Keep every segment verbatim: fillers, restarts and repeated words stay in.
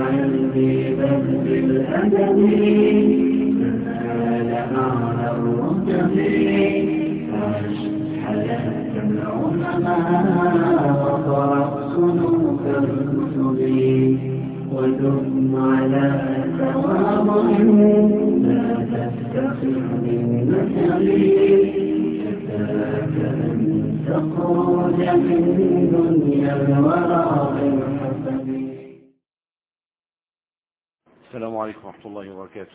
بالعلم بل بالأدب تنال أعلى الرتب عش حياة العلماء وقرأ سلوك الكتب ودم على تواضع لا تستخف بالنسب كفاك أن تخرج من دنيا الوراء الحسب. السلام عليكم ورحمة الله وبركاته.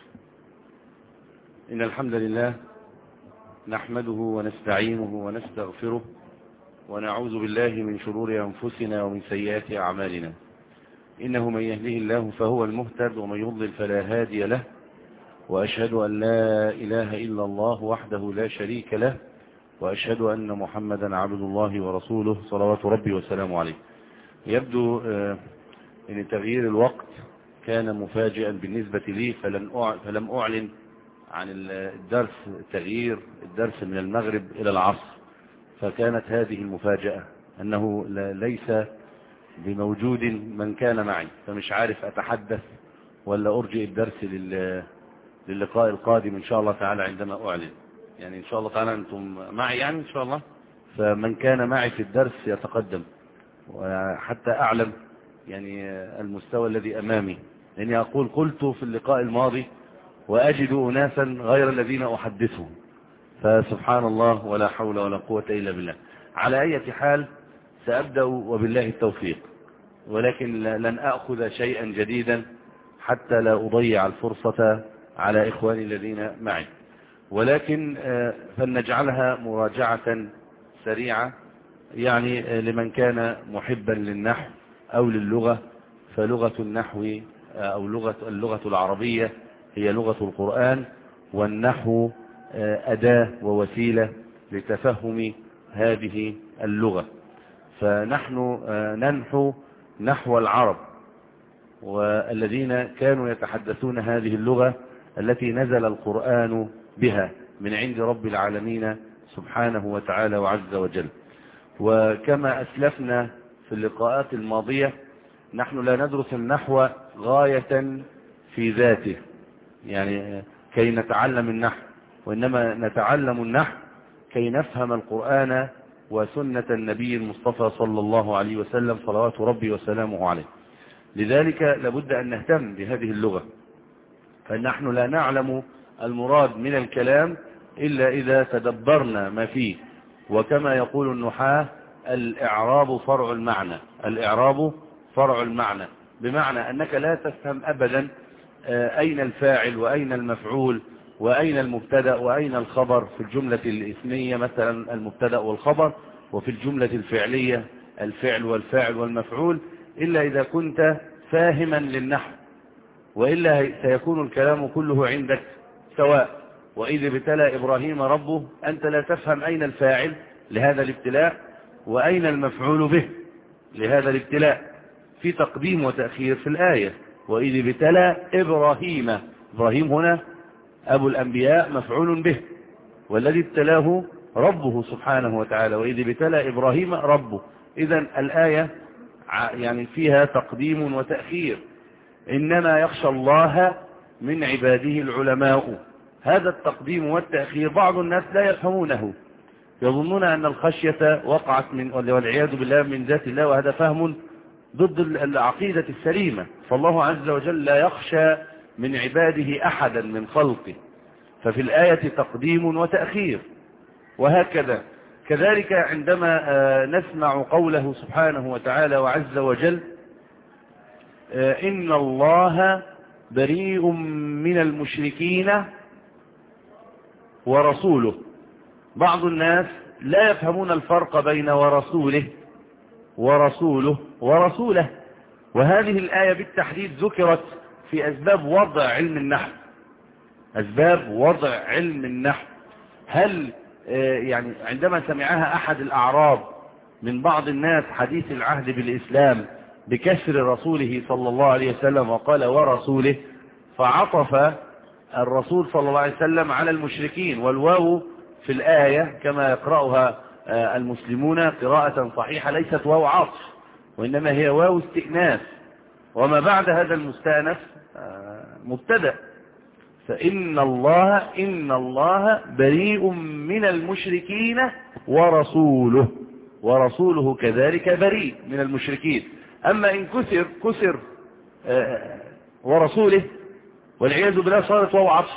إن الحمد لله نحمده ونستعينه ونستغفره ونعوذ بالله من شرور أنفسنا ومن سيئات أعمالنا. إنه من يهده الله فهو المهتد ومن يضلل فلا هادي له، وأشهد أن لا إله إلا الله وحده لا شريك له، وأشهد أن محمدا عبد الله ورسوله صلوات ربي وسلامه عليه. يبدو أن تغيير الوقت كان مفاجئا بالنسبة لي، فلن فلم أعلن عن الدرس تغيير الدرس من المغرب إلى العصر، فكانت هذه المفاجأة أنه ليس بموجود من كان معي، فمش عارف أتحدث ولا أرجئ الدرس للقاء القادم إن شاء الله تعالى عندما أعلن. يعني إن شاء الله تعالى أنتم معي يعني إن شاء الله، فمن كان معي في الدرس يتقدم وحتى أعلم يعني المستوى الذي أمامي، لأني أقول قلت في اللقاء الماضي وأجد أناسا غير الذين أحدثهم، فسبحان الله ولا حول ولا قوة إلا بالله. على أي حال سأبدأ وبالله التوفيق، ولكن لن أخذ شيئا جديدا حتى لا أضيع الفرصة على إخواني الذين معي، ولكن فلنجعلها مراجعة سريعة يعني لمن كان محبا للنحو أو للغة، فلغة النحو أو لغة اللغة العربية هي لغة القرآن، والنحو أداة ووسيلة لتفهم هذه اللغة. فنحن ننحو نحو العرب والذين كانوا يتحدثون هذه اللغة التي نزل القرآن بها من عند رب العالمين سبحانه وتعالى وعز وجل. وكما أسلفنا في اللقاءات الماضية نحن لا ندرس النحو غاية في ذاته يعني كي نتعلم النحو، وإنما نتعلم النحو كي نفهم القرآن وسنة النبي المصطفى صلى الله عليه وسلم صلوات ربي وسلامه عليه. لذلك لابد أن نهتم بهذه اللغة، فنحن لا نعلم المراد من الكلام إلا إذا تدبرنا ما فيه. وكما يقول النحاة الإعراب فرع المعنى، الإعراب فرع المعنى، بمعنى أنك لا تفهم أبدا أين الفاعل وأين المفعول وأين المبتدأ وأين الخبر في الجملة الإسمية مثلا المبتدأ والخبر، وفي الجملة الفعلية الفعل والفاعل والمفعول، إلا إذا كنت فاهما للنحو، وإلا سيكون الكلام كله عندك سواء. وإذ ابتلى إبراهيم ربه، أنت لا تفهم أين الفاعل لهذا الابتلاء وأين المفعول به لهذا الابتلاء، في تقديم وتأخير في الآية. وإذ ابتلى إبراهيم، إبراهيم هنا أبو الأنبياء مفعول به، والذي ابتلاه ربه سبحانه وتعالى، وإذ ابتلى إبراهيم ربه. إذن الآية يعني فيها تقديم وتأخير. إنما يخشى الله من عباده العلماء، هذا التقديم والتأخير بعض الناس لا يفهمونه، يظنون أن الخشية وقعت من والعياذ بالله من ذات الله، وهذا فهم ضد العقيدة السليمة. فالله عز وجل لا يخشى من عباده أحدا من خلقه، ففي الآية تقديم وتأخير. وهكذا كذلك عندما نسمع قوله سبحانه وتعالى وعز وجل إن الله بريء من المشركين ورسوله، بعض الناس لا يفهمون الفرق بين ورسوله ورسوله ورسوله. وهذه الآية بالتحديد ذكرت في أسباب وضع علم النحو، أسباب وضع علم النحو. هل يعني عندما سمعها أحد الأعراب من بعض الناس حديث العهد بالإسلام بكسر رسوله صلى الله عليه وسلم وقال ورسوله، فعطف الرسول صلى الله عليه وسلم على المشركين، والواو في الآية كما يقرأها المسلمون قراءة صحيحة ليست واو عطف، وإنما هي واو استئناف. وما بعد هذا المستأنف مبتدأ. فإن الله إن الله بريء من المشركين ورسوله، ورسوله كذلك بريء من المشركين. أما إن كسر كسر ورسوله والعياذ بالله صارت واو عطف،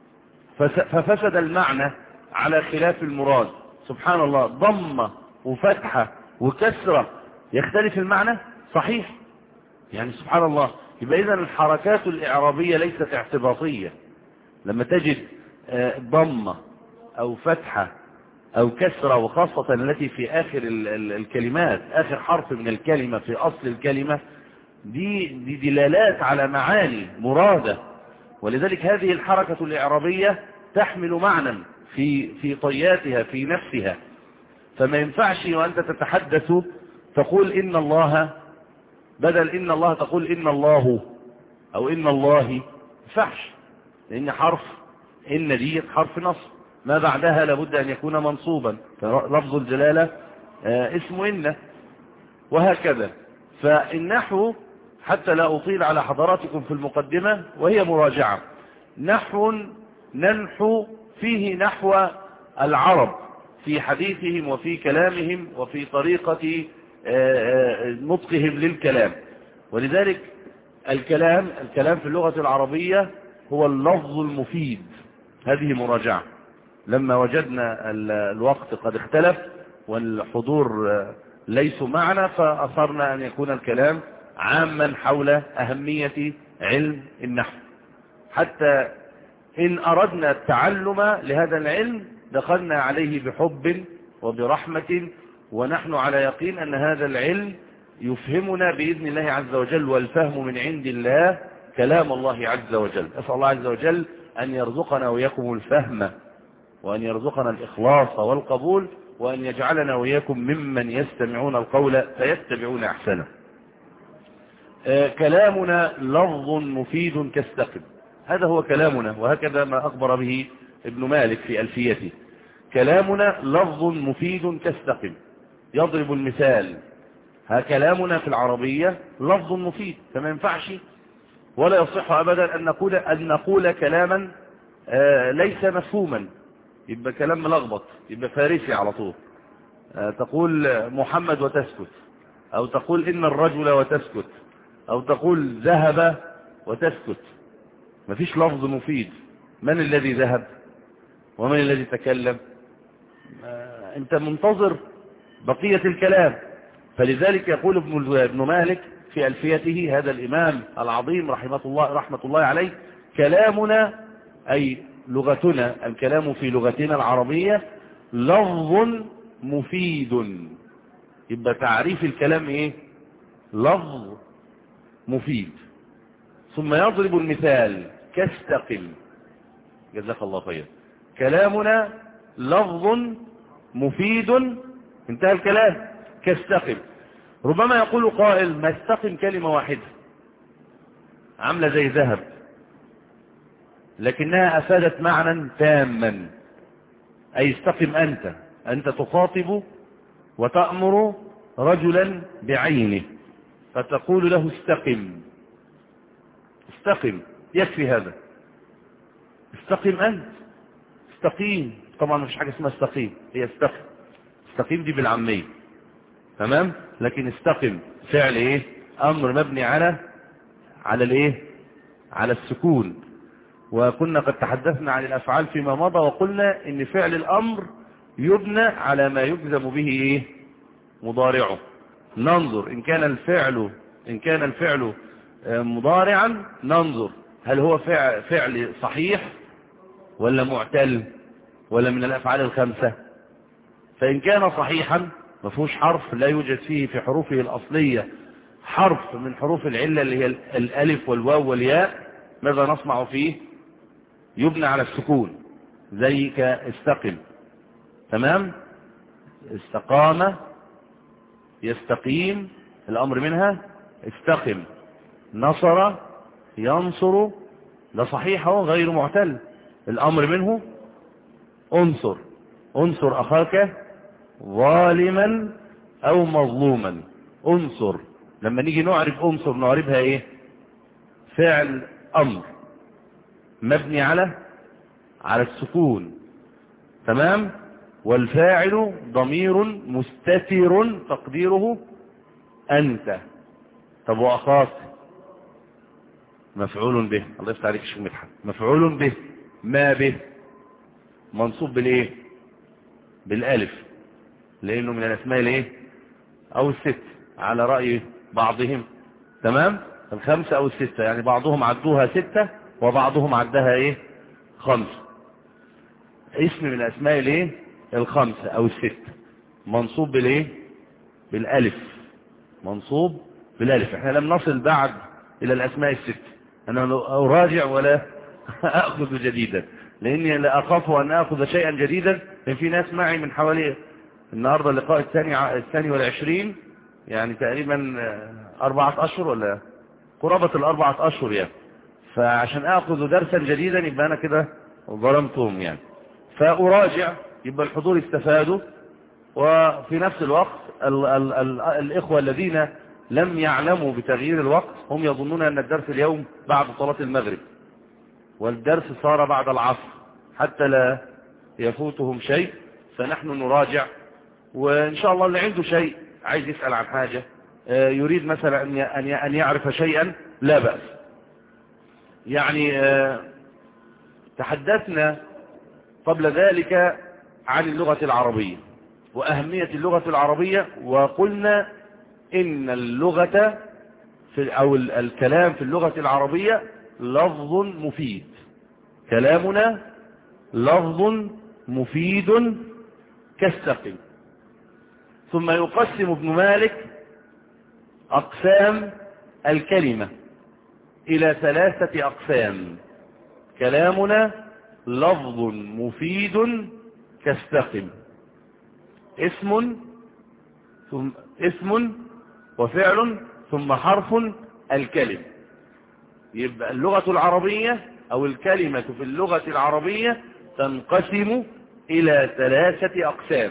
ففسد المعنى على خلاف المراد. سبحان الله، ضمة وفتحة وكسرة يختلف المعنى صحيح، يعني سبحان الله. يبقى إذن الحركات الإعرابية ليست اعتباطية. لما تجد ضمة أو فتحة أو كسرة، وخاصة التي في آخر الكلمات، آخر حرف من الكلمة في أصل الكلمة، دي, دي دلالات على معاني مرادة. ولذلك هذه الحركة الإعرابية تحمل معنى في في طياتها في نفسها. فما ينفعش وأنت تتحدث تقول إن الله، بدل إن الله تقول إن الله أو إن الله، ينفعش، لأن حرف إن دي حرف نصب، ما بعدها لابد أن يكون منصوبا، لفظ الجلالة اسم إن، وهكذا. فالنحو، حتى لا أطيل على حضراتكم في المقدمة وهي مراجعة، نحو ننحو فيه نحو العرب في حديثهم وفي كلامهم وفي طريقة نطقهم للكلام. ولذلك الكلام الكلام في اللغة العربية هو اللفظ المفيد. هذه مراجعة. لما وجدنا الوقت قد اختلف والحضور ليسوا معنا، فأصرنا أن يكون الكلام عاما حول أهمية علم النحو، حتى إن أردنا التعلم لهذا العلم دخلنا عليه بحب وبرحمة، ونحن على يقين أن هذا العلم يفهمنا بإذن الله عز وجل، والفهم من عند الله كلام الله عز وجل. أسأل الله عز وجل أن يرزقنا وإياكم الفهم، وأن يرزقنا الإخلاص والقبول، وأن يجعلنا وإياكم ممن يستمعون القول فيتبعون أحسنه. آه كلامنا لفظ مفيد كاستقم، هذا هو كلامنا، وهكذا ما أخبر به ابن مالك في ألفيته. كلامنا لفظ مفيد كاستقم. يضرب المثال، ها كلامنا في العربية لفظ مفيد، فما ينفعش ولا يصح أبدا أن نقول, أن نقول كلاما آه ليس مفهوما، يبقى كلام ملخبط، يبقى فارسي على طول. آه تقول محمد وتسكت، أو تقول إن الرجل وتسكت، أو تقول ذهب وتسكت. مفيش لفظ مفيد. من الذي ذهب ومن الذي تكلم؟ آه أنت منتظر بقية الكلام. فلذلك يقول ابن مالك في ألفيته، هذا الإمام العظيم رحمة الله, رحمة الله عليه، كلامنا أي لغتنا، الكلام في لغتنا العربية لفظ مفيد. يبقى تعريف الكلام إيه؟ لفظ مفيد. ثم يضرب المثال كاستقم. جزاك الله خير. كلامنا لفظ مفيد، انتهى الكلام، كاستقم. ربما يقول قائل ما استقم كلمة واحدة عاملة زي ذهب، لكنها أفادت معنى تاما، أي استقم أنت أنت تخاطب وتأمر رجلا بعينه، فتقول له استقم. استقم يكفي هذا. استقم أنت، استقيم. طبعا مفيش حاجة اسمها استقيم، هي استقم. استقيم دي بالعامية، تمام. لكن استقم فعل ايه؟ امر مبني على على الايه؟ على السكون. وكنا قد تحدثنا عن الافعال فيما مضى، وقلنا ان فعل الامر يبنى على ما يجزم به ايه؟ مضارعه. ننظر ان كان الفعل ان كان الفعل مضارعا، ننظر هل هو فعل, فعل صحيح ولا معتل ولا من الافعال الخمسة. فان كان صحيحا ما فيهوش حرف، لا يوجد فيه في حروفه الأصلية حرف من حروف العلة اللي هي الألف والواو والياء، ماذا نصنع فيه؟ يبنى على السكون، زي كاستقم. تمام. استقام، يستقيم، الأمر منها استقم. نصر، ينصر، ده صحيح هو غير معتل، الأمر منه انصر. انصر أخاك ظالما أو مظلوما. انصر لما نيجي نعرف عنصر نعرفها ايه؟ فعل امر مبني على على السكون، تمام. والفاعل ضمير مستتر تقديره انت. طب واخاك؟ مفعول به. الله يفتح عليك الشيخ مدحت. مفعول به. ما به منصوب بالايه؟ بالالف، لانه من الاسماء الايه؟ او الست على رأي بعضهم، تمام. الخمسة او الستة، يعني بعضهم عدوها ستة وبعضهم عدها ايه؟ خمسة. اسم من الاسماء الايه؟ الخمسة او الستة، منصوب بالايه؟ بالالف. منصوب بالالف. احنا لم نصل بعد الى الاسماء الستة. انا اراجع ولا اخذ جديدا، لاني لا اخاف ان اخذ شيئا جديدا، لان في ناس معي من حوالي النهاردة اللقاء الثاني الثاني والعشرين، يعني تقريبا اربعة اشهر ولا قرابة الاربعة اشهر يعني. فعشان اخذ درسا جديدا يبقى انا كده ظلمتهم يعني. فاراجع، يبقى الحضور استفادوا، وفي نفس الوقت ال ال ال الاخوة الذين لم يعلموا بتغيير الوقت هم يظنون ان الدرس اليوم بعد صلاة المغرب، والدرس صار بعد العصر، حتى لا يفوتهم شيء. فنحن نراجع، وإن شاء الله اللي عنده شيء عايز يسأل عن حاجة، يريد مثلا أن يعرف شيئا، لا بأس. يعني تحدثنا قبل ذلك عن اللغة العربية وأهمية اللغة العربية، وقلنا إن اللغة في أو الكلام في اللغة العربية لفظ مفيد. كلامنا لفظ مفيد كالسقي. ثم يقسم ابن مالك أقسام الكلمة إلى ثلاثة أقسام. كلامنا لفظ مفيد كالسقي، اسم ثم اسم وفعل ثم حرف الكلم. يبقى اللغة العربية أو الكلمة في اللغة العربية تنقسم إلى ثلاثة أقسام.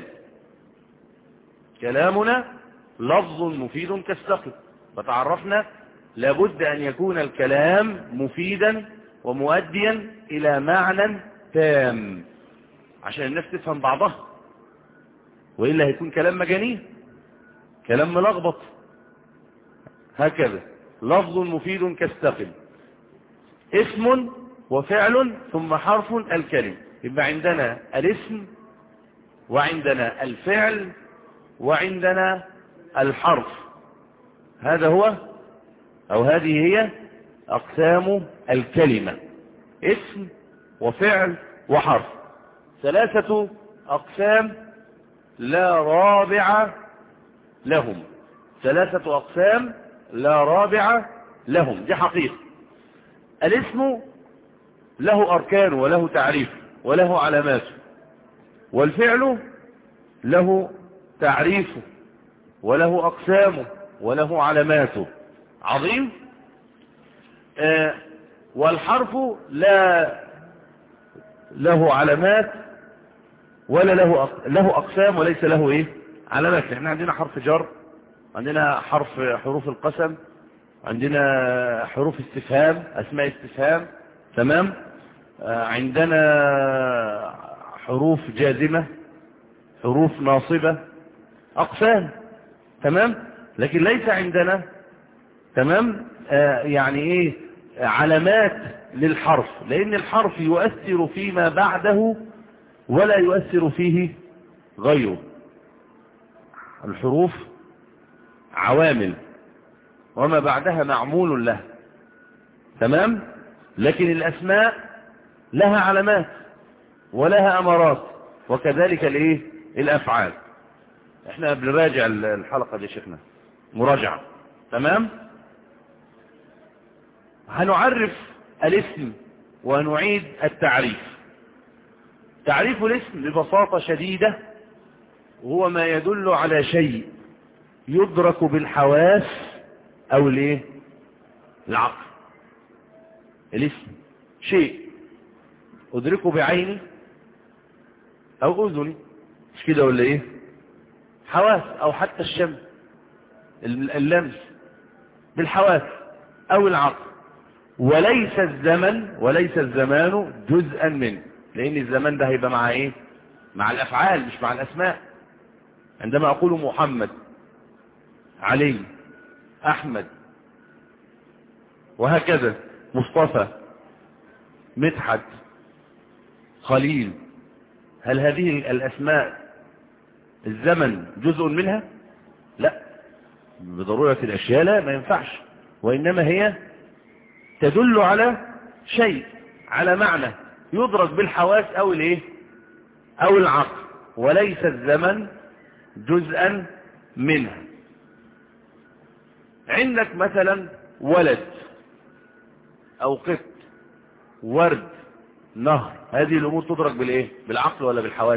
كلامنا لفظ مفيد كالسقي، فتعرفنا لابد أن يكون الكلام مفيدا ومؤديا إلى معنى تام عشان الناس تفهم بعضها، وإلا هيكون كلام مجانين، كلام ملخبط. هكذا لفظ مفيد كالسقي، اسم وفعل ثم حرف الكلم. يبقى عندنا الاسم وعندنا الفعل وعندنا الحرف. هذا هو أو هذه هي أقسام الكلمة: اسم وفعل وحرف. ثلاثة أقسام لا رابع لهم. ثلاثة أقسام لا رابع لهم، دي حقيقة. الاسم له أركان وله تعريف وله علامات، والفعل له تعريفه وله أقسامه وله علاماته. عظيم. آه والحرف لا له علامات ولا له له أقسام وليس له إيه علامات. احنا عندنا حرف جر، عندنا حرف حروف القسم، عندنا حروف استفهام، أسماء استفهام، تمام. آه عندنا حروف جازمة، حروف ناصبة، أقسام، تمام. لكن ليس عندنا، تمام، آه يعني ايه علامات للحرف، لأن الحرف يؤثر فيما بعده ولا يؤثر فيه غيره. الحروف عوامل وما بعدها معمول له، تمام. لكن الأسماء لها علامات ولها أمارات، وكذلك الايه الأفعال. احنا بنراجع الحلقة دي شيخنا مراجعة، تمام. هنعرف الاسم ونعيد التعريف. تعريف الاسم ببساطة شديدة هو ما يدل على شيء يدرك بالحواس او الايه العقل. الاسم شيء ادركه بعيني او اذني، مش كده ولا ايه؟ حواس، او حتى الشم، اللمس، بالحواس او العقل، وليس الزمن وليس الزمان جزءا منه، لان الزمان ده هيبقى مع ايه؟ مع الافعال مش مع الاسماء. عندما اقول محمد، علي، احمد، وهكذا، مصطفى، مدحت، خليل، هل هذه الاسماء الزمن جزء منها؟ لا، بضرورة الاشياء لا، ما ينفعش، وانما هي تدل على شيء، على معنى يدرك بالحواس او الايه او العقل، وليس الزمن جزءا منها. عندك مثلا ولد او قط، ورد، نهر، هذه الامور تدرك بالايه؟ بالعقل ولا بالحواس؟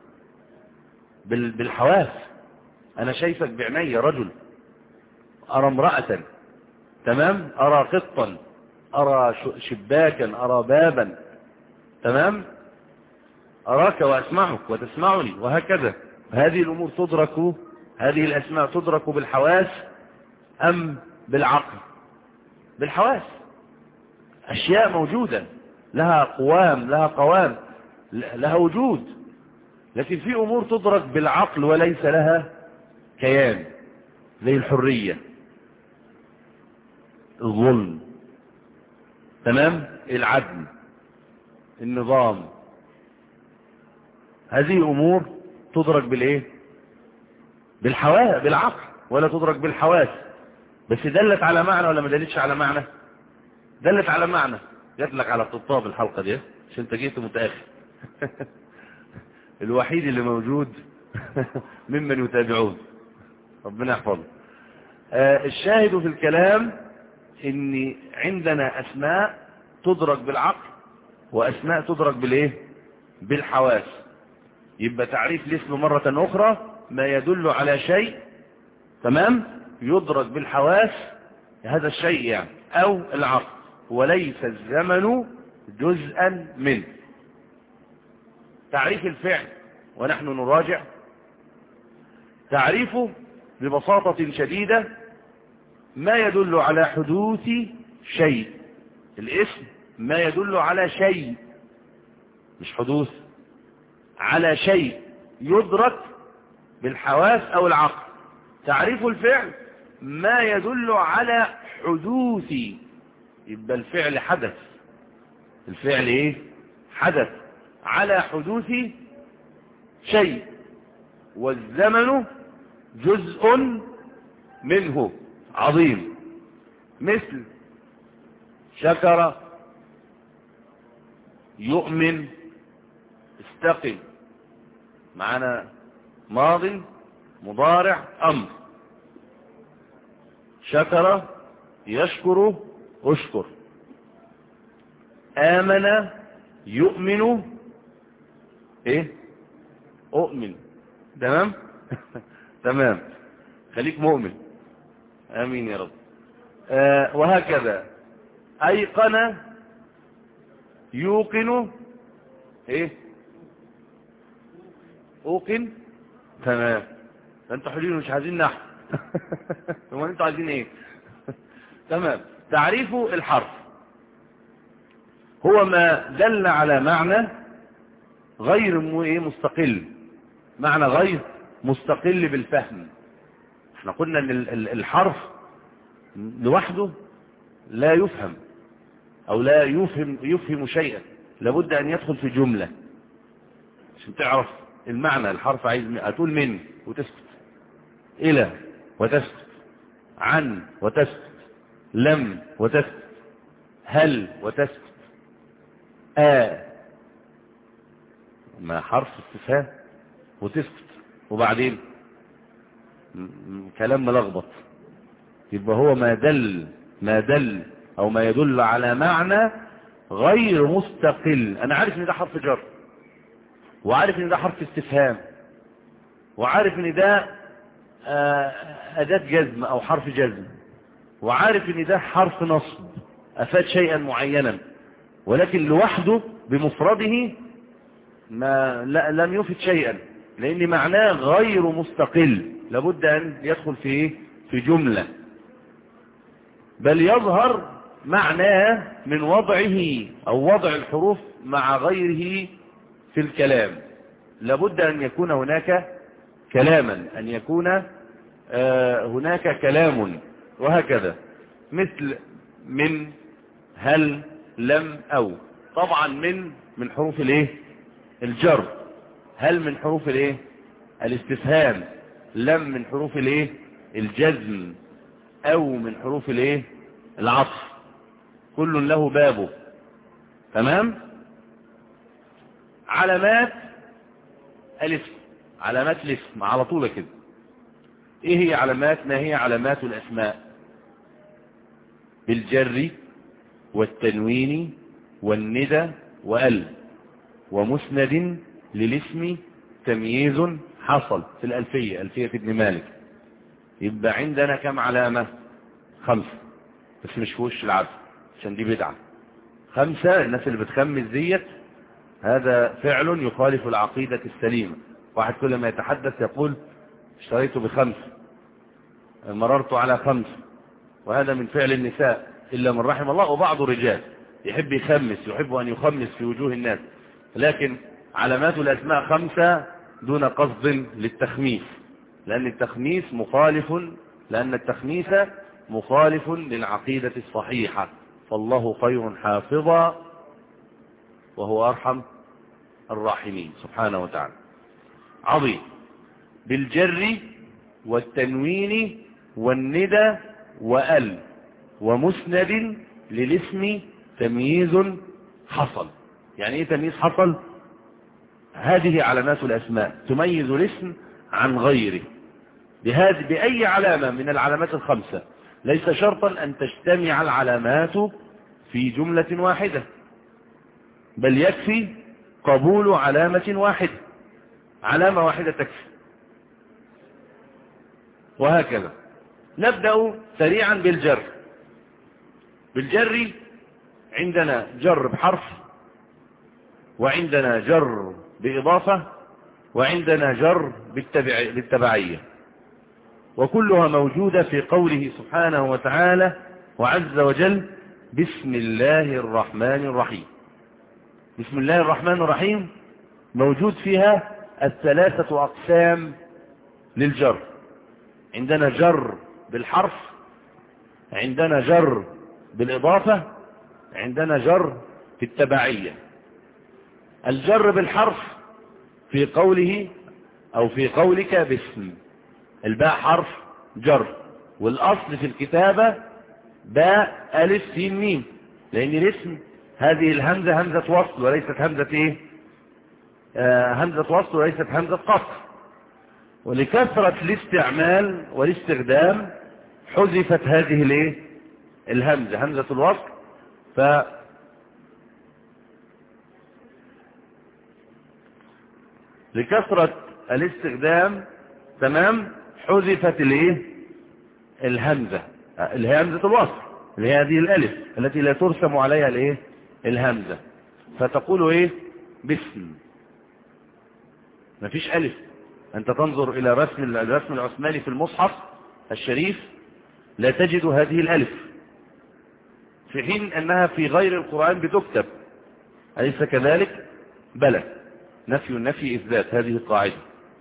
بالحواس. انا شايفك بعيني رجل، ارى امرأة، تمام، ارى قطا، ارى شباكا، ارى بابا، تمام، اراك واسمعك وتسمعني، وهكذا. هذه الامور تدرك، هذه الاسماء تدرك بالحواس ام بالعقل؟ بالحواس. اشياء موجودة لها قوام، لها قوام، لها وجود، لكن في امور تدرك بالعقل وليس لها كيان، زي الحرية، الظلم، تمام، العدل، النظام. هذه امور تدرك بالايه؟ بالحواس، بالعقل، ولا تدرك بالحواس. بس دلت على معنى ولا ما دلتش على معنى؟ دلت على معنى. جات لك على الطبطاب الحلقة دي عشان انت جيت متأخر. الوحيد اللي موجود ممن يتابعون، ربنا يحفظه. آه الشاهد في الكلام ان عندنا اسماء تدرك بالعقل، واسماء تدرك بالايه؟ بالحواس. يبقى تعريف الاسم مرة اخرى ما يدل على شيء، تمام، يدرك بالحواس، هذا الشيء يعني، او العقل، وليس الزمن جزءا منه. تعريف الفعل ونحن نراجع تعريفه ببساطة شديدة: ما يدل على حدوث شيء. الاسم ما يدل على شيء، مش حدوث، على شيء يدرك بالحواس او العقل. تعريف الفعل ما يدل على حدوث، يبقى الفعل حدث، الفعل ايه؟ حدث على حدوث شيء، والزمن جزء منه عظيم. مثل شكر، يؤمن، استقم، معنا ماض، مضارع، امر. شكر، يشكر، اشكر. آمن، يؤمن، ايه؟ اؤمن. تمام. تمام، خليك مؤمن، امين يا رب. آه وهكذا. ايقن، يوقن، ايه؟ اوقن. تمام. انتوا حلوين مش عايزين نحو. هو انتوا عايزين ايه؟ تمام. تعريف الحرف هو ما دل على معنى غير مستقل، معنى غير مستقل بالفهم. احنا قلنا ان الحرف لوحده لا يفهم او لا يفهم يفهم شيئا، لابد ان يدخل في جملة عشان تعرف المعنى. الحرف عايز هتقول من وتسكت، الى وتسكت، عن وتسكت، لم وتسكت، هل وتسكت، آ، ما حرف استفهام وتسكت، وبعدين كلام ملخبط. يبقى هو ما دل ما دل او ما يدل على معنى غير مستقل. انا عارف ان ده حرف جر، وعارف ان ده حرف استفهام، وعارف ان ده اداة جزم او حرف جزم، وعارف ان ده حرف نصب افاد شيئا معينا، ولكن لوحده بمفرده ما لا لم يفد شيئا، لان معناه غير مستقل، لابد ان يدخل في في جملة. بل يظهر معناه من وضعه أو وضع الحروف مع غيره في الكلام. لابد أن يكون هناك كلاما، أن يكون آه هناك كلام، وهكذا. مثل من، هل، لم، أو. طبعا من من حروف الايه الجر، هل من حروف الايه الاستفهام، لم من حروف الايه الجزم، أو من حروف الايه العطف. كل له بابه. تمام. علامات الاسم، علامات الاسم على طول كده. ايه هي علامات ما هي علامات الاسماء؟ بالجر والتنوين والندى وال، ومسند للاسم تمييز حصل في الألفية، ألفية ابن مالك. يبقى عندنا كم علامة؟ خمسة، بس مش في وش العبد عشان دي بدعة. خمسة. الناس اللي بتخمس ديت هذا فعل يخالف العقيدة السليمة. واحد كل ما يتحدث يقول اشتريت بخمس، مررت على خمس، وهذا من فعل النساء إلا من رحم الله، وبعض الرجال يحب يخمس، يحب أن يخمس في وجوه الناس. لكن علامات الأسماء خمسة دون قصد للتخميس، لأن التخميس مخالف لأن التخميس مخالف للعقيدة الصحيحة. فالله خير حافظا وهو أرحم الراحمين سبحانه وتعالى. عظيم. بالجر والتنوين والندى وال، ومسند للاسم تمييز حصل. يعني ايه تمييز حصل؟ هذه علامات الأسماء تميز الاسم عن غيره بهذه بأي علامة من العلامات الخمسة. ليس شرطا أن تجتمع العلامات في جملة واحدة، بل يكفي قبول علامة واحدة، علامة واحدة تكفي، وهكذا. نبدأ سريعا بالجر. بالجر عندنا جر بحرف، وعندنا جر بإضافة، وعندنا جر بالتبع... بالتبعية، وكلها موجودة في قوله سبحانه وتعالى وعز وجل: بسم الله الرحمن الرحيم. بسم الله الرحمن الرحيم موجود فيها الثلاثة أقسام للجر. عندنا جر بالحرف، عندنا جر بالإضافة، عندنا جر بالتبعية. الجر بالحرف في قوله أو في قولك باسم، الباء حرف جر، والأصل في الكتابة باء ألف سين ميم، لأن الاسم هذه الهمزة همزة وصل وليست همزة إيه؟ آه همزة وصل وليست همزة قصر. ولكثرة الاستعمال والاستخدام حذفت هذه الايه الهمزة، همزة الوصل. ف لكثرة الاستخدام تمام حذفت الايه الهمزة، اللي هي همزة الوصل، اللي هي هذه الالف التي لا ترسم عليها الايه الهمزة. فتقول ايه باسم، مفيش الف. انت تنظر الى رسم الرسم العثماني في المصحف الشريف لا تجد هذه الالف، في حين انها في غير القرآن بتكتب. أليس كذلك؟ بلى. نفي النفي إثبات، هذه القاعدة.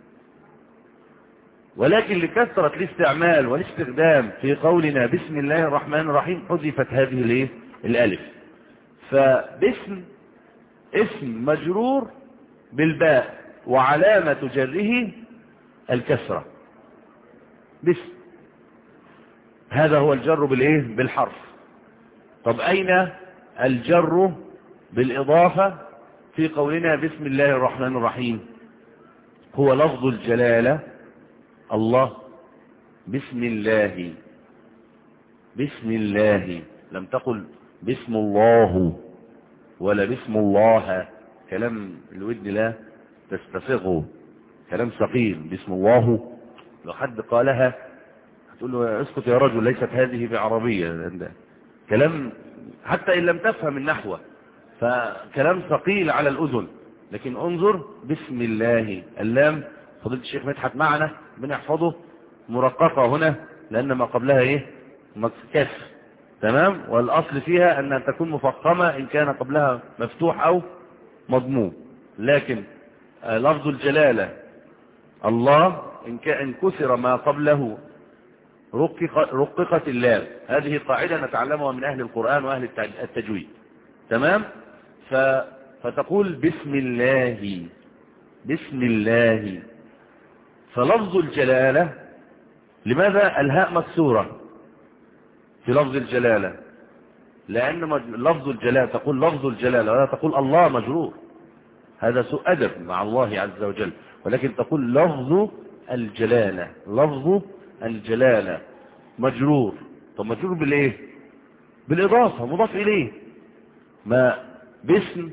ولكن لكثرة الاستعمال والاستخدام في قولنا بسم الله الرحمن الرحيم حذفت هذه الايه الالف. فباسم اسم مجرور بالباء، وعلامة جره الكسرة. باسم، هذا هو الجر بالايه بالحرف. طب اين الجر بالاضافة في قولنا بسم الله الرحمن الرحيم؟ هو لفظ الجلالة الله، بسم الله، بسم الله. لم تقل بسم الله ولا بسم الله، كلام الودن لا تستفغه، كلام ثقيل. بسم الله لو حد قالها هتقول له اسكت يا رجل، ليست هذه بعربية، كلام حتى إن لم تفهم النحو فكلام ثقيل على الأذن. لكن انظر بسم الله، اللام فضيلة الشيخ مدحت معنا بنحفظه مرققة هنا، لأن ما قبلها ايه كسر، تمام. والأصل فيها أنها تكون مفخمة إن كان قبلها مفتوح أو مضموم. لكن لفظ الجلالة الله إن كان كسر ما قبله رقق رققت اللام. هذه قاعدة نتعلمها من أهل القرآن وأهل التجويد. تمام. ف... فتقول بسم الله، بسم الله. فلفظ الجلالة لماذا الهاء مكسورة في لفظ الجلالة؟ لأن لفظ الجلالة تقول لفظ الجلالة ولا تقول الله مجرور، هذا سوء أدب مع الله عز وجل. ولكن تقول لفظ الجلالة، لفظ الجلالة مجرور. طب مجرور بالايه؟ بالإضافة، مضاف إليه. ما باسم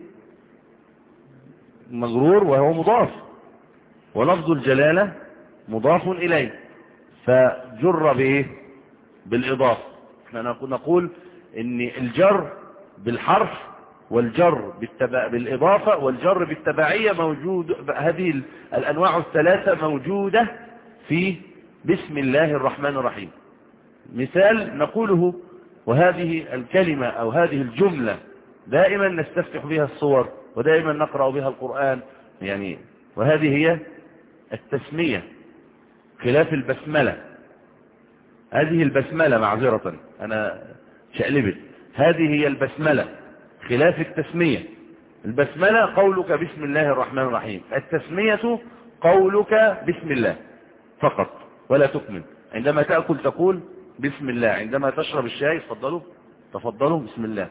مجرور وهو مضاف، ولفظ الجلالة مضاف إليه فجر بايه؟ بالإضافة. احنا نقول ان الجر بالحرف والجر بالتبع بالإضافة والجر بالتبعية موجود، هذه الأنواع الثلاثة موجودة في بسم الله الرحمن الرحيم. مثال نقوله، وهذه الكلمة أو هذه الجملة دائما نستفتح بها الصور ودائما نقرأ بها القرآن يعني، وهذه هي التسمية خلاف البسملة. هذه البسملة معذرة أنا شقلبت، هذه هي البسملة خلاف التسمية. البسملة قولك بسم الله الرحمن الرحيم، التسمية قولك بسم الله فقط ولا تكمل. عندما تأكل تقول بسم الله، عندما تشرب الشاي تفضلوا تفضلوا بسم الله.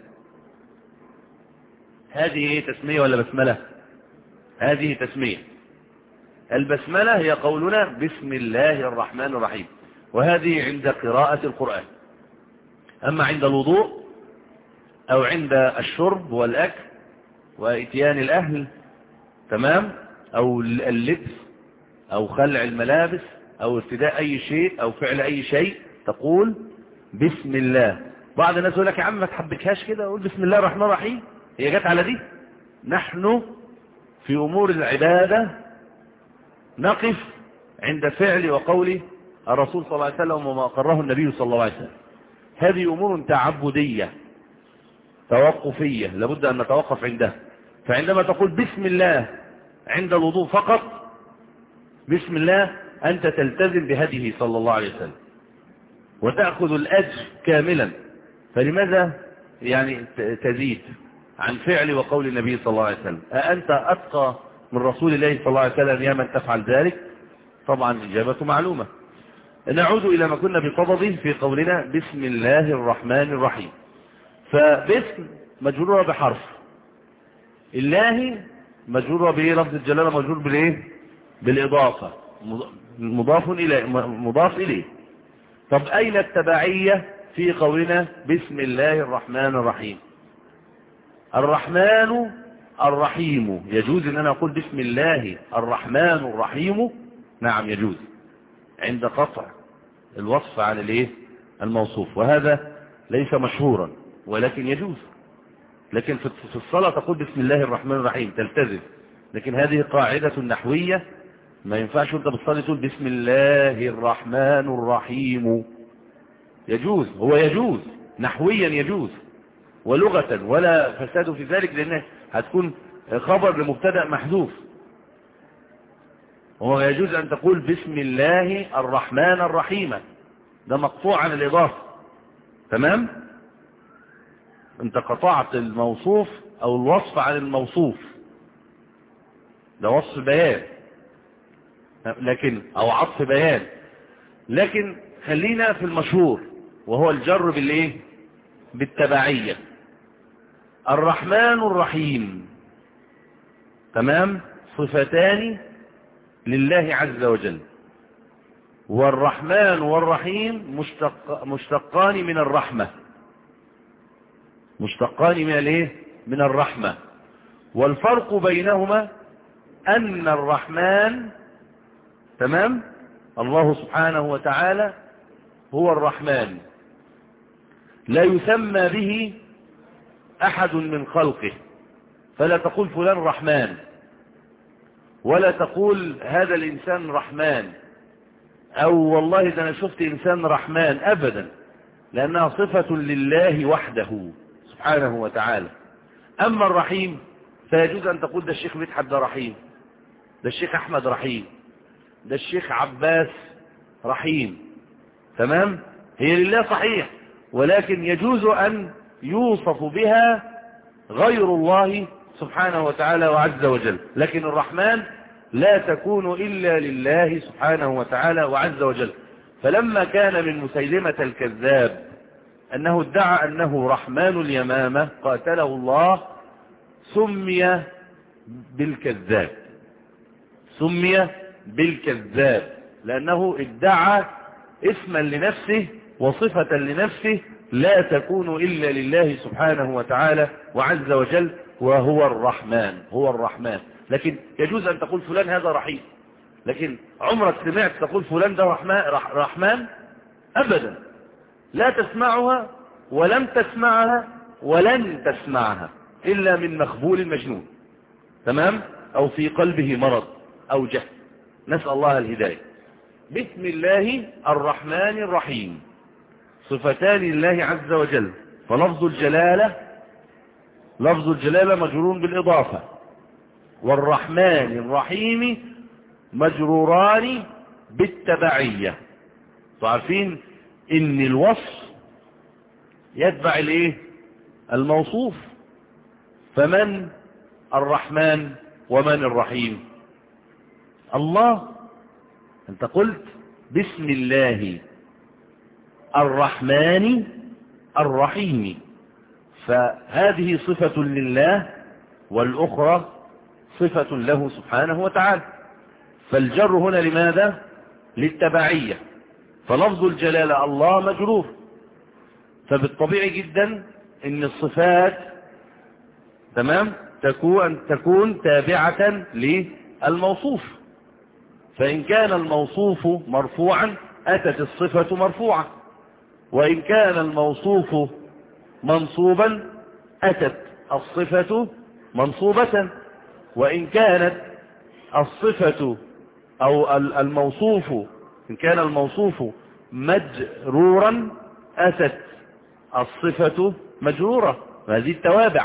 هذه هي تسمية ولا بسملة؟ هذه تسمية. البسملة هي قولنا بسم الله الرحمن الرحيم، وهذه عند قراءة القرآن. أما عند الوضوء أو عند الشرب والأكل وإتيان الأهل، تمام، أو اللبس أو خلع الملابس أو ارتداء أي شيء أو فعل أي شيء تقول بسم الله. بعض الناس يقول لك يا عم ما تحبكهاش كده، أقول بسم الله الرحمن الرحيم، هي جت على دي. نحن في أمور العبادة نقف عند فعل وقول الرسول صلى الله عليه وسلم وما أقره النبي صلى الله عليه وسلم. هذه أمور تعبدية توقفية لابد أن نتوقف عندها. فعندما تقول بسم الله عند الوضوء فقط، بسم الله أنت تلتزم بهديه صلى الله عليه وسلم وتأخذ الأجر كاملا. فلماذا يعني تزيد عن فعل وقول النبي صلى الله عليه وسلم؟ أأنت أتقى من رسول الله صلى الله عليه وسلم يا من تفعل ذلك؟ طبعا إجابة معلومة. نعود إلى ما كنا بقضضه في قولنا بسم الله الرحمن الرحيم. فباسم مجرورة بحرف، الله مجرورة بإيه؟ لفظ الجلالة مجرور بالإيه؟ بالإضافة، مضاف إليه مضاف إليه. طب أين التبعية في قولنا بسم الله الرحمن الرحيم؟ الرحمن الرحيم يجوز أن أنا أقول بسم الله الرحمن الرحيم؟ نعم يجوز عند قطع الوصف عن الايه؟ الموصوف، وهذا ليس مشهورا ولكن يجوز. لكن في الصلاة تقول بسم الله الرحمن الرحيم تلتزم، لكن هذه قاعدة نحوية ما ينفعش انت بتصلي تقول بسم الله الرحمن الرحيم. يجوز، هو يجوز نحويا يجوز، ولغة ولا فساد في ذلك، لأنه هتكون خبر لمبتدأ محذوف. هو يجوز أن تقول بسم الله الرحمن الرحيم، ده مقطوع عن الإضافة. تمام؟ انت قطعت الموصوف أو الوصف عن الموصوف، ده وصف بيان لكن أو عطف بيان. لكن خلينا في المشهور وهو الجر بالإيه؟ بالتبعية. الرحمن الرحيم، تمام، صفتان لله عز وجل، والرحمن والرحيم مشتق مشتقان من الرحمة، مشتقان من الايه؟ من الرحمة. والفرق بينهما ان الرحمن، تمام، الله سبحانه وتعالى هو الرحمن، لا يسمى به احد من خلقه، فلا تقول فلان رحمن، ولا تقول هذا الإنسان رحمن، أو والله ده أنا شفت إنسان رحمن، أبدا. لأنها صفة لله وحده سبحانه وتعالى. أما الرحيم فيجوز أن تقول ده الشيخ مدحت ده رحيم، ده الشيخ أحمد رحيم، ده الشيخ عباس رحيم، تمام؟ هي لله صحيح، ولكن يجوز أن يوصف بها غير الله سبحانه وتعالى وعز وجل. لكن الرحمن لا تكون إلا لله سبحانه وتعالى وعز وجل. فلما كان من مسيلمة الكذاب أنه ادعى أنه رحمن اليمامة قاتله الله، سمي بالكذاب، سمي بالكذاب لأنه ادعى اسما لنفسه وصفة لنفسه لا تكون إلا لله سبحانه وتعالى وعز وجل، وهو الرحمن، هو الرحمن. لكن يجوز أن تقول فلان هذا رحيم، لكن عمرك سمعت تقول فلان ده رحمن, رحمن؟ أبدا، لا تسمعها ولم تسمعها ولن تسمعها إلا من مخبول مجنون، تمام؟ أو في قلبه مرض أو جهل، نسأل الله الهداية. بسم الله الرحمن الرحيم صفتان لله عز وجل، فلفظ الجلالة لفظ الجلالة مجرور بالإضافة، والرحمن الرحيم مجروران بالتبعية. تعرفين ان الوصف يتبع الايه؟ الموصوف. فمن الرحمن ومن الرحيم؟ الله. انت قلت بسم الله الرحمن الرحيم، فهذه صفة لله والأخرى صفة له سبحانه وتعالى. فالجر هنا لماذا؟ للتبعية. فلفظ الجلالة الله مجرور، فبالطبيعي جدا ان الصفات تمام تكون تكون تابعة للموصوف. فإن كان الموصوف مرفوعا أتت الصفة مرفوعة، وإن كان الموصوف منصوبا أتت الصفة منصوبة، وإن كانت الصفة أو الموصوف إن كان الموصوف مجرورا أتت الصفة مجرورة. هذه التوابع،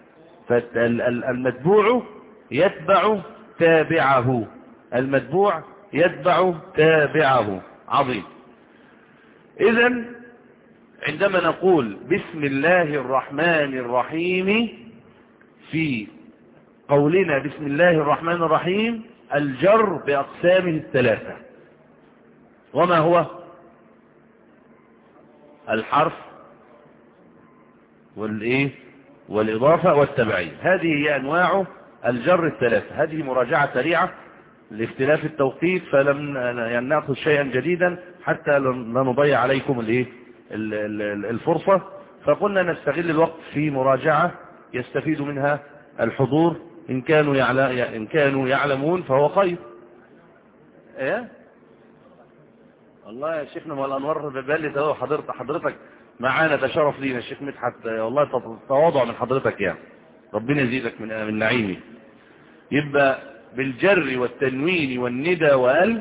فالمتبوع يتبع تابعه، المتبوع يتبع تابعه. عظيم. إذن عندما نقول بسم الله الرحمن الرحيم في قولنا بسم الله الرحمن الرحيم الجر بأقسامه الثلاثة. وما هو؟ الحرف والإيه والإضافة والتبعية. هذه هي أنواع الجر الثلاثة. هذه مراجعة سريعة لاختلاف التوقيت، فلم يعني نأخذ شيئا جديدا حتى لا نضيع عليكم الإيه الفرصة. فقلنا نستغل الوقت في مراجعة يستفيد منها الحضور، إن كانوا يعلم إن كانوا يعلمون فهو خير. إيه والله يا شيخنا، والأنوار ببالي ده حضرتك حضرتك معانا، ده شرف لينا الشيخ مدحت، والله تواضع من حضرتك، يعني ربنا يزيدك من من نعيمه. يبقى بالجر والتنوين والندى وال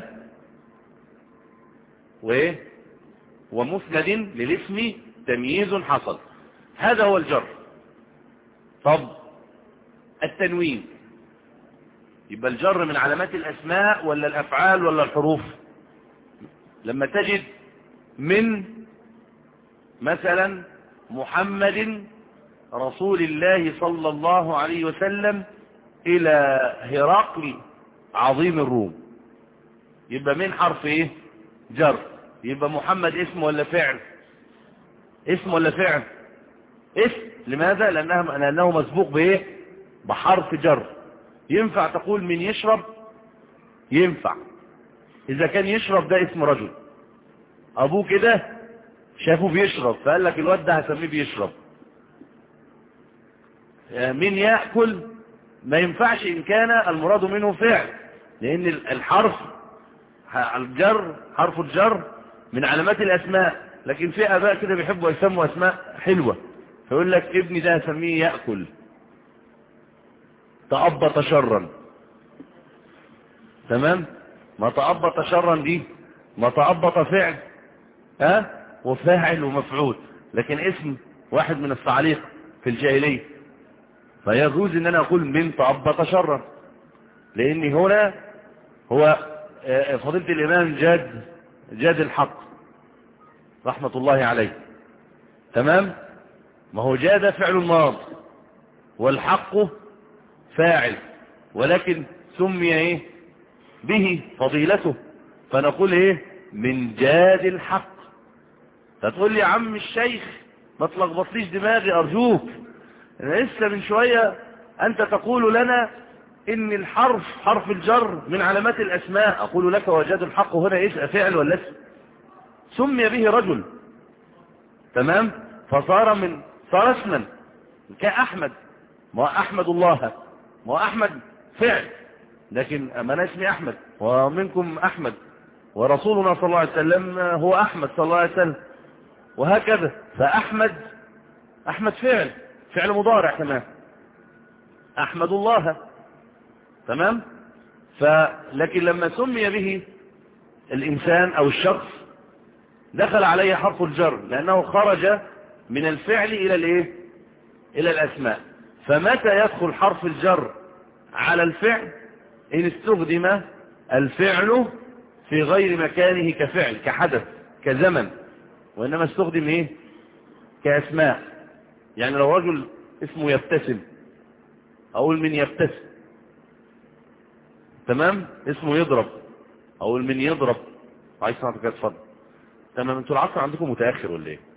وايه ومسند للاسم تمييز حصل، هذا هو الجر. طب التنوين يبقى الجر من علامات الأسماء ولا الأفعال ولا الحروف؟ لما تجد من مثلا محمد رسول الله صلى الله عليه وسلم إلى هرقل عظيم الروم، يبقى من حرف ايه؟ جر. يبقى محمد اسم ولا فعل؟ اسم ولا فعل؟ اسم. لماذا؟ لأنه, لأنه مسبوق بايه؟ بحرف جر. ينفع تقول من يشرب؟ ينفع إذا كان يشرب ده اسم رجل، أبوه كده شافه بيشرب فقال لك الواد ده هسميه بيشرب. من يأكل ما ينفعش إن كان المراد منه فعل، لأن الحرف الجر حرف الجر من علامات الأسماء. لكن في آباء كده بيحبوا يسموا أسماء حلوة، فيقول لك ابني ده هسميه يأكل، تأبط شرا. تمام؟ ما تأبط شرا دي ما تأبط فعل، ها؟ وفاعل ومفعول، لكن اسم واحد من الصعاليق في الجاهلية، فيجوز ان انا اقول من تأبط شرا، لان هنا هو فضيلة الامام جاد جاد الحق رحمة الله عليه، تمام. ما هو جاد فعل ماض والحق فاعل، ولكن سمي ايه به فضيلته، فنقول ايه من جاد الحق. فتقول لي يا عم الشيخ ما تلخبطليش دماغي ارجوك، انا لسه من شوية انت تقول لنا ان الحرف حرف الجر من علامات الاسماء. اقول لك وجاد الحق هنا ايه فعل ولا اسم؟ سمي به رجل، تمام، فصار من صار اسما كأحمد. ما احمد الله، ما احمد فعل، لكن ما انا اسمي احمد ومنكم احمد، ورسولنا صلى الله عليه وسلم هو احمد صلى الله عليه وسلم، وهكذا. فاحمد احمد فعل فعل مضارع، تمام، احمد الله، تمام. فلكن لما سمي به الانسان او الشخص دخل عليه حرف الجر، لانه خرج من الفعل الى الايه الى الاسماء. فمتى يدخل حرف الجر على الفعل؟ ان استخدم الفعل في غير مكانه كفعل كحدث كزمن، وانما استخدم ايه كاسماء. يعني لو رجل اسمه يبتسم اقول من يبتسم، تمام. اسمه يضرب اقول من يضرب. عايز سمعت كده اتفضل. تمام. انتوا العصر عندكم متاخر ولا ايه؟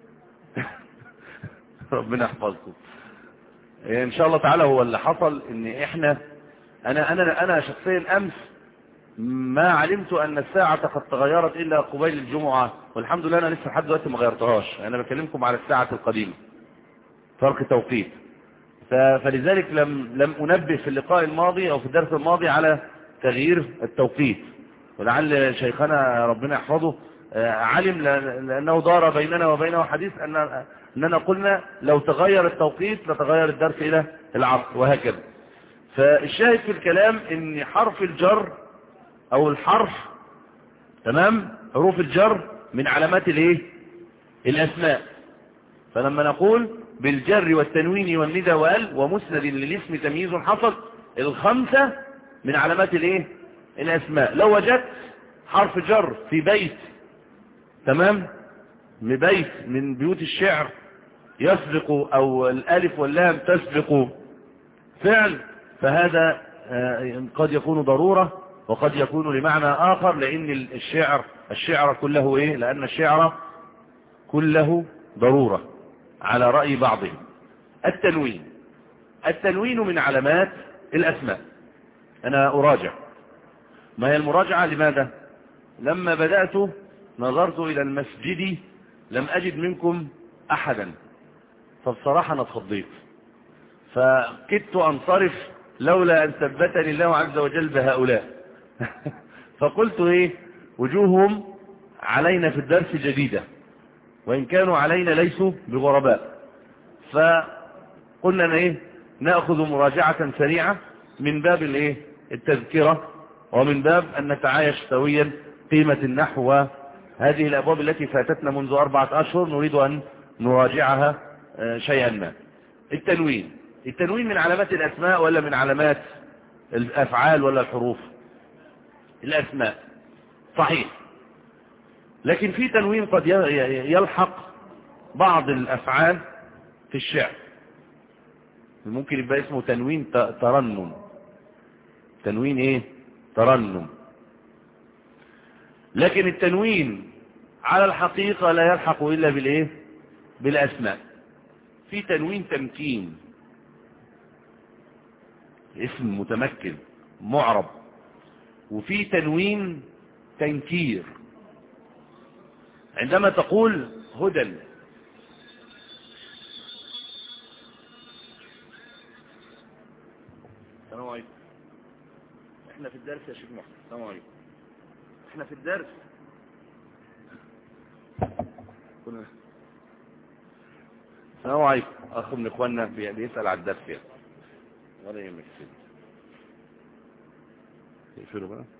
ربنا يحفظكم. ان شاء الله تعالى هو اللي حصل ان احنا انا انا انا شخصيا امس ما علمت ان الساعه قد تغيرت الا قبيل الجمعه، والحمد لله انا لسه لحد دلوقتي ما غيرتهاش. انا بكلمكم على الساعه القديمه، فرق توقيت. فلذلك لم لم انبه في اللقاء الماضي او في الدرس الماضي على تغيير التوقيت، ولعل شيخنا ربنا يحفظه علم، لانه دار بيننا وبينه حديث ان اننا قلنا لو تغير التوقيت لتغير الدرس الى العصر، وهكذا. فالشاهد في الكلام ان حرف الجر او الحرف، تمام، حروف الجر من علامات الايه الاسماء. فلما نقول بالجر والتنوين والندى وال ومسند للاسم تمييز حصل، الخمسة من علامات الايه الاسماء. لو وجدت حرف جر في بيت، تمام، من بيت من بيوت الشعر يسبق او الالف واللام تسبق فعل، فهذا قد يكون ضرورة وقد يكون لمعنى اخر، لان الشعر الشعر كله ايه لان الشعر كله ضرورة على رأي بعضهم. التنوين التنوين من علامات الأسماء. أنا أراجع، ما هي المراجعة لماذا؟ لما بدأت نظرت إلى المسجد لم أجد منكم أحدا، فبصراحة أنا اتخضيت، فكدت أنصرف لولا أن ثبتني الله عز وجل بهؤلاء. فقلت إيه وجوههم علينا في الدرس جديدة، وإن كانوا علينا ليسوا بغرباء. فقلنا ايه نأخذ مراجعة سريعة من باب الايه التذكرة، ومن باب أن نتعايش سويا قيمة النحو وهذه الأبواب التي فاتتنا منذ أربعة أشهر نريد أن نراجعها شيئا ما. التنوين التنوين من علامات الأسماء ولا من علامات الأفعال ولا الحروف؟ الأسماء صحيح، لكن في تنوين قد يلحق بعض الأفعال في الشعر، ممكن يبقى اسمه تنوين ترنم. تنوين ايه ترنم. لكن التنوين على الحقيقة لا يلحق إلا بالايه بالأسماء. في تنوين تمكين، اسم متمكن معرب، وفي تنوين تنكير. عندما تقول هدى، السلام عليكم، احنا في الدرس يا شيخ محمد. السلام عليكم، احنا في الدرس. السلام عليكم. اخ من اخواننا بيسأل على الدرس يعني. ولا يهمك سيدي، يقفلوا بقى.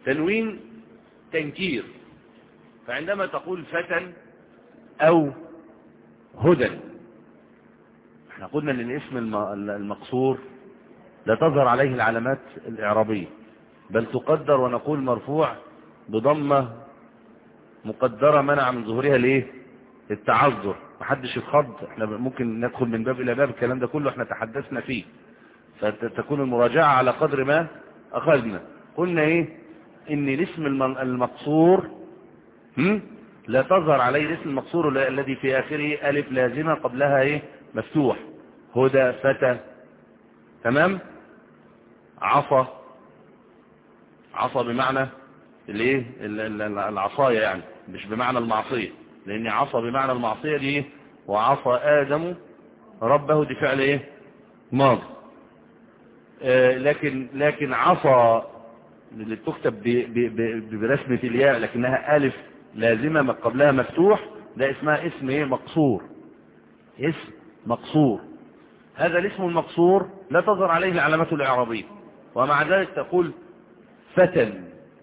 تنوين تنكير. فعندما تقول فتى أو هدى، احنا قلنا ان الاسم المقصور لا تظهر عليه العلامات الإعرابية، بل تقدر ونقول مرفوع بضمة مقدرة منع من ظهورها ليه؟ التعذر، محدش يتخض. احنا ممكن ندخل من باب الى باب، الكلام ده كله احنا تحدثنا فيه، فتكون المراجعة على قدر ما اخذنا. قلنا ايه؟ ان الاسم المقصور هم؟ لا تظهر عليه الاسم المقصور الذي في اخره الف لازمة قبلها ايه؟ مفتوح. هدى، فتى، تمام. عصا، عصا بمعنى الايه؟ العصاية يعني، مش بمعنى المعصية، لان عصا بمعنى المعصية دي. وعصى آدم ربه دي فعل ايه؟ ماضي. آه لكن لكن عصى اللي بتكتب برسمة الياء لكنها ألف لازمة ما قبلها مفتوح، ده اسمها اسم ايه؟ مقصور. اسم مقصور. هذا الاسم المقصور لا تظهر عليه العلامات الإعرابية، ومع ذلك تقول فتى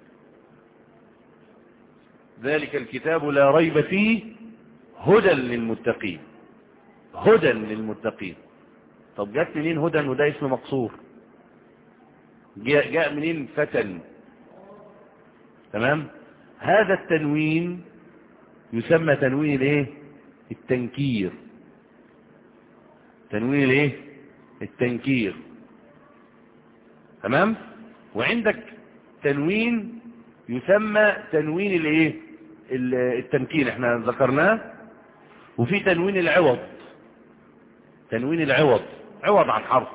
ذلك الكتاب لا ريب فيه هدى للمتقين. هدى للمتقين. طب جاءت منين هدى وده اسم مقصور؟ جاء, جاء منين فتى؟ تمام. هذا التنوين يسمى تنوين الايه؟ التنكير. تنوين الايه؟ التنكير. تمام. وعندك تنوين يسمى تنوين الايه؟ التمكين، احنا ذكرناه. وفي تنوين العوض. تنوين العوض عوض عن حرف،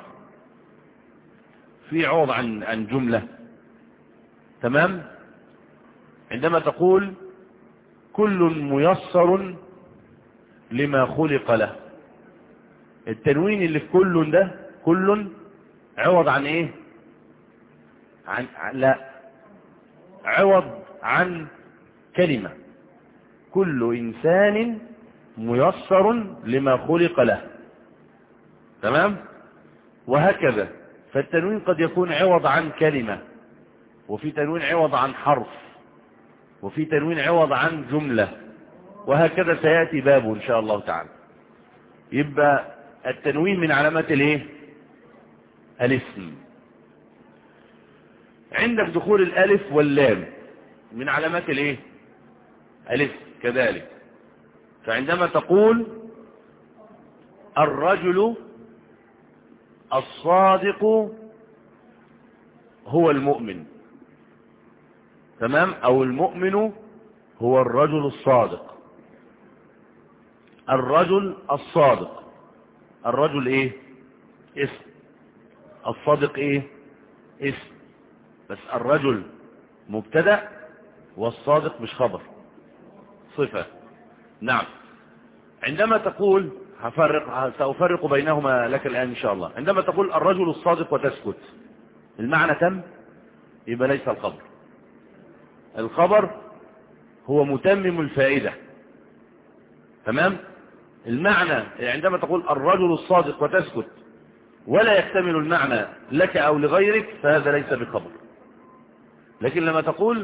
في عوض عن عن جملة. تمام. عندما تقول كل ميسر لما خلق له، التنوين اللي في كل ده كل عوض عن ايه؟ عن لا عوض عن كلمة. كل إنسان ميسر لما خلق له. تمام. وهكذا. فالتنوين قد يكون عوض عن كلمة، وفي تنوين عوض عن حرف، وفي تنوين عوض عن جملة، وهكذا سيأتي بابه إن شاء الله تعالى. يبقى التنوين من علامات الايه؟ الاسم. عندك دخول الالف واللام من علامات الايه؟ الاسم كذلك. فعندما تقول الرجل الصادق هو المؤمن، تمام، او المؤمن هو الرجل الصادق. الرجل الصادق، الرجل ايه؟ اسم. الصادق ايه؟ اسم. بس الرجل مبتدأ والصادق مش خبر، صفة. نعم. عندما تقول هفرق سأفرق بينهما لك الآن إن شاء الله. عندما تقول الرجل الصادق وتسكت، المعنى تم، يبقى ليس الخبر. الخبر هو متمم الفائدة. تمام. المعنى عندما تقول الرجل الصادق وتسكت ولا يكتمل المعنى لك أو لغيرك فهذا ليس بخبر. لكن لما تقول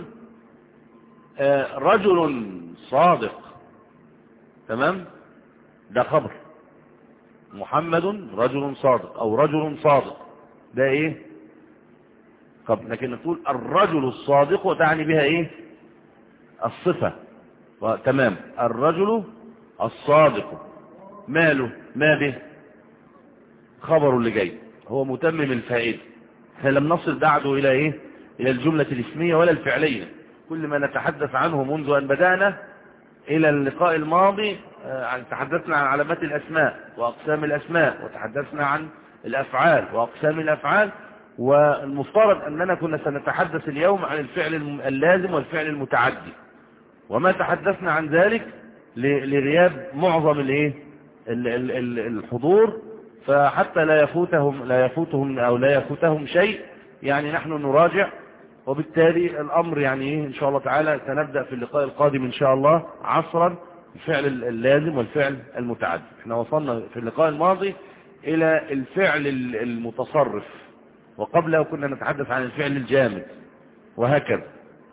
رجل صادق، تمام، ده خبر. محمد رجل صادق او رجل صادق، ده ايه؟ خبر. لكن تقول الرجل الصادق وتعني بها ايه؟ الصفة. تمام. الرجل الصادق ماله؟ ما به؟ خبر اللي جاي، هو متمم الفائدة. فلم نصل بعده الى ايه؟ الى الجملة الاسمية ولا الفعلية. كل ما نتحدث عنه منذ ان بدأنا الى اللقاء الماضي تحدثنا عن علامات الاسماء واقسام الاسماء، وتحدثنا عن الافعال واقسام الافعال. والمفترض اننا كنا سنتحدث اليوم عن الفعل اللازم والفعل المتعدي، وما تحدثنا عن ذلك لغياب معظم الايه الحضور، فحتى لا يفوتهم لا يفوتهم او لا يفوتهم شيء، يعني نحن نراجع. وبالتالي الامر يعني ايه ان شاء الله تعالى سنبدأ في اللقاء القادم ان شاء الله عصرا الفعل اللازم والفعل المتعدي. احنا وصلنا في اللقاء الماضي الى الفعل المتصرف، وقبله كنا نتحدث عن الفعل الجامد، وهكذا.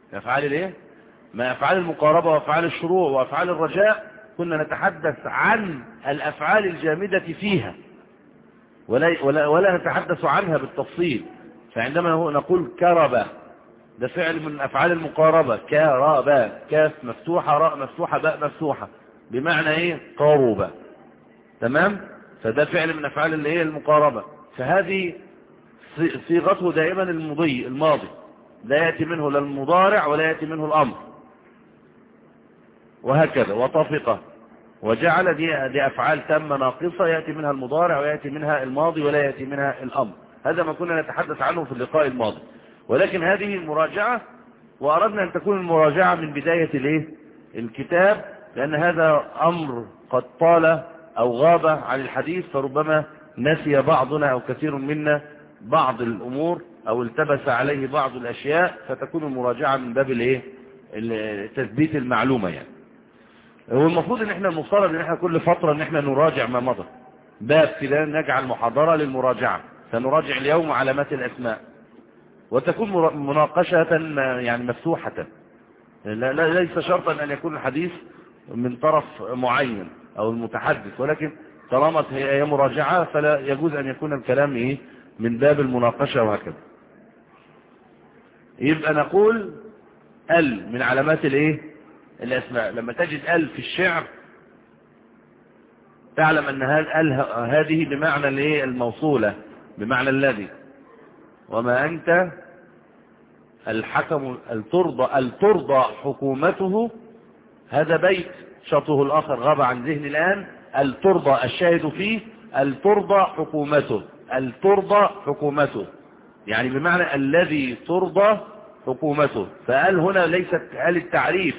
أفعال الايه؟ ما أفعال المقاربة وأفعال الشروع وأفعال الرجاء كنا نتحدث عن الأفعال الجامدة فيها ولا, ولا, ولا نتحدث عنها بالتفصيل. فعندما نقول كربة ده فعل من أفعال المقاربة، كربة، كاف مفتوحة راء مفتوحة باء مفتوحة، بمعنى ايه؟ قربة. تمام؟ فده فعل من أفعال اللي هي المقاربة. فهذه صيغته دائما المضي الماضي، لا يأتي منه لا المضارع ولا يأتي منه الأمر، وهكذا. وطفقة وجعل دي, دي أفعال تامة ناقصة، يأتي منها المضارع ويأتي منها الماضي ولا يأتي منها الأمر. هذا ما كنا نتحدث عنه في اللقاء الماضي. ولكن هذه المراجعة، وأردنا أن تكون المراجعة من بداية الايه الكتاب، لأن هذا أمر قد طال أو غاب عن الحديث، فربما نسي بعضنا أو كثير منا بعض الأمور أو التبس عليه بعض الأشياء، فتكون المراجعة من باب الايه تثبيت المعلومة. يعني هو المفروض ان احنا المفترض ان احنا كل فترة ان احنا نراجع ما مضى، باب كده نجعل محاضرة للمراجعة، سنراجع اليوم علامات الأسماء، وتكون مناقشة يعني مفتوحة، لا لا ليس شرطا أن يكون الحديث من طرف معين أو المتحدث، ولكن طالما هي مراجعة فلا يجوز أن يكون الكلام إيه من باب المناقشة وهكذا. يبقى نقول ال من علامات الايه الأسماء. لما تجد ال في الشعر تعلم أن ال هذه بمعنى الايه الموصولة، بمعنى الذي. وما أنت الحكم الترضى الترضى حكومته، هذا بيت شطه الآخر غاب عن ذهني الآن. الترضى الشاهد فيه الترضى حكومته، الترضى حكومته يعني بمعنى الذي ترضى حكومته. فقال هنا ليست قال التعريف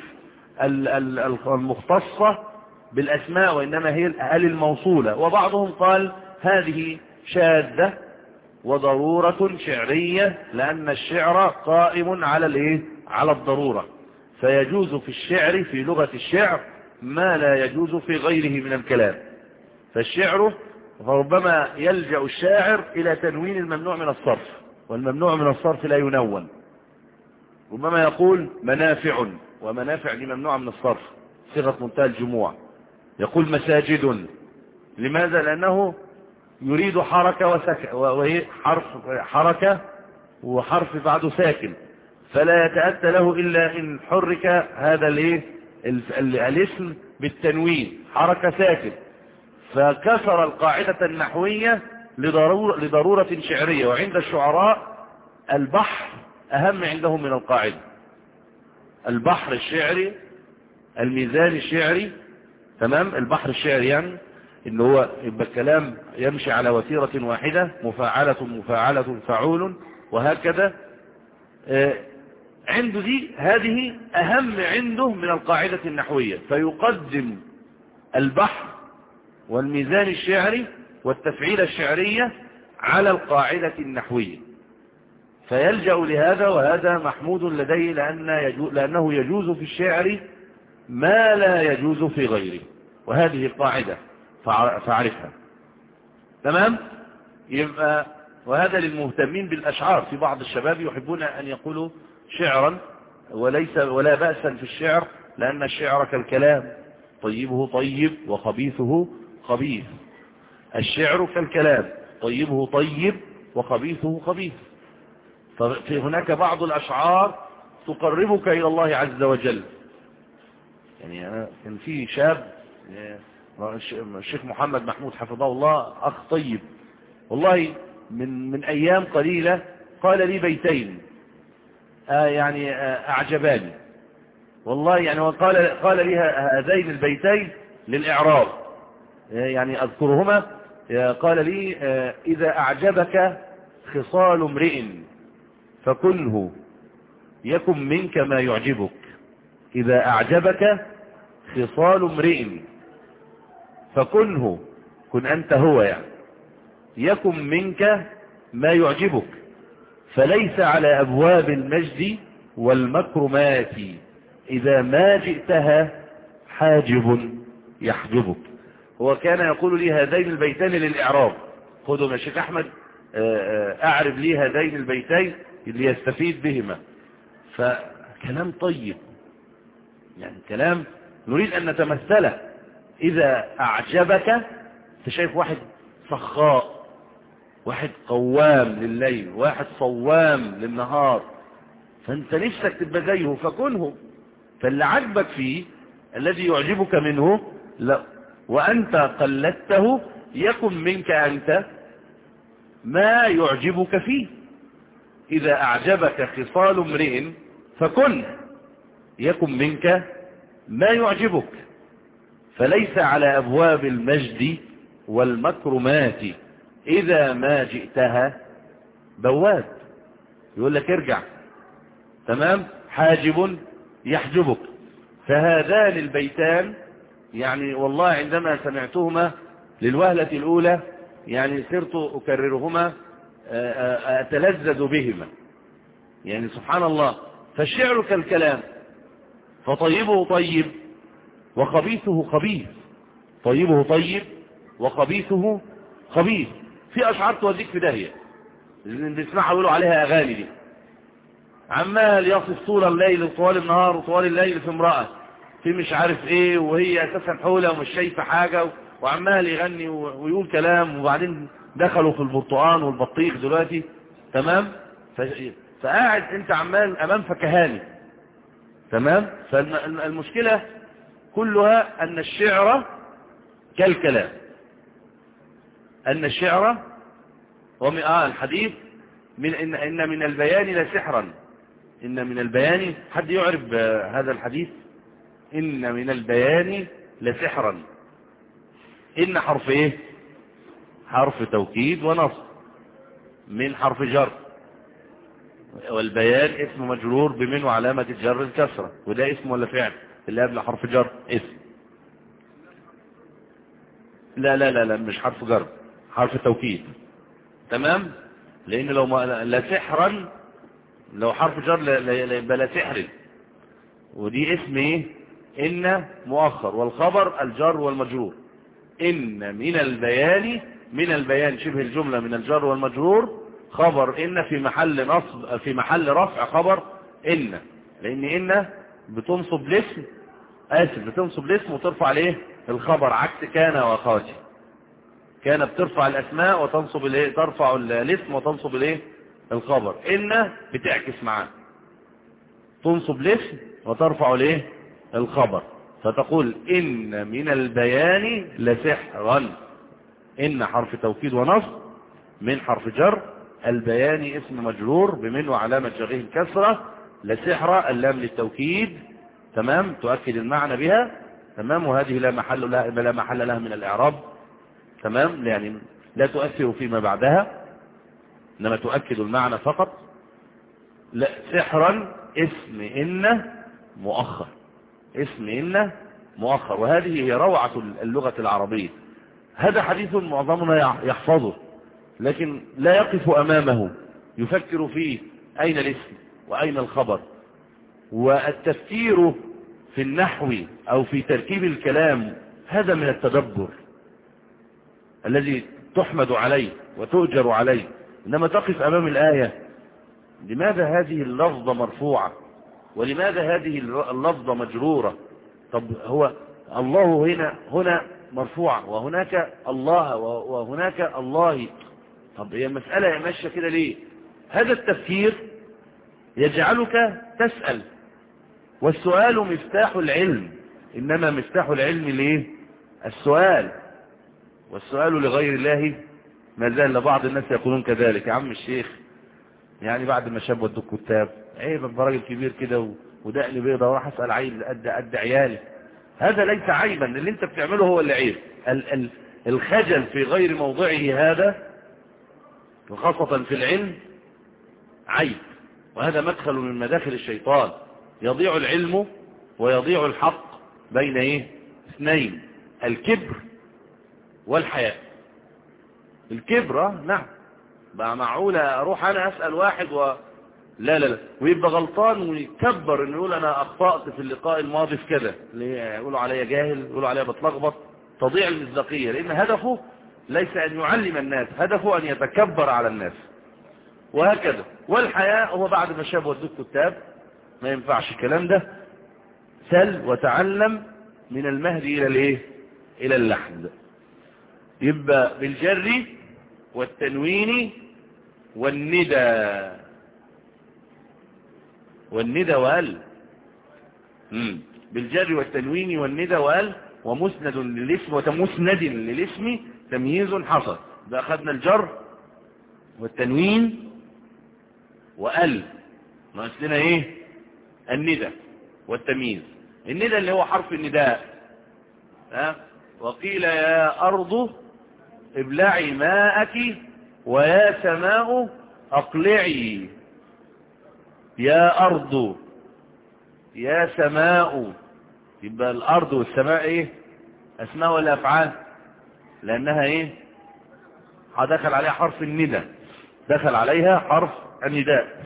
المختصة بالأسماء، وإنما هي الآل الموصولة. وبعضهم قال هذه شاذة وضرورة شعرية، لأن الشعر قائم على الايه على الضرورة، فيجوز في الشعر في لغة الشعر ما لا يجوز في غيره من الكلام. فالشعر فربما يلجأ الشاعر إلى تنوين الممنوع من الصرف، والممنوع من الصرف لا ينون. ربما يقول منافع، ومنافع دي ممنوع من الصرف، صيغة منتهى الجموع. يقول مساجد، لماذا؟ لأنه يريد حركة وسكن، وهي حرف حركة وحرف بعده ساكن، فلا يتأتى له إلا إن حرك هذا الايه الاسم بالتنوين، حركة ساكن. فكسر القاعدة النحوية لضرورة, لضرورة شعرية. وعند الشعراء البحر أهم عندهم من القاعدة. البحر الشعري، الميزان الشعري، تمام. البحر الشعري يعني إن هو يبقى الكلام يمشي على وتيرة واحدة، مفاعلة مفاعلة فعول وهكذا. عنده دي هذه أهم عنده من القاعدة النحوية، فيقدم البحر والميزان الشعري والتفعيل الشعرية على القاعدة النحوية، فيلجأ لهذا. وهذا محمود لديه، لأن يجوز لأنه يجوز في الشعر ما لا يجوز في غيره، وهذه القاعدة فاعرفها. تمام. يبقى وهذا للمهتمين بالأشعار. في بعض الشباب يحبون أن يقولوا شعرا، وليس ولا بأسا في الشعر، لأن الشعر كالكلام، طيبه طيب وخبيثه خبيث. الشعر كالكلام، طيبه طيب وخبيثه خبيث. فهناك بعض الأشعار تقربك إلى الله عز وجل. يعني أنا كان في شاب الشيخ محمد محمود حفظه الله، أخ طيب والله، من من أيام قليلة قال لي بيتين آه يعني آه أعجباني والله. يعني وقال قال لي هذين البيتين للإعراب، آه يعني أذكرهما. آه قال لي آه إذا أعجبك خصال امرئ فكنه يكن منك ما يعجبك. إذا أعجبك خصال امرئ فكنه، كن أنت هو يعني، يكن منك ما يعجبك. فليس على أبواب المجد والمكرمات إذا ما جئتها حاجب يحجبك. هو كان يقول لي هذين البيتين للإعراب. خذوا يا شيخ أحمد أعرب لي هذين البيتين ليستفيد بهما. كلام طيب، يعني كلام نريد أن نتمثله. إذا أعجبك تشايف واحد سخاء، واحد قوام لليل، واحد صوام للنهار، فأنت نفسك تبقى زيه فكنه. فاللي عجبك فيه الذي يعجبك منه لا، وأنت قلدته يكن منك أنت ما يعجبك فيه. إذا أعجبك خصال امرئ فكن يكن منك ما يعجبك. فليس على أبواب المجد والمكرمات إذا ما جئتها بواب، يقول لك ارجع، تمام، حاجب يحجبك. فهذان البيتان يعني والله عندما سمعتهما للوهلة الأولى يعني صرت أكررهما أتلذذ بهما، يعني سبحان الله. فالشعر كالكلام، فطيبه طيب وخبيثه خبيث، طيبه طيب وخبيثه خبيث. في أشعار توديك في داهية بنسمعها يقولوا عليها أغاني دي، عمال يصف طول الليل وطوال النهار وطوال الليل في امرأة في مش عارف ايه، وهي اساسا حولة ومش شايفة حاجة، وعمال يغني ويقول كلام، وبعدين دخلوا في البرتقان والبطيخ دلوقتي، تمام. فقاعد انت عمال امام فكهاني، تمام. فالمشكلة كلها ان الشعر كالكلام، ان الشعر ومن آه الحديث من إن, إن من البيان لسحرا، إن من البيان، حد يعرف هذا الحديث؟ إن من البيان لسحرا. إن حرف إيه؟ حرف توكيد ونصب من حرف جر، والبيان اسم مجرور بمن وعلامة الجر الكسرة، وده اسم ولا فعل اللي قبل حرف جر؟ اسم. لا لا لا لا مش حرف جر، حرف توكيد، تمام. لأن لو ما لا سحرا لو حرف جر يبقى لا سحر، ودي اسم ايه؟ إن مؤخر، والخبر الجر والمجرور. إن من البيان، من البيان شبه الجملة من الجر والمجرور، خبر إن في محل نصب في محل رفع خبر إن، لأن إن بتنصب الاسم، آسف بتنصب الاسم وترفع عليه الخبر، عكس كان وأخواتي. كان بترفع الأسماء وتنصب الايه، ترفع الاسم وتنصب الايه الخبر. إن بتعكس معاه، تنصب الاسم وترفع الايه الخبر، فتقول إن من البيان لسحرا. إن حرف توكيد ونصب من حرف جر، البيان اسم مجرور بمن وعلامة جره الكسرة، لسحرة اللام للتوكيد، تمام، تؤكد المعنى بها، تمام. وهذه لا محل لها لا محل لها من الإعراب، تمام، يعني لا تؤثر فيما بعدها، إنما تؤكد المعنى فقط. لا سحرا اسم إن مؤخر، اسم إن مؤخر. وهذه هي روعة اللغة العربية. هذا حديث معظمنا يحفظه، لكن لا يقف أمامه يفكر فيه أين الاسم وأين الخبر. والتفكير في النحو أو في تركيب الكلام هذا من التدبر الذي تحمد عليه وتؤجر عليه. إنما تقف أمام الآية، لماذا هذه اللفظة مرفوعة ولماذا هذه اللفظة مجرورة؟ طب هو الله هنا هنا مرفوعة وهناك الله وهناك الله، طب هي المسألة ماشية كده ليه؟ هذا التفكير يجعلك تسأل، والسؤال مفتاح العلم. إنما مفتاح العلم ليه؟ السؤال، والسؤال لغير الله ما زال بعض الناس يقولون كذلك. يا عم الشيخ يعني بعد ما شاب ودوك كتاب عيب ابقى راجل كبير كده ودقني بيضة وراح اسال عيل قد قد عيالي. هذا ليس عيبا، اللي انت بتعمله هو اللي عيب. ال ال الخجل في غير موضعه هذا وخاصة في العلم عيب، وهذا مدخل من مداخل الشيطان. يضيع العلم ويضيع الحق بين ايه؟ اثنين، الكبر والحياء. الكبر نعم بقى معقولة اروح انا اسأل واحد و لا لا لا ويبقى غلطان ويكبر انه يقول انا اخطأت في اللقاء الماضي في كذا، يقولوا عليا جاهل، يقولوا عليا بتلخبط، تضيع المصداقية. لان هدفه ليس ان يعلم الناس، هدفه ان يتكبر على الناس، وهكذا. والحياء هو بعد ما شاب ودوك كتاب ما ينفعش الكلام ده. سل وتعلم من المهد الى الايه الى اللحد. يبقى بالجر والتنوين والندى والندى وال مم. بالجر والتنوين والندى وال ومسند للاسم ومسند للاسم تمييز حصل. ده اخذنا الجر والتنوين وال، ناقص لنا ايه؟ الندى والتمييز. الندى اللي هو حرف النداء. ها؟ وقيل يا أرض ابلعي ماءك ويا سماء أقلعي. يا أرض يا سماء. يبقى الأرض والسماء ايه؟ أسماء ولا أفعال؟ لأنها ايه؟ دخل عليها حرف الندى، دخل عليها حرف النداء.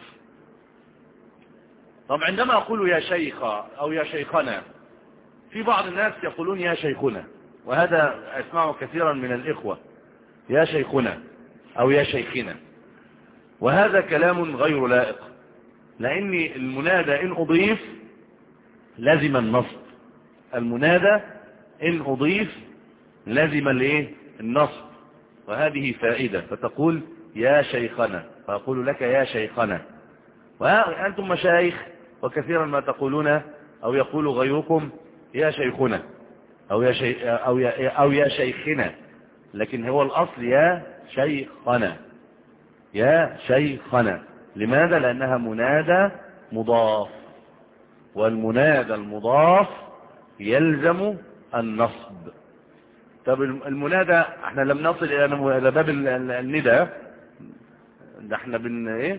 طب عندما أقول يا شيخ أو يا شيخنا، في بعض الناس يقولون يا شيخنا، وهذا أسمعه كثيرا من الإخوة، يا شيخنا أو يا شيخنا، وهذا كلام غير لائق، لأن المنادى إن أضيف لازم النصب. المنادى إن أضيف لازم الإيه؟ النصب، وهذه فائدة. فتقول يا شيخنا، فأقول لك يا شيخنا، وأنتم مشايخ، وكثيرا ما تقولون أو يقول غيركم يا شيخنا أو يا, شي أو يا, أو يا شيخنا، لكن هو الأصل يا شيخنا، يا شيخنا. لماذا؟ لأنها منادى مضاف، والمنادى المضاف يلزم النصب. طب المنادى احنا لم نصل إلى باب الندى، ده احنا بن ايه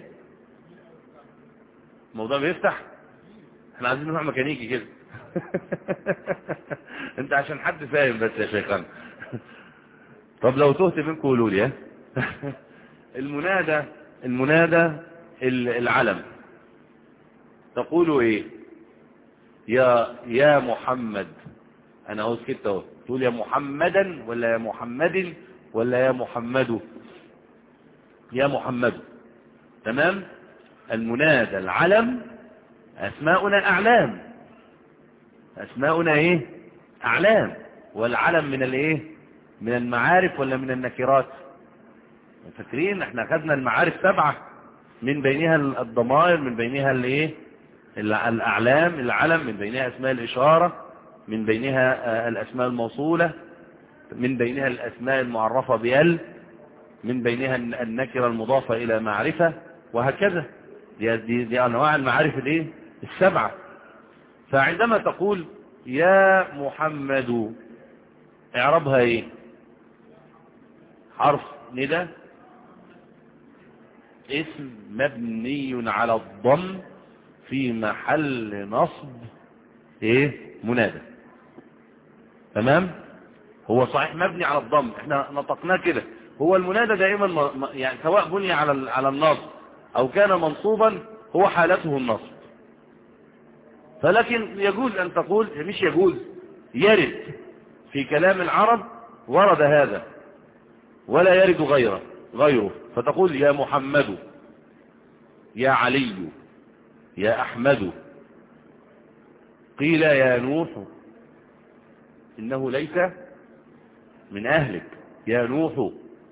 الموضوع بيفتح، احنا عايزين نروح ميكانيكي كده. انت عشان حد فاهم بس يا شيخان. طب لو تهت منكم قولوا لي. المنادى المنادى العلم، تقولوا ايه؟ يا يا محمد، انا اهو سكت اهو، تقول يا محمدا ولا يا محمد ولا يا محمد؟ يا محمد. تمام. المنادى العلم اسماؤنا اعلام، اسماؤنا ايه؟ اعلام. والعلم من الايه؟ من المعارف ولا من النكرات؟ فاكرين احنا اخذنا المعارف سبعة، من بينها الضمائر، من بينها الايه؟ الاعلام. العلم من بينها اسماء الاشارة، من بينها الاسماء الموصولة، من بينها الاسماء المعرفة بال، من بينها النكرة المضافة الى معرفة، وهكذا. دي, دي, دي انواع المعارف الايه؟ السبعة. فعندما تقول يا محمد، اعربها ايه؟ حرف ندى، اسم مبني على الضم في محل نصب ايه؟ منادى. تمام. هو صحيح مبني على الضم، احنا نطقناه كده. هو المنادى دائما يعني سواء بني على على النصب او كان منصوبا هو حالته النصب. فلكن يجوز ان تقول، مش يجوز، يرد في كلام العرب ورد هذا ولا يرد غيره غيره فتقول يا محمد، يا علي، يا احمد. قيل يا نوح انه ليس من اهلك. يا نوح،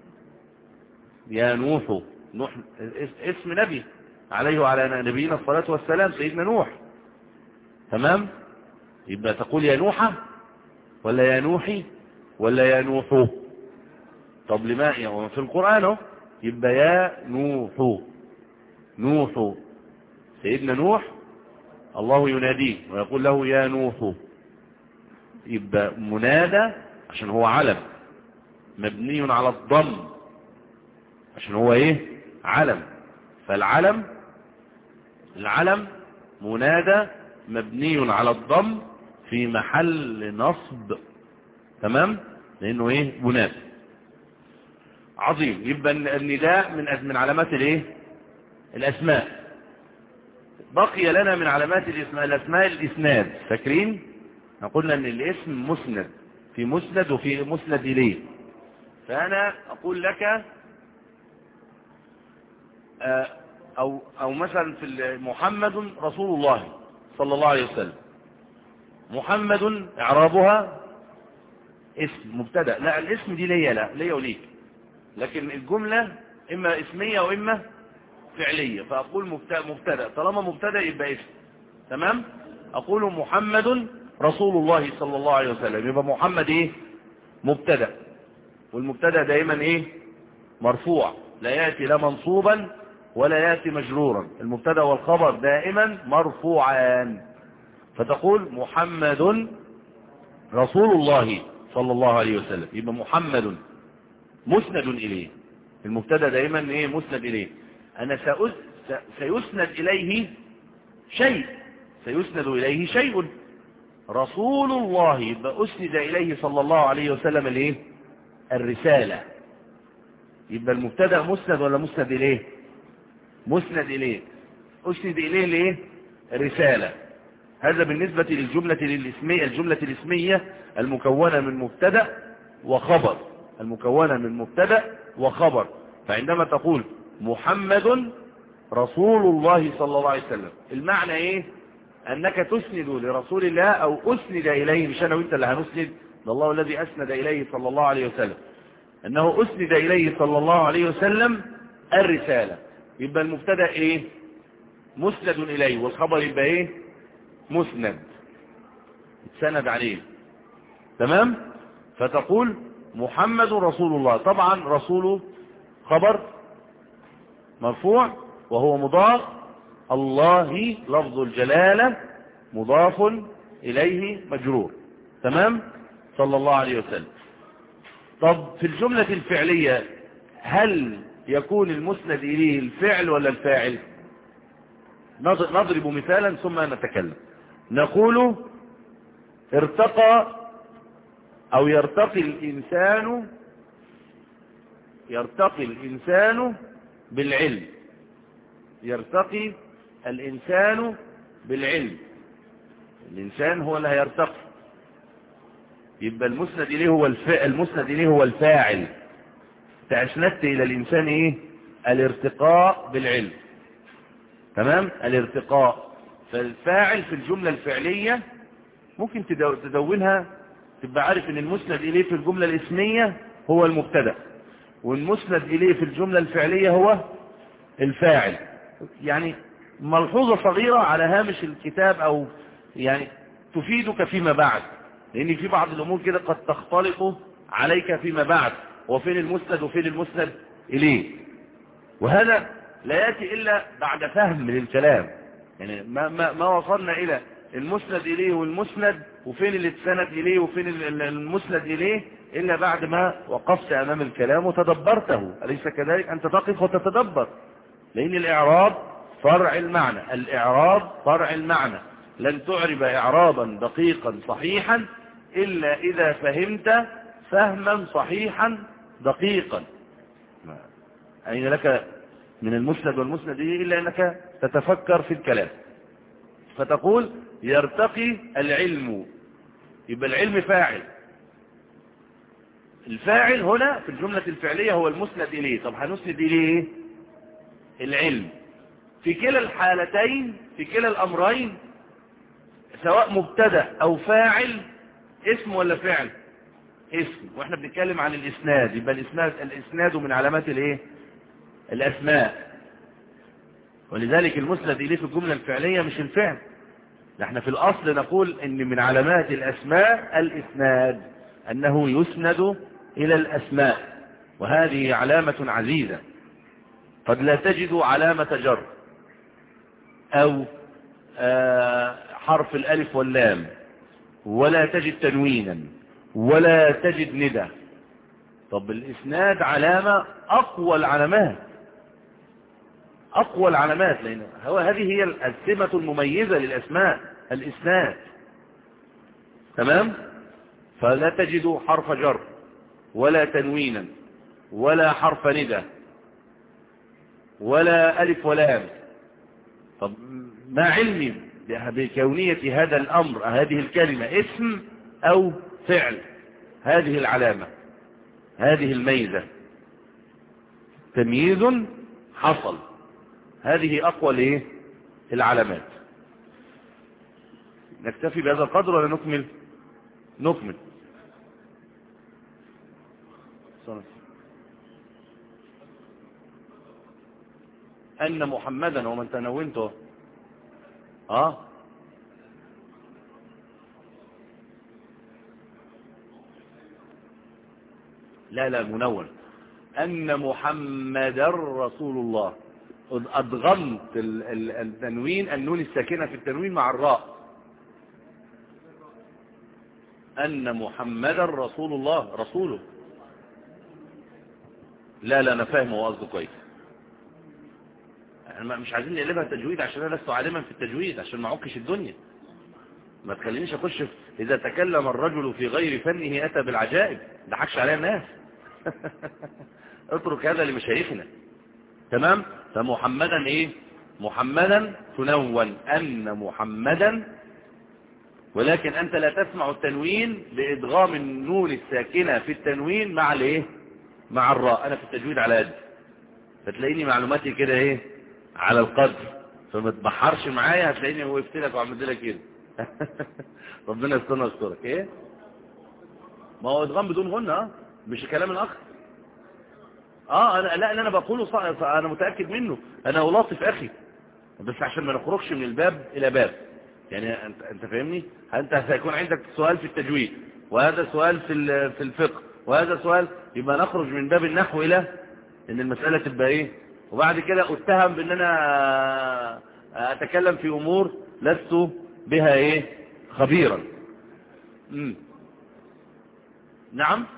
يا نوح. نوح اسم نبي عليه وعلى نبينا الصلاة والسلام، سيدنا نوح. تمام. يبقى تقول يا نوحة ولا يا نوحي ولا يا نوح؟ طب لما يعني في القرآن يبقى يا نوح. نوح سيدنا نوح الله يناديه ويقول له يا نوح. يبقى منادى عشان هو علم مبني على الضم، عشان هو ايه؟ علم. فالعلم العلم منادى مبني على الضم في محل نصب. تمام. لانه ايه؟ منادى. عظيم. يبقى النداء من من علامات الايه؟ الاسماء. بقي لنا من علامات الاسماء الاسماء الاسناد. فاكرين قلنا ان الاسم مسند، في مسند وفي مسند اليه. فانا اقول لك أو, أو مثلا في محمد رسول الله صلى الله عليه وسلم. محمد إعرابها اسم مبتدأ. لا الاسم دي ليا، لا ليا وليك، لكن الجملة إما اسمية وإما فعلية، فأقول مبتدأ. طالما مبتدأ يبقى اسم. تمام. أقول محمد رسول الله صلى الله عليه وسلم، يبقى محمد إيه؟ مبتدأ. والمبتدأ دائما إيه؟ مرفوع، لا يأتي لا منصوبا ولا يأتي مجرورا. المبتدأ والخبر دائما مرفوعان. فتقول محمد رسول الله صلى الله عليه وسلم، يبقى محمد مسند إليه. المبتدأ دائما إيه؟ مسند إليه. أنا سيسند إليه شيء، سيسند إليه شيء. رسول الله يبقى أسند إليه صلى الله عليه وسلم الإيه؟ الرسالة. يبقى المبتدأ مسند ولا مسند إليه؟ مسند إليه. أسند إليه ليه؟ رسالة. هذا بالنسبة للجملة الاسمية. الجملة الاسمية المكونة من مبتدأ وخبر، المكونة من مبتدأ وخبر. فعندما تقول محمد رسول الله صلى الله عليه وسلم، المعنى ايه؟ انك تسند لرسول الله او اسند اليه، مش انا وانت اللي هنسند، ده الله الذي اسند اليه صلى الله عليه وسلم، انه اسند اليه صلى الله عليه وسلم الرسالة. يبقى المبتدأ ايه؟ مسند اليه، والخبر يبقى ايه؟ مسند، اتسند عليه. تمام. فتقول محمد رسول الله. طبعا رسول خبر مرفوع وهو مضاف، الله لفظ الجلالة مضاف إليه مجرور. تمام. صلى الله عليه وسلم. طب في الجملة الفعلية هل يكون المسند إليه الفعل ولا الفاعل؟ نضرب مثالا ثم نتكلم. نقول ارتقى أو يرتقي الإنسان، يرتقي الإنسان بالعلم، يرتقي الإنسان بالعلم. الإنسان هو اللي هيرتقي، يبقى المسند إليه هو الفاعل، المسند إليه هو الفاعل. فأسندت إلى الإنسان إيه؟ الارتقاء بالعلم. تمام. الارتقاء. فالفاعل في الجملة الفعلية ممكن تدونها، تبقى عارف ان المسند إليه في الجملة الاسمية هو المبتدأ، والمسند إليه في الجملة الفعلية هو الفاعل. يعني ملحوظة صغيرة على هامش الكتاب، او يعني تفيدك فيما بعد، لان في بعض الامور كده قد تختلط عليك فيما بعد، وفين المسند وفين المسند إليه. وهذا لا يأتي إلا بعد فهم للكلام. يعني ما, ما, ما وصلنا إلى المسند إليه والمسند وفين اللي اتسند إليه وفين المسند إليه إلا بعد ما وقفت أمام الكلام وتدبرته. أليس كذلك؟ أنت تقف وتتدبر، لأن الإعراب فرع المعنى. الإعراب فرع المعنى. لن تعرب إعرابا دقيقا صحيحا إلا إذا فهمت فهما صحيحا دقيقا. أين لك من المسند والمسند إليه إلا أنك تتفكر في الكلام. فتقول يرتقي العلم، يبقى العلم فاعل. الفاعل هنا في الجملة الفعلية هو المسند إليه. طب هنسند إليه العلم. في كلا الحالتين، في كلا الأمرين، سواء مبتدأ أو فاعل، اسم ولا فعل؟ اسم. واحنا بنتكلم عن الإسناد، يبقى الإسناد الإسناد من علامات الايه؟ الأسماء. ولذلك المسند إليه في الجملة الفعلية مش الفعل. نحن في الأصل نقول إن من علامات الأسماء الإسناد، أنه يسند إلى الأسماء، وهذه علامة عزيزة. قد لا تجد علامة جر أو حرف الألف واللام، ولا تجد تنوينا، ولا تجد ندى. طب الإسناد علامة أقوى العلامات، أقوى العلامات، لأن هو هذه هي السمة المميزة للأسماء، الإسناد. تمام. فلا تجد حرف جر ولا تنوينا ولا حرف ندى ولا ألف ولام. طب ما علمي بكونية هذا الأمر، هذه الكلمة اسم أو فعل؟ هذه العلامة، هذه الميزة، تمييز حصل. هذه أقوى الايه العلامات. نكتفي بهذا القدر ولا نكمل؟ نكمل. أن محمدا ومن تنونته اه لا لا منون. أن محمدا رسول الله، أضغمت التنوين، النون الساكنة في التنوين مع الراء. أن محمدا رسول الله، رسوله. لا لا أنا فاهم هو قصده كويس. مش عايزين نقلبها تجويد عشان أنا لست عالما في التجويد، عشان ما اعكش الدنيا. ما تخلينيش أخش إذا تكلم الرجل في غير فنه أتى بالعجائب، ده حكش عليها الناس. اترك هذا لمشايخنا. تمام. فمحمدا ايه؟ محمدا تنون أن محمدا، ولكن أنت لا تسمع التنوين بإدغام النون الساكنة في التنوين مع الايه مع الراء. أنا في التجويد على قد، فتلاقيني معلوماتي كده ايه على القدر، فما تبحرش معايا، هتلاقيني وقفت لك وعملت لك كده. ربنا يستر ويسترك. ايه ما هو ادغام بدون غنة، اه مش كلام الاخ. اه انا لا انا بقوله صح، انا متاكد منه، انا الاطف اخي، بس عشان ما نخرجش من الباب الى باب. يعني انت انت فاهمني؟ انت سيكون عندك سؤال في التجويد، وهذا سؤال في في الفقه، وهذا سؤال، يبقى نخرج من باب النحو الى ان المساله تبقى ايه، وبعد كده اتهم بان انا اتكلم في امور لست بها ايه خبيرا. امم نعم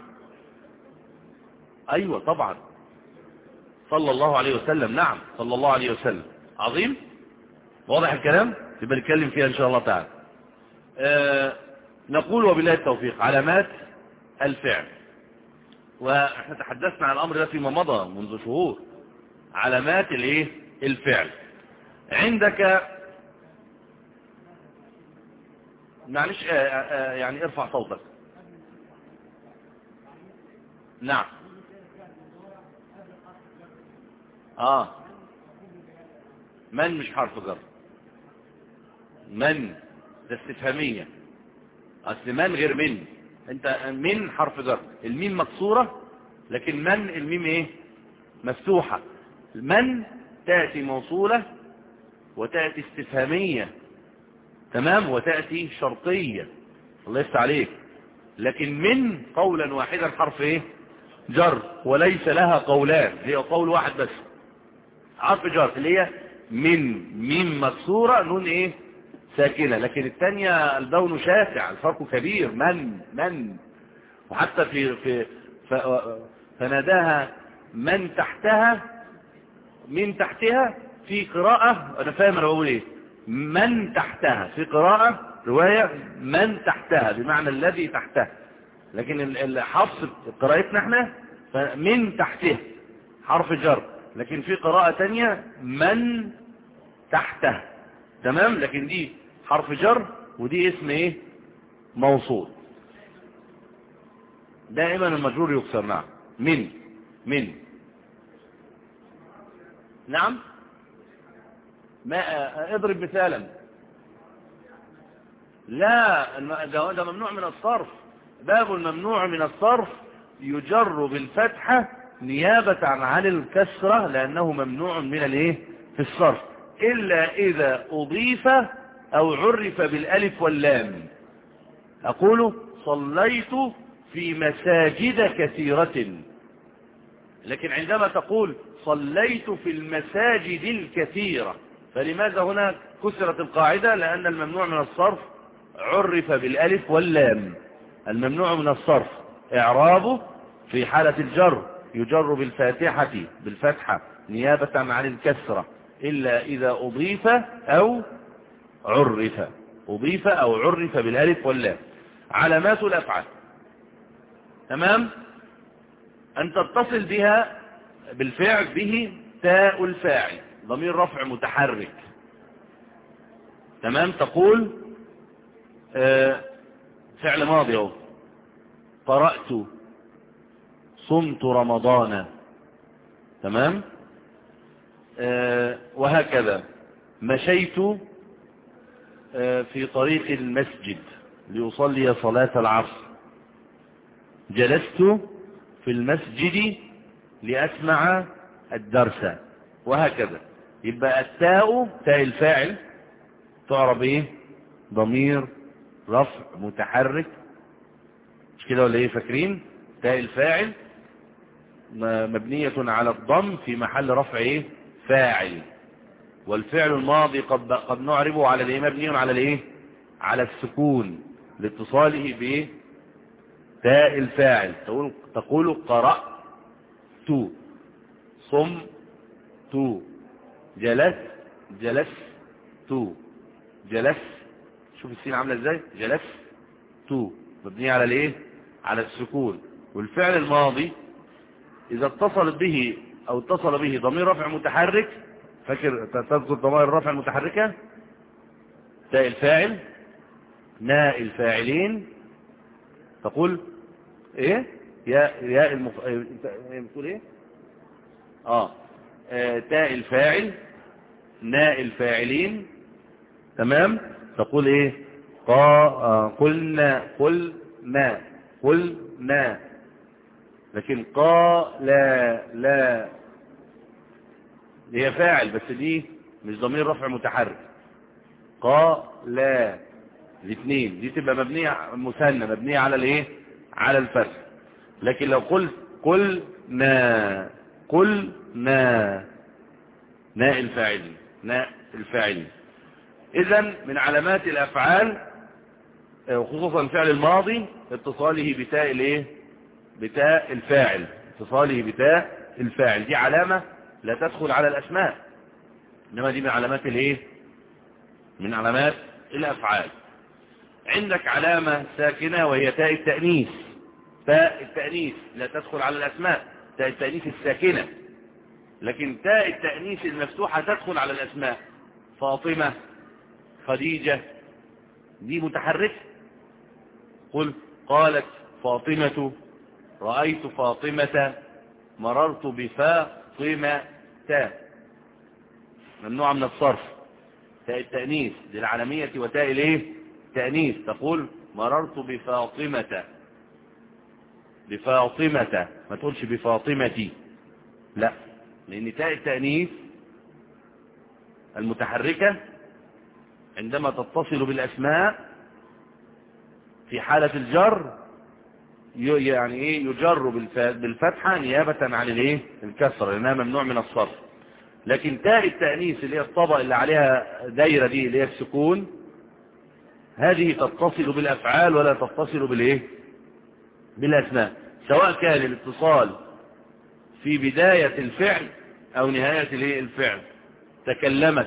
ايوه طبعا صلى الله عليه وسلم. نعم صلى الله عليه وسلم. عظيم. واضح الكلام؟ يبقى نتكلم فيها ان شاء الله تعالى. آه نقول وبالله التوفيق. علامات الفعل، واحنا تحدثنا عن الامر ده فيما مضى منذ شهور. علامات الايه الفعل عندك، معلش آه آه يعني ارفع صوتك. نعم اه من مش حرف جر، من ده استفهامية، اصل من غير من. انت من حرف جر، الميم مكسورة، لكن من الميم ايه مفتوحة. من تأتي موصولة وتأتي استفهامية، تمام، وتأتي شرطية. الله يفتح عليك. لكن من قولا واحدا حرف ايه جر، وليس لها قولان، هي قول واحد بس حرف جر، اللي هي من ميم مكسورة نون ايه ساكنة. لكن الثانية اللون شاسع، الفرق كبير. من من وحتى في في فناداها من تحتها، من تحتها في قراءة، انا فاهم انا بقول ايه، من تحتها في قراءة رواية من تحتها بمعنى الذي تحتها، لكن الحفص قراءتنا احنا من تحتها حرف جر، لكن في قراءة تانية من تحتها. تمام. لكن دي حرف جر ودي اسم ايه موصول. دائما المجرور يكسر. نعم من من نعم. ما اضرب مثالا. لا ده, ده ممنوع من الصرف. باب الممنوع من الصرف يجر بالفتحة نيابة عن الكسرة، لأنه ممنوع من الايه في الصرف، إلا إذا أضيف أو عرف بالألف واللام. أقول صليت في مساجد كثيرة، لكن عندما تقول صليت في المساجد الكثيرة، فلماذا هنا كسرت القاعدة؟ لأن الممنوع من الصرف عرف بالألف واللام. الممنوع من الصرف إعرابه في حالة الجر يجر بالفاتحة بالفتحة نيابة عن الكسرة، إلا إذا أضيف أو عرف أضيف أو عرف بالألف واللام. علامات الأفعال، تمام، أن تتصل بها بالفعل به تاء الفاعل ضمير رفع متحرك. تمام. تقول آه فعل ماضي اهو، قرأت، صمت رمضان. تمام. آه وهكذا مشيت آه في طريق المسجد لأصلي صلاة العصر، جلست في المسجد لأسمع الدرس، وهكذا. يبقى التاء تاء الفاعل تعرب ايه؟ ضمير رفع متحرك، مش كده ولا ايه؟ فاكرين تاء الفاعل مبنية على الضم في محل رفع ايه؟ فاعل. والفعل الماضي قد قد نعربه على الايه؟ مبني على الايه؟ على السكون لاتصاله بايه؟ تاء الفاعل. تقول تقول قرأت، صمت، جلست، جلست، جلست. شوف السين عامله ازاي؟ جلست مبنيه على الايه؟ على السكون. والفعل الماضي اذا اتصلت به او اتصل به ضمير رفع متحرك، فاكر تذكر ضمائر الرفع المتحركه؟ تاء الفاعل، ناء الفاعلين، تقول ايه؟ يا يا المف... بتقول ايه؟ اه, آه. تاء الفاعل، ناء الفاعلين، تمام. تقول ايه؟ قا آه. قلنا قلنا قلنا. لكن قا لا لا هي فاعل، بس دي مش ضمير رفع متحرك. قا لا الاثنين دي تبقى مبنيه مثنى، مبنيه على الايه؟ على الفتح. لكن لو قلت قلنا قلنا، ناء الفاعلين، ناء الفاعلين. اذا من علامات الافعال خصوصا الفعل الماضي اتصاله بتاء الايه؟ بتاء الفاعل، اتصاله بتاء الفاعل. دي علامة لا تدخل على الاسماء، انما دي من علامات الايه؟ من علامات الافعال. عندك علامة ساكنة وهي تاء التأنيث. تاء التأنيث لا تدخل على الاسماء، تاء التأنيث الساكنة. لكن تاء التأنيث المفتوحة تدخل على الاسماء. فاطمة، خديجة، دي متحركة. قل قالت فاطمة، رأيت فاطمة، مررت بفاطمة. ممنوع من الصرف. تاء التأنيث للعالمية وتاء الايه؟ تأنيث. تقول مررت بفاطمة، بفاطمة، ما تقولش بفاطمتي، لا، لأن تاء التأنيث المتحركة عندما تتصل بالأسماء في حالة الجر يعني ايه؟ يجر بالفتحة نيابة عن الايه؟ الكسر، لانها ممنوع من الصرف. لكن تاء التأنيث اللي هي الطبقة اللي عليها دايرة دي اللي هي السكون، هذه تتصل بالأفعال ولا تتصل بالايه؟ بالأسماء، سواء كان الاتصال في بداية الفعل او نهاية الايه؟ الفعل. تكلمت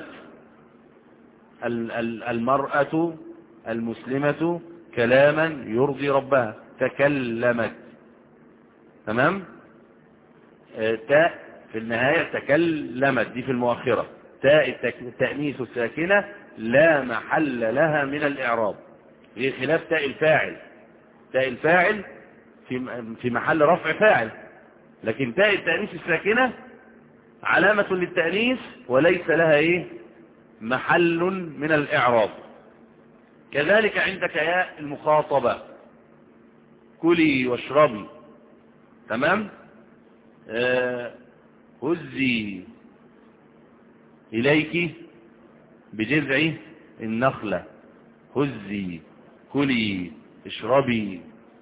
المرأة المسلمة كلاما يرضي ربها، تكلمت، تمام. آه تاء في النهاية تكلمت، دي في المؤخرة. تاء التأنيث الساكنة لا محل لها من الإعراب، هي خلاف تاء الفاعل. تاء الفاعل في في محل رفع فاعل، لكن تاء التأنيث الساكنة علامة للتأنيث وليس لها ايه؟ محل من الإعراب. كذلك عندك ياء المخاطبة، كلي واشربي، تمام. آه هزي إليك بجذع النخلة، هزي، كلي، اشربي،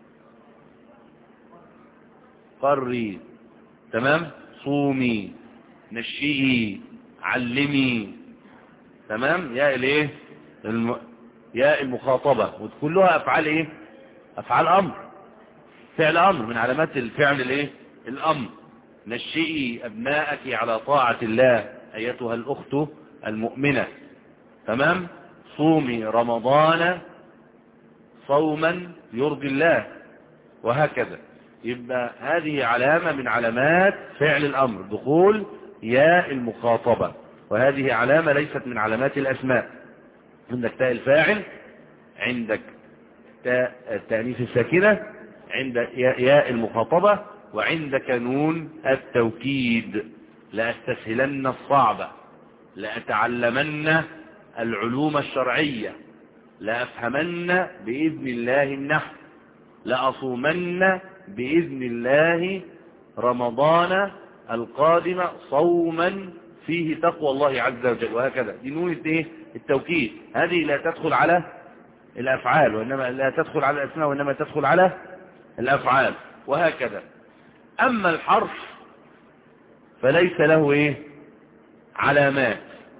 قري، تمام. صومي، نشئي، علمي، تمام. ياء الايه؟ الم... ياء المخاطبة، وكلها افعال ايه؟ افعال امر، فعل امر من علامات الفعل الايه؟ الامر. نشئي ابناءك على طاعة الله ايتها الاخت المؤمنة، تمام. صومي رمضان صوما يرضي الله، وهكذا. يبقى هذه علامة من علامات فعل الامر، دخول ياء المخاطبة، وهذه علامة ليست من علامات الاسماء. عندك تاء الفاعل، عندك تاء التأنيث الساكنة، عندك ياء المخاطبة، وعندك نون التوكيد. لأستسهلن الصعب، لأتعلمن العلوم الشرعية، لأفهمن بإذن الله النحو، لأصومن بإذن الله رمضان القادم صوما فيه تقوى الله عز وجل، وهكذا. دي نون ايه التوكيد، هذه لا تدخل على الأفعال وإنما لا تدخل على الأسماء وإنما تدخل على الأفعال، وهكذا. أما الحرف فليس له ايه علامات.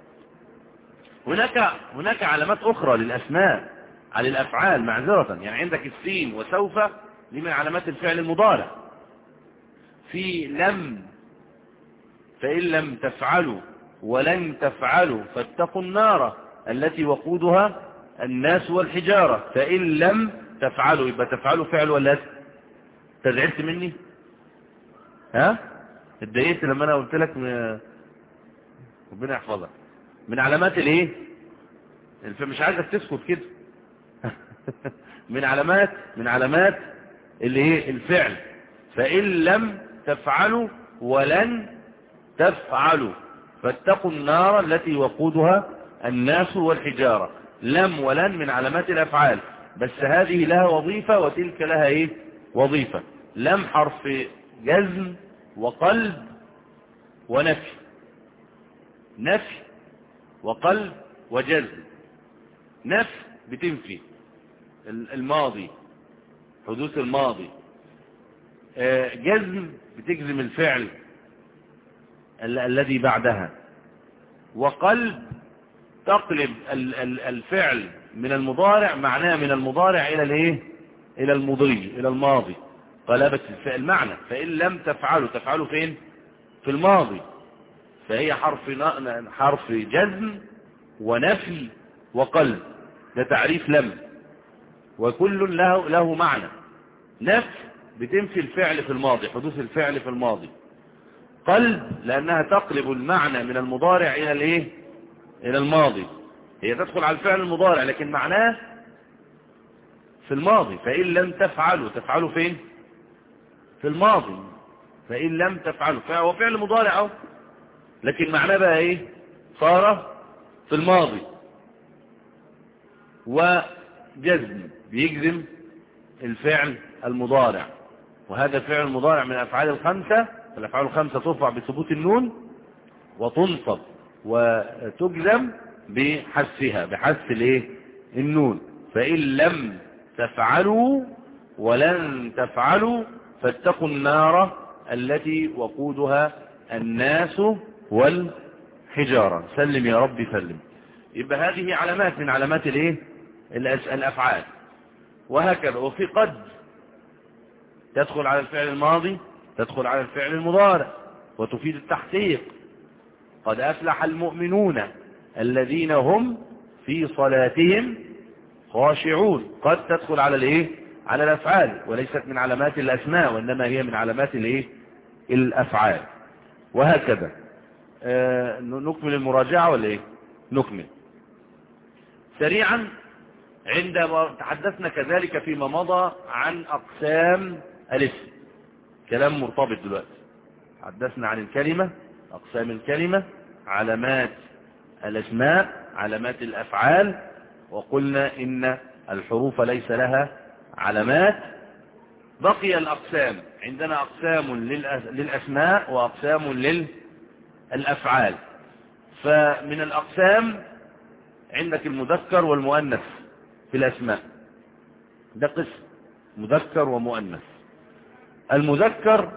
هناك هناك علامات أخرى للأسماء على الأفعال معذرة، يعني عندك السين وسوف دي من علامات الفعل المضارع. في لم، فإن لم تفعلوا ولن تفعلوا فاتقوا النار التي وقودها الناس والحجارة. فإن لم تفعلوا يبقى تفعلوا فعل ولا اسم؟ تزعلت مني؟ ها؟ اتضايقت لما انا قلت لك م... ربنا يحفظك. من علامات الايه؟ مش عايزك تسكت كده. من علامات من علامات الايه الفعل. فإن لم تفعلوا ولن تفعلوا فاتقوا النار التي وقودها الناس والحجارة. لم ولن من علامات الأفعال، بس هذه لها وظيفة وتلك لها ايه وظيفة. لم حرف جزم وقلب ونفي، نفي وقلب وجزم. نفي بتنفي الماضي، حدوث الماضي. جزم بتجزم الفعل ال الذي بعدها. وقلب تقلب ال ال الفعل من المضارع، معناه من المضارع الى الايه الى المضي الى الماضي، قلبت الفعل معنى. فإن لم تفعلوا، تفعلوا فين؟ في الماضي، فهي حرف حرف جزم ونفي وقلب. ده تعريف لم، وكل له له معنى. نفي بتنفي الفعل في الماضي، حدوث الفعل في الماضي. قلب لأنها تقلب المعنى من المضارع إلى الايه إلى الماضي. هي تدخل على الفعل المضارع لكن معناه في الماضي. فإن لم تفعلوا، تفعلوا فين؟ في الماضي. فإن لم تفعلوا، فهو فعل مضارع اهو لكن معناه بقى ايه؟ صار في الماضي. وجزم بيجزم الفعل المضارع، وهذا الفعل المضارع من الأفعال الخمسة. الأفعال الخمسة ترفع بثبوت النون وتنصب وتجزم بحذفها، بحذف الايه النون. فإن لم تفعلوا ولن تفعلوا فاتقوا النار التي وقودها الناس والحجارة. سلم يا رب سلم. يبقى هذه علامات من علامات الايه الأفعال، وهكذا. وفي قد تدخل على الفعل الماضي، تدخل على الفعل المضارع وتفيد التحقيق. قد أفلح المؤمنون الذين هم في صلاتهم خاشعون. قد تدخل على الايه على الأفعال، وليست من علامات الأسماء وإنما هي من علامات الايه الأفعال، وهكذا. آه نكمل المراجعة ولا ايه؟ نكمل سريعا. عندما تحدثنا كذلك فيما مضى عن أقسام الاسم، كلام مرتبط دلوقتي. تحدثنا عن الكلمة، أقسام الكلمة، علامات الأسماء، علامات الأفعال، وقلنا إن الحروف ليس لها علامات. بقي الأقسام. عندنا أقسام للأسماء وأقسام للأفعال. فمن الأقسام عندك المذكر والمؤنث في الأسماء، ده قسم مذكر ومؤنث. المذكر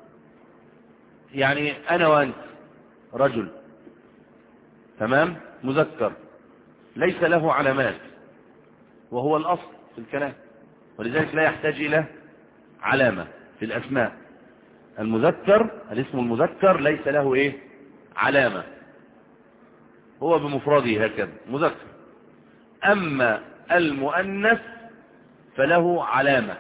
يعني أنا وأنت رجل، تمام، مذكر ليس له علامات، وهو الأصل في الكلام، ولذلك لا يحتاج إلى علامة في الأسماء. المذكر، الاسم المذكر ليس له إيه علامة، هو بمفرده هكذا مذكر. أما المؤنث فله علامة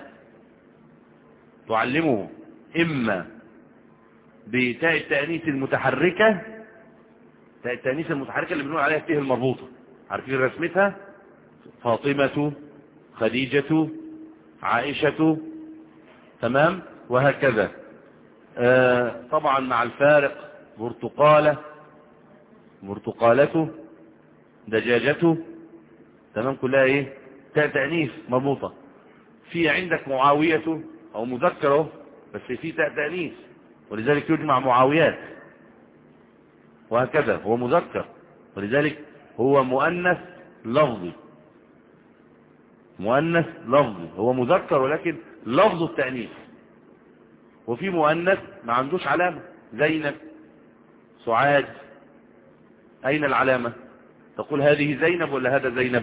تعلمه، إما بتاء التأنيث المتحركة، تاء التأنيث المتحركة اللي بنقول عليها التاء المربوطة، عارفين رسمتها؟ فاطمة، خديجة، عائشة، تمام، وهكذا. آه طبعا مع الفارق برتقالة، برتقالته، دجاجته، تمام، كلها ايه؟ تاء تأنيث مربوطة. في عندك معاويته او مذكره بس في تاء تأنيث، ولذلك يجمع معاويات، وهكذا هو مذكر، ولذلك هو مؤنث لفظي. مؤنث لفظي، هو مذكر ولكن لفظ التأنيث. وفي مؤنث ما عندوش علامة، زينب، سعاد، أين العلامة؟ تقول هذه زينب ولا هذا زينب؟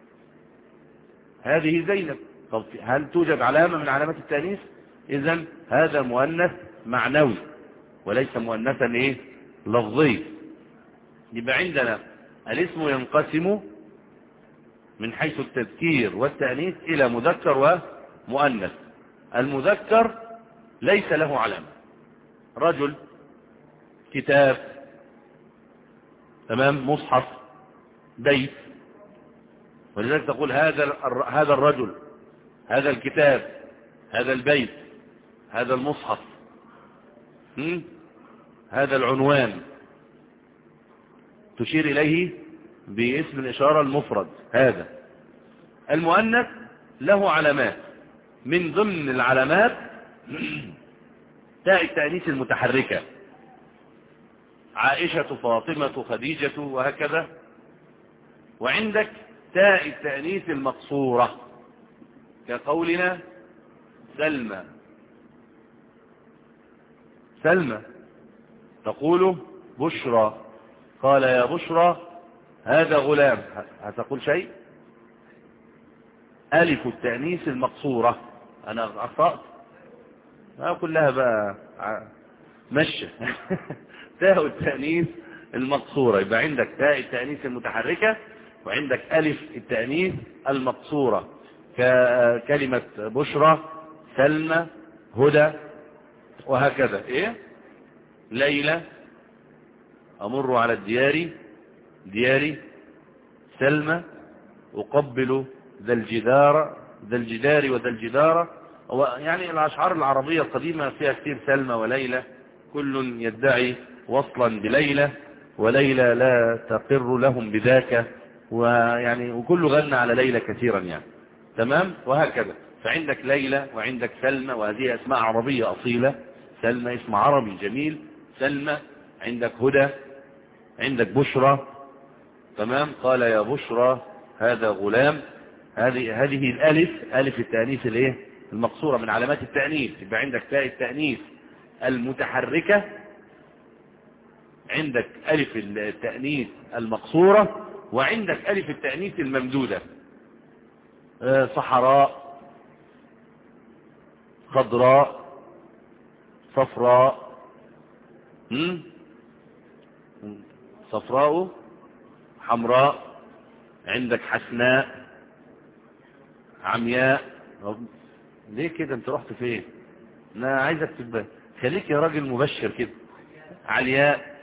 هذه زينب. طب هل توجد علامة من علامات التأنيث؟ إذن هذا مؤنث معنوي وليس مؤنثا إيه؟ لفظي. يبقى عندنا الاسم ينقسم من حيث التذكير والتأنيث إلى مذكر ومؤنث. المذكر ليس له علامة، رجل، كتاب، تمام، مصحف، بيت. ولذلك تقول هذا هذا الرجل، هذا الكتاب، هذا البيت، هذا المصحف، هذا العنوان، تشير إليه باسم الإشارة المفرد. هذا المؤنث له علامات، من ضمن العلامات تاء التأنيث المتحركة، عائشة، فاطمة، خديجة، وهكذا. وعندك تاء التأنيث المقصورة كقولنا سلمى، سلمى، تقول بشرى، قال يا بشرى هذا غلام، هتقول شيء؟ ألف التأنيث المقصورة، أنا أخطأت، ما كلها بقى مشى. تاء التأنيث المقصورة، يبقى عندك تاء التأنيث المتحركة، وعندك ألف التأنيث المقصورة ككلمة بشرى، سلمى، هدى، وهكذا. إيه؟ ليلى، أمر على الديار، دياري، سلمى، أقبل ذا الجدار، ذا الجدار وذا الجدار. يعني الأشعار العربية القديمة فيها كثير سلمى وليلى، كل يدعي وصلا بليلى، وليلى لا تقر لهم بذاك، ويعني وكل غنى على ليلى كثيرا يعني، تمام، وهكذا. فعندك ليلى وعندك سلمى، وهذه أسماء عربية أصيلة. سلمى اسم عربي جميل، سلمى. عندك هدى، عندك بشرى، تمام، قال يا بشرى هذا غلام. هذه هذه الألف، ألف التأنيث الايه المقصورة من علامات التأنيث. يبقى عندك تاء التأنيث المتحركة، عندك ألف التأنيث المقصورة، وعندك ألف التأنيث الممدودة، صحراء، خضراء، صفراء، صفراء، حمراء، عندك حسناء، عمياء. ليه كده؟ انت رحت فين؟ انا عايزك تبقى خليك يا راجل مبشر كده. علياء،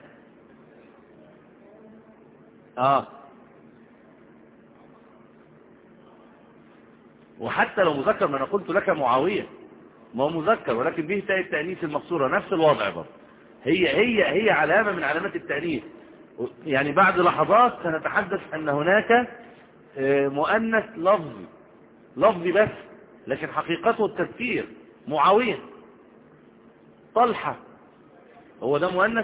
اه وحتى لو مذكر، ما انا قلت لك معاوية، ما هو مذكر ولكن به تاء التأنيث المقصورة، نفس الوضع برضه، هي هي هي علامة من علامات التأنيث. يعني بعد لحظات سنتحدث أن هناك مؤنث لفظي، لفظي بس، لكن حقيقته التذكير. معاوية، طلحة، هو ده مؤنث؟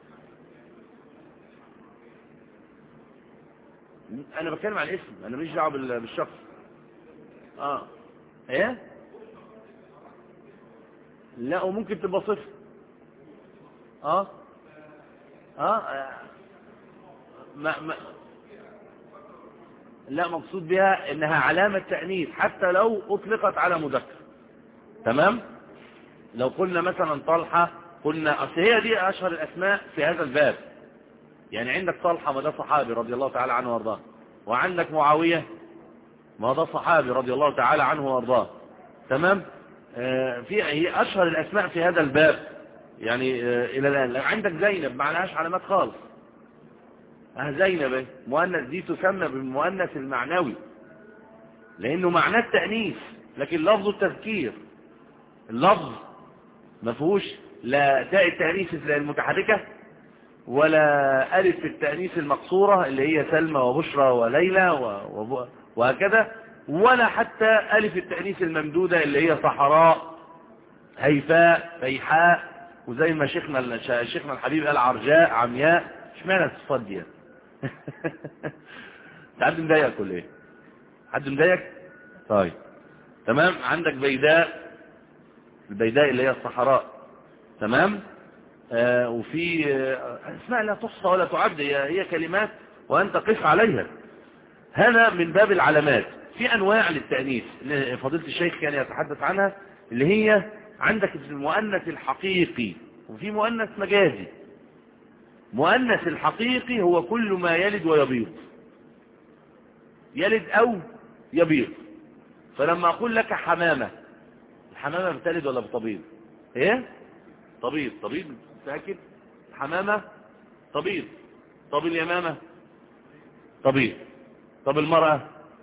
أنا بتكلم عن الاسم، أنا ماليش دعوة بالشخص. آه إيه؟ لا، وممكن تبقى صفر. آه آه, آه. ما ما لا، مقصود بها انها علامة تأنيث حتى لو اطلقت على مذكر، تمام. لو قلنا مثلا طلحة، قلنا اصل هي دي اشهر الاسماء في هذا الباب. يعني عندك طلحة، ما ده صحابي رضي الله تعالى عنه وارضاه، وعندك معاوية، ما ده صحابي رضي الله تعالى عنه وارضاه، تمام. آه في هي اشهر الاسماء في هذا الباب يعني آه الى الان. عندك زينب ما لهاش علامات خالص، اه زينب مؤنث، دي تسمى بالمؤنث المعنوي لانه معناه التأنيث، لكن لفظه التذكير. اللفظ ما فيهوش لا تاء التأنيث المتحركة ولا ألف التأنيث المقصورة اللي هي سلمى وبشرى وليلى وهكذا، ولا حتى ألف التأنيث الممدودة اللي هي صحراء هيفاء فيحاء، وزي ما شيخنا شيخنا الحبيب قال عرجاء عمياء. اشمعنى الصفات دي؟ حد مضايقك ولا ايه؟ حد مضايقك؟ طيب تمام. عندك بيداء، البيداء اللي هي الصحراء، تمام. آه وفي آه اسماء لا تحصى ولا تعد، هي, هي كلمات وانت قف عليها. هذا من باب العلامات. في انواع للتأنيث فضيلة الشيخ كان يتحدث عنها، اللي هي عندك المؤنث الحقيقي وفي مؤنث مجازي. مؤنث الحقيقي هو كل ما يلد ويبيض، يلد او يبيض. فلما اقول لك حمامة، الحمامة بتلد ولا بتبيض؟ ايه؟ طبيب. طبيب متأكد؟ حمامة طبيب. طب اليمامة طبيب. طب المرأة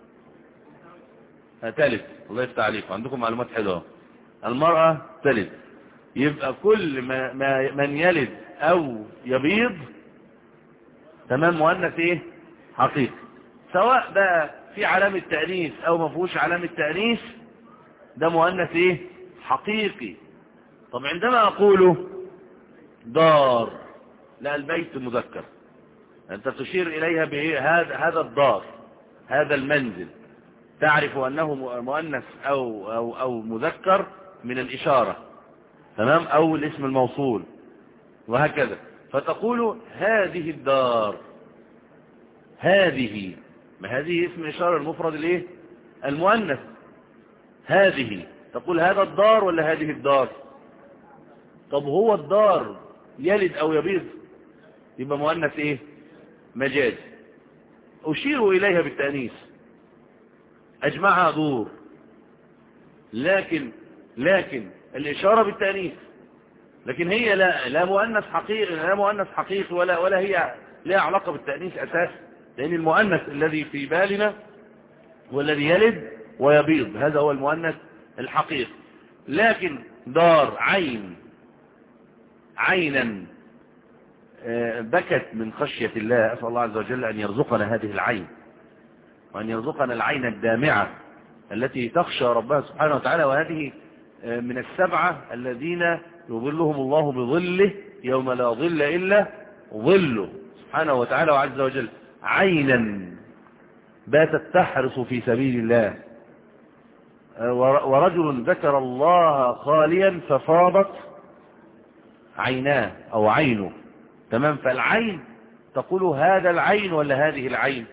تلد. الله يفتح عليكم، عندكم معلومات حلوة. المرأة تلد. يبقى كل ما, ما من يلد او يبيض تمام مؤنث ايه؟ حقيقي. سواء بقى في علامة تأنيث او ما فيهوش علامة تأنيث، ده مؤنث ايه؟ حقيقي. طب عندما اقوله دار، لا البيت مذكر، انت تشير اليها بايه؟ هذا هذا الدار، هذا المنزل، تعرف انه مؤنث او او او مذكر من الاشاره، تمام، او الاسم الموصول وهكذا. فتقول هذه الدار، هذه، ما هذه اسم اشاره المفرد الايه؟ المؤنث. هذه، تقول هذا الدار ولا هذه الدار؟ طب هو الدار يلد او يبيض؟ يبقى مؤنث ايه؟ مجاز. اشير اليها بالتأنيث، اجمعها دور، لكن لكن الاشارة بالتأنيث، لكن هي لا لا مؤنث حقيقي، لا مؤنث حقيقي ولا ولا هي لها علاقة بالتأنيث اساس، لان المؤنث الذي في بالنا والذي يلد ويبيض هذا هو المؤنث الحقيقي. لكن دار عين، عينا بكت من خشية الله، أسأل الله عز وجل أن يرزقنا هذه العين، وأن يرزقنا العين الدامعة التي تخشى ربها سبحانه وتعالى. وهذه من السبعة الذين يظلهم الله بظله يوم لا ظل إلا ظله سبحانه وتعالى وعز وجل. عينا باتت تحرس في سبيل الله. ورجل ذكر الله خاليا ففاضت عيناه أو عينه، تمام. فالعين تقول هذا العين ولا هذه العين؟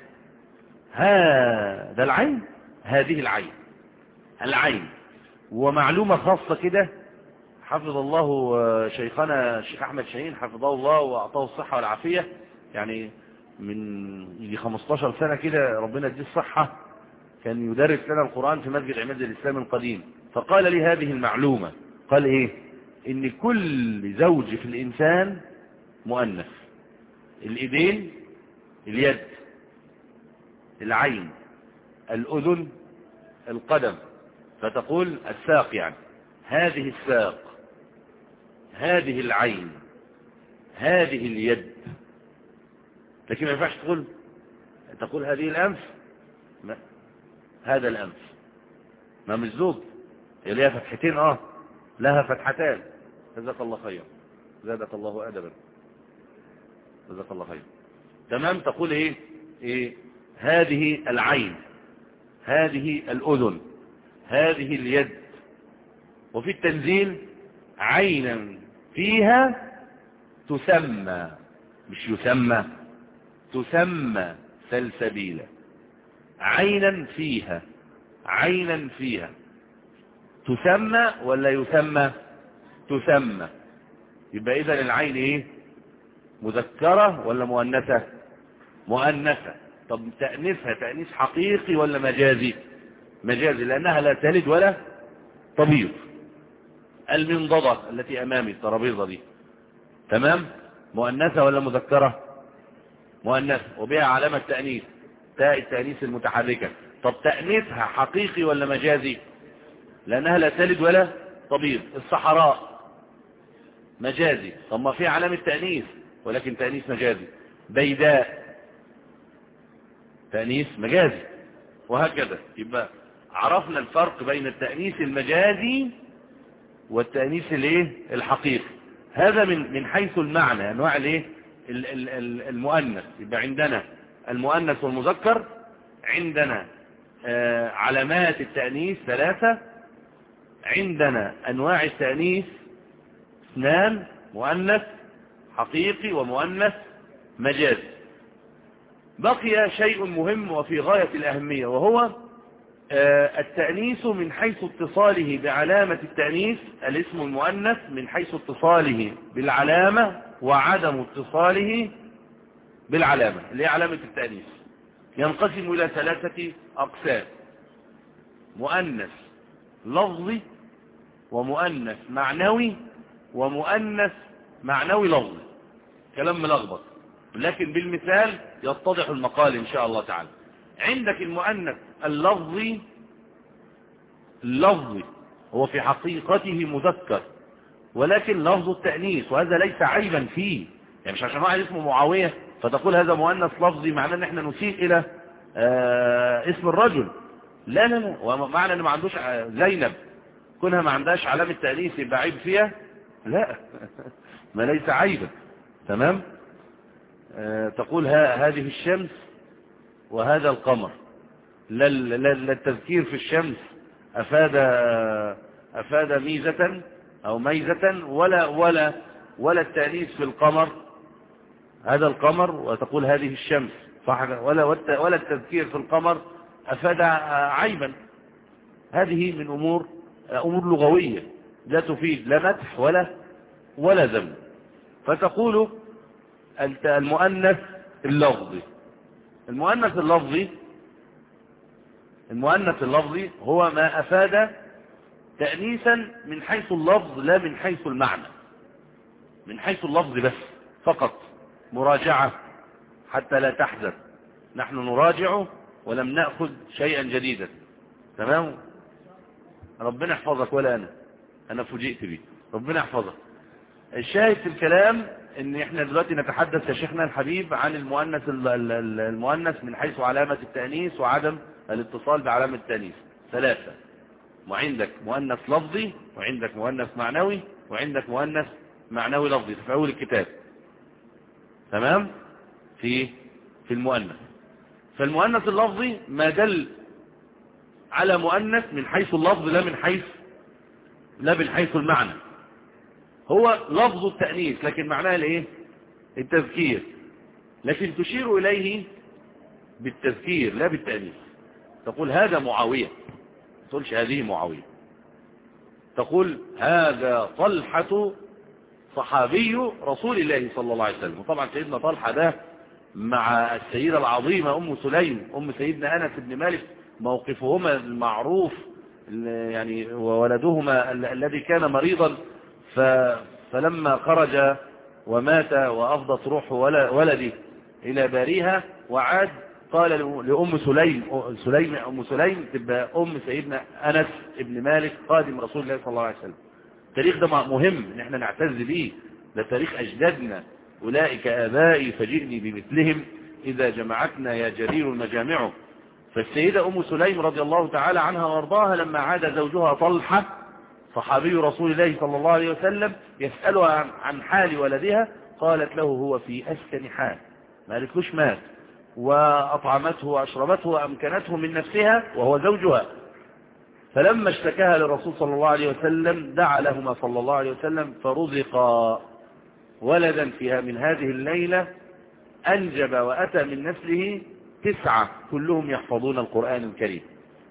هذا العين، هذه العين، العين. ومعلومة خاصة كده، حفظ الله شيخنا الشيخ أحمد شاهين حفظه الله وأعطاه الصحة والعافية، يعني من خمستاشر سنة كده ربنا يديه الصحة، كان يدرس لنا القرآن في مسجد عماد الإسلام القديم. فقال لي هذه المعلومة، قال إيه؟ إن كل زوج في الإنسان مؤنث. الإيدين، اليد، العين، الأذن، القدم. فتقول الساق، يعني هذه الساق، هذه العين، هذه اليد. لكن ما ينفعش تقول تقول هذه الأنف، ما. هذا الأنف، ما مش زوج، هي لها فتحتين، اه لها فتحتان. جزاك الله خير، زادك الله أدبا، جزاك الله خير، تمام. تقول ايه؟ ايه؟ هذه العين، هذه الأذن، هذه اليد. وفي التنزيل عينا فيها تسمى، مش يسمى، تسمى سلسبيلا. عينا فيها، عينا فيها تسمى ولا يسمى؟ تسمى. يبقى إذن العين ايه؟ مذكرة ولا مؤنثة؟ مؤنثة. طب تأنيثها تأنيث حقيقي ولا مجازي؟ مجازي، لأنها لا تلد ولا تبيض. المنضدة التي أمامي، الترابيزة دي، تمام، مؤنثة ولا مذكرة؟ مؤنثة، وبها علامة تأنيث، تاء التأنيث المتحركة. طب تأنيثها حقيقي ولا مجازي؟ لأنها لا تلد ولا تبيض. الصحراء مجازي. طب ما في علامة تأنيث، ولكن تأنيث مجازي. بيداء تأنيث مجازي، وهكذا. يبقى عرفنا الفرق بين التأنيث المجازي والتأنيث الايه الحقيقي. هذا من من حيث المعنى، انواع الايه المؤنث. يبقى عندنا المؤنث والمذكر، عندنا آه علامات التأنيث ثلاثة، عندنا انواع التأنيث اثنان، مؤنث حقيقي ومؤنث مجازي. بقي شيء مهم وفي غاية الأهمية، وهو التأنيث من حيث اتصاله بعلامة التأنيث، الاسم المؤنث من حيث اتصاله بالعلامة وعدم اتصاله بالعلامة اللي هي علامة التأنيث. ينقسم إلى ثلاثة أقسام: مؤنث لفظي، ومؤنث معنوي، ومؤنث معنوي لفظي. كلام ملخبط، لكن بالمثال يتضح المقال إن شاء الله تعالى. عندك المؤنث اللفظي، اللفظي هو في حقيقته مذكر ولكن لفظ التأنيث، وهذا ليس عيبا فيه. يعني مش عشان واحد اسمه معاوية فتقول هذا مؤنث لفظي معناه ان احنا نسيء الى آه اسم الرجل. لا لا لا، ومعنى ان ما عندوش زينب كونها ما عندهاش علامة تأنيث يبقى عيب فيها؟ لا ما ليس عيبا. تمام. آه تقول هذه الشمس وهذا القمر، لا التذكير في الشمس أفاد أفاد ميزة أو ميزة، ولا ولا ولا التأنيث في القمر، هذا القمر، وتقول هذه الشمس، صح؟ ولا ولا التذكير في القمر أفاد عيبا. هذه من أمور أمور لغوية لا تفيد لا مدح ولا ولا ذم. فتقول المؤنث اللفظي. المؤنث اللفظي المؤنث اللفظي هو ما أفاد تأنيثا من حيث اللفظ لا من حيث المعنى، من حيث اللفظ بس فقط. مراجعة حتى لا تحزن، نحن نراجع ولم نأخذ شيئا جديدا. تمام. ربنا يحفظك ولا أنا أنا فوجئت بي، ربنا يحفظك. الشاهد في الكلام ان احنا دلوقتي نتحدث يا شيخنا الحبيب عن المؤنث المؤنث من حيث علامة التأنيث وعدم الاتصال بعلامة التأنيث. ثلاثة: وعندك مؤنث لفظي، وعندك مؤنث معنوي، وعندك مؤنث معنوي لفظي في أول الكتاب. تمام. في في المؤنث، فالمؤنث اللفظي ما دل على مؤنث من حيث اللفظ لا من حيث لا من حيث المعنى. هو لفظ التأنيث لكن معناه الايه التذكير، لكن تشير اليه بالتذكير لا بالتأنيث. تقول هذا معاوية، ما تقولش هذه معاوية. تقول هذا طلحة صحابي رسول الله صلى الله عليه وسلم. وطبعا سيدنا طلحة ده مع السيدة العظيمة أم سليم أم سيدنا أنس بن مالك موقفهما المعروف، يعني وولدهما الذي كان مريضا فلما خرج ومات وأفضت روح ولده إلى باريها وعاد قال لأم سليم سليم أم سليم تبقى أم سيدنا أنس بن مالك قادم رسول الله صلى الله عليه وسلم. التاريخ ده مهم ان احنا نعتز به، ده تاريخ أجدادنا، أولئك آبائي فجئني بمثلهم إذا جمعتنا يا جرير المجامع. فالسيدة أم سليم رضي الله تعالى عنها وارضاها لما عاد زوجها طلحة صحابي رسول الله صلى الله عليه وسلم يسألها عن حال ولدها، قالت له هو في أسكن حال، ما قالتلوش مات، وأطعمته وأشربته وأمكنته من نفسها وهو زوجها. فلما اشتكاها للرسول صلى الله عليه وسلم دعا لهما صلى الله عليه وسلم فرزقا ولدا فيها من هذه الليلة، أنجب وأتى من نسله تسعة كلهم يحفظون القرآن الكريم.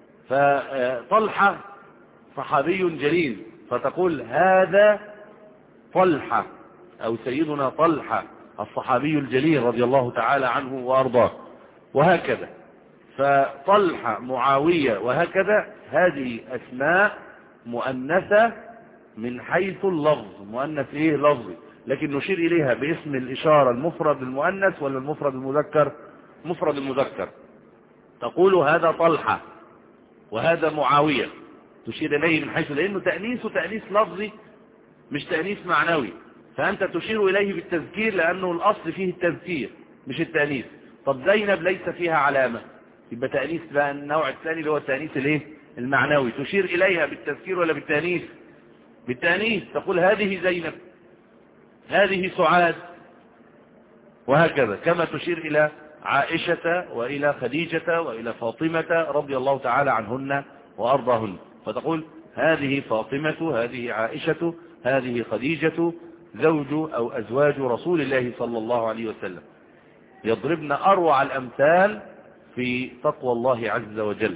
فطلحة صحابي جليل، فتقول هذا طلحة أو سيدنا طلحة الصحابي الجليل رضي الله تعالى عنه وأرضاه، وهكذا. فطلحة معاوية وهكذا، هذه أسماء مؤنثة من حيث اللفظ، مؤنث إيه لفظي، لكن نشير إليها باسم الإشارة المفرد المؤنث ولا المفرد المذكر؟ مفرد المذكر. تقول هذا طلحة وهذا معاوية، تشير إليه من حيث، لأنه تأنيث تأنيث لفظي مش تأنيث معنوي. فأنت تشير إليه بالتذكير لأنه الأصل فيه التذكير مش التأنيث. طب زينب ليس فيها علامة، يبقى تأنيث بقى النوع الثاني اللي هو التأنيث الايه المعنوي. تشير إليها بالتذكير ولا بالتأنيث؟ بالتأنيث. تقول هذه زينب، هذه سعاد، وهكذا. كما تشير إلى عائشة وإلى خديجة وإلى فاطمة رضي الله تعالى عنهن وأرضاهن، فتقول هذه فاطمة، هذه عائشة، هذه خديجة زوج أو أزواج رسول الله صلى الله عليه وسلم. يضربن أروع الأمثال في تقوى الله عز وجل.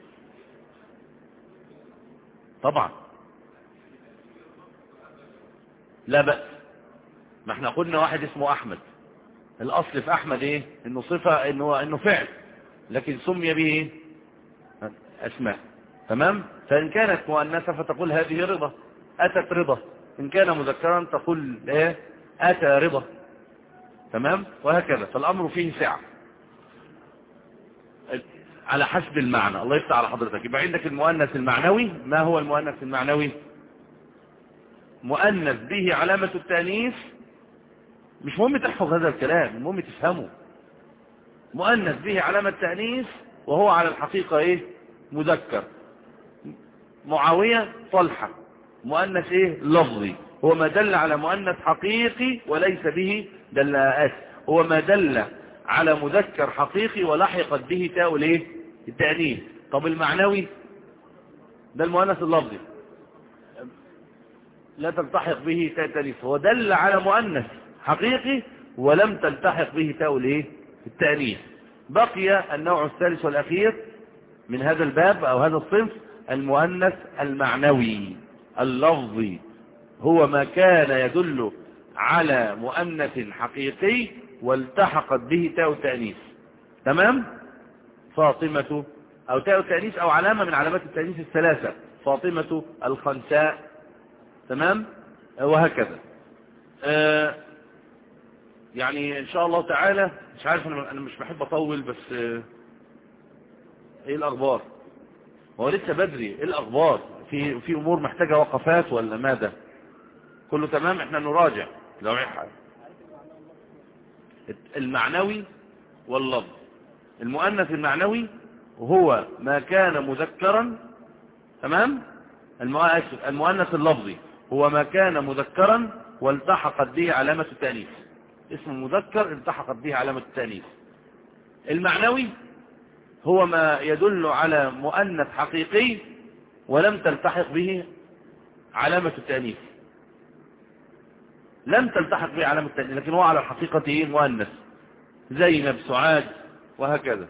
طبعا لا بأس. ما احنا قلنا واحد اسمه أحمد، الأصل في أحمد ايه؟ انه صفة، انه, إنه فعل، لكن سمي به ايه؟ أسماء. تمام. فإن كانت مؤنثة فتقول هذه رضا، أتت رضا. إن كان مذكرا تقول ايه؟ أتى رضا. تمام. وهكذا. فالأمر فيه سعة على حسب المعنى. الله يفتح على حضرتك. يبقى عندك المؤنث المعنوي. ما هو المؤنث المعنوي؟ مؤنث به علامة التأنيث. مش مهم تحفظ هذا الكلام، المهم تفهمه. مؤنث به علامة تأنيث وهو على الحقيقة ايه؟ مذكر. معاوية، طلحة، مؤنث ايه؟ لفظي. هو ما دل على مؤنث حقيقي وليس به دلالات. هو ما دل على مذكر حقيقي ولحقت به تاء الايه؟ التأنيث. طب المعنوي ده المؤنث اللفظي لا تلتحق به تاء التأنيث. هو دل على مؤنث حقيقي ولم تلتحق به تاء الايه؟ التأنيث. بقي النوع الثالث والأخير من هذا الباب أو هذا الصنف، المؤنث المعنوي اللفظي. هو ما كان يدل على مؤنث حقيقي والتحقت به تاء التأنيث. تمام. فاطمة، أو تاء التأنيث أو علامة من علامات التأنيث الثلاثة، فاطمة، الخنساء. تمام. وهكذا. آه يعني إن شاء الله تعالى، مش عارف، أنا مش بحب أطول، بس آه إيه الأخبار؟ هو لسه بدري. إيه الأخبار؟ في في أمور محتاجة وقفات ولا ماذا؟ كله تمام. إحنا نراجع لو حاجة. المعنوي واللفظ. المؤنث المعنوي هو ما كان مذكرا. تمام. المؤنث اللفظي هو ما كان مذكرا والتحقت به علامة التأنيث. اسم المذكر التحقت به علامة التأنيث. المعنوي هو ما يدل على مؤنث حقيقي ولم تلتحق به علامة التأنيث. لم تلتحق به علامة التأنيث لكن هو على الحقيقة ايه؟ مؤنث. زينب، سعاد، وهكذا.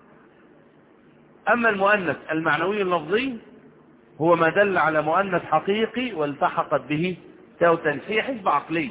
أما المؤنث المعنوي اللفظي هو ما دل على مؤنث حقيقي والتحقت به تاء التأنيث. هي حسبة عقلية،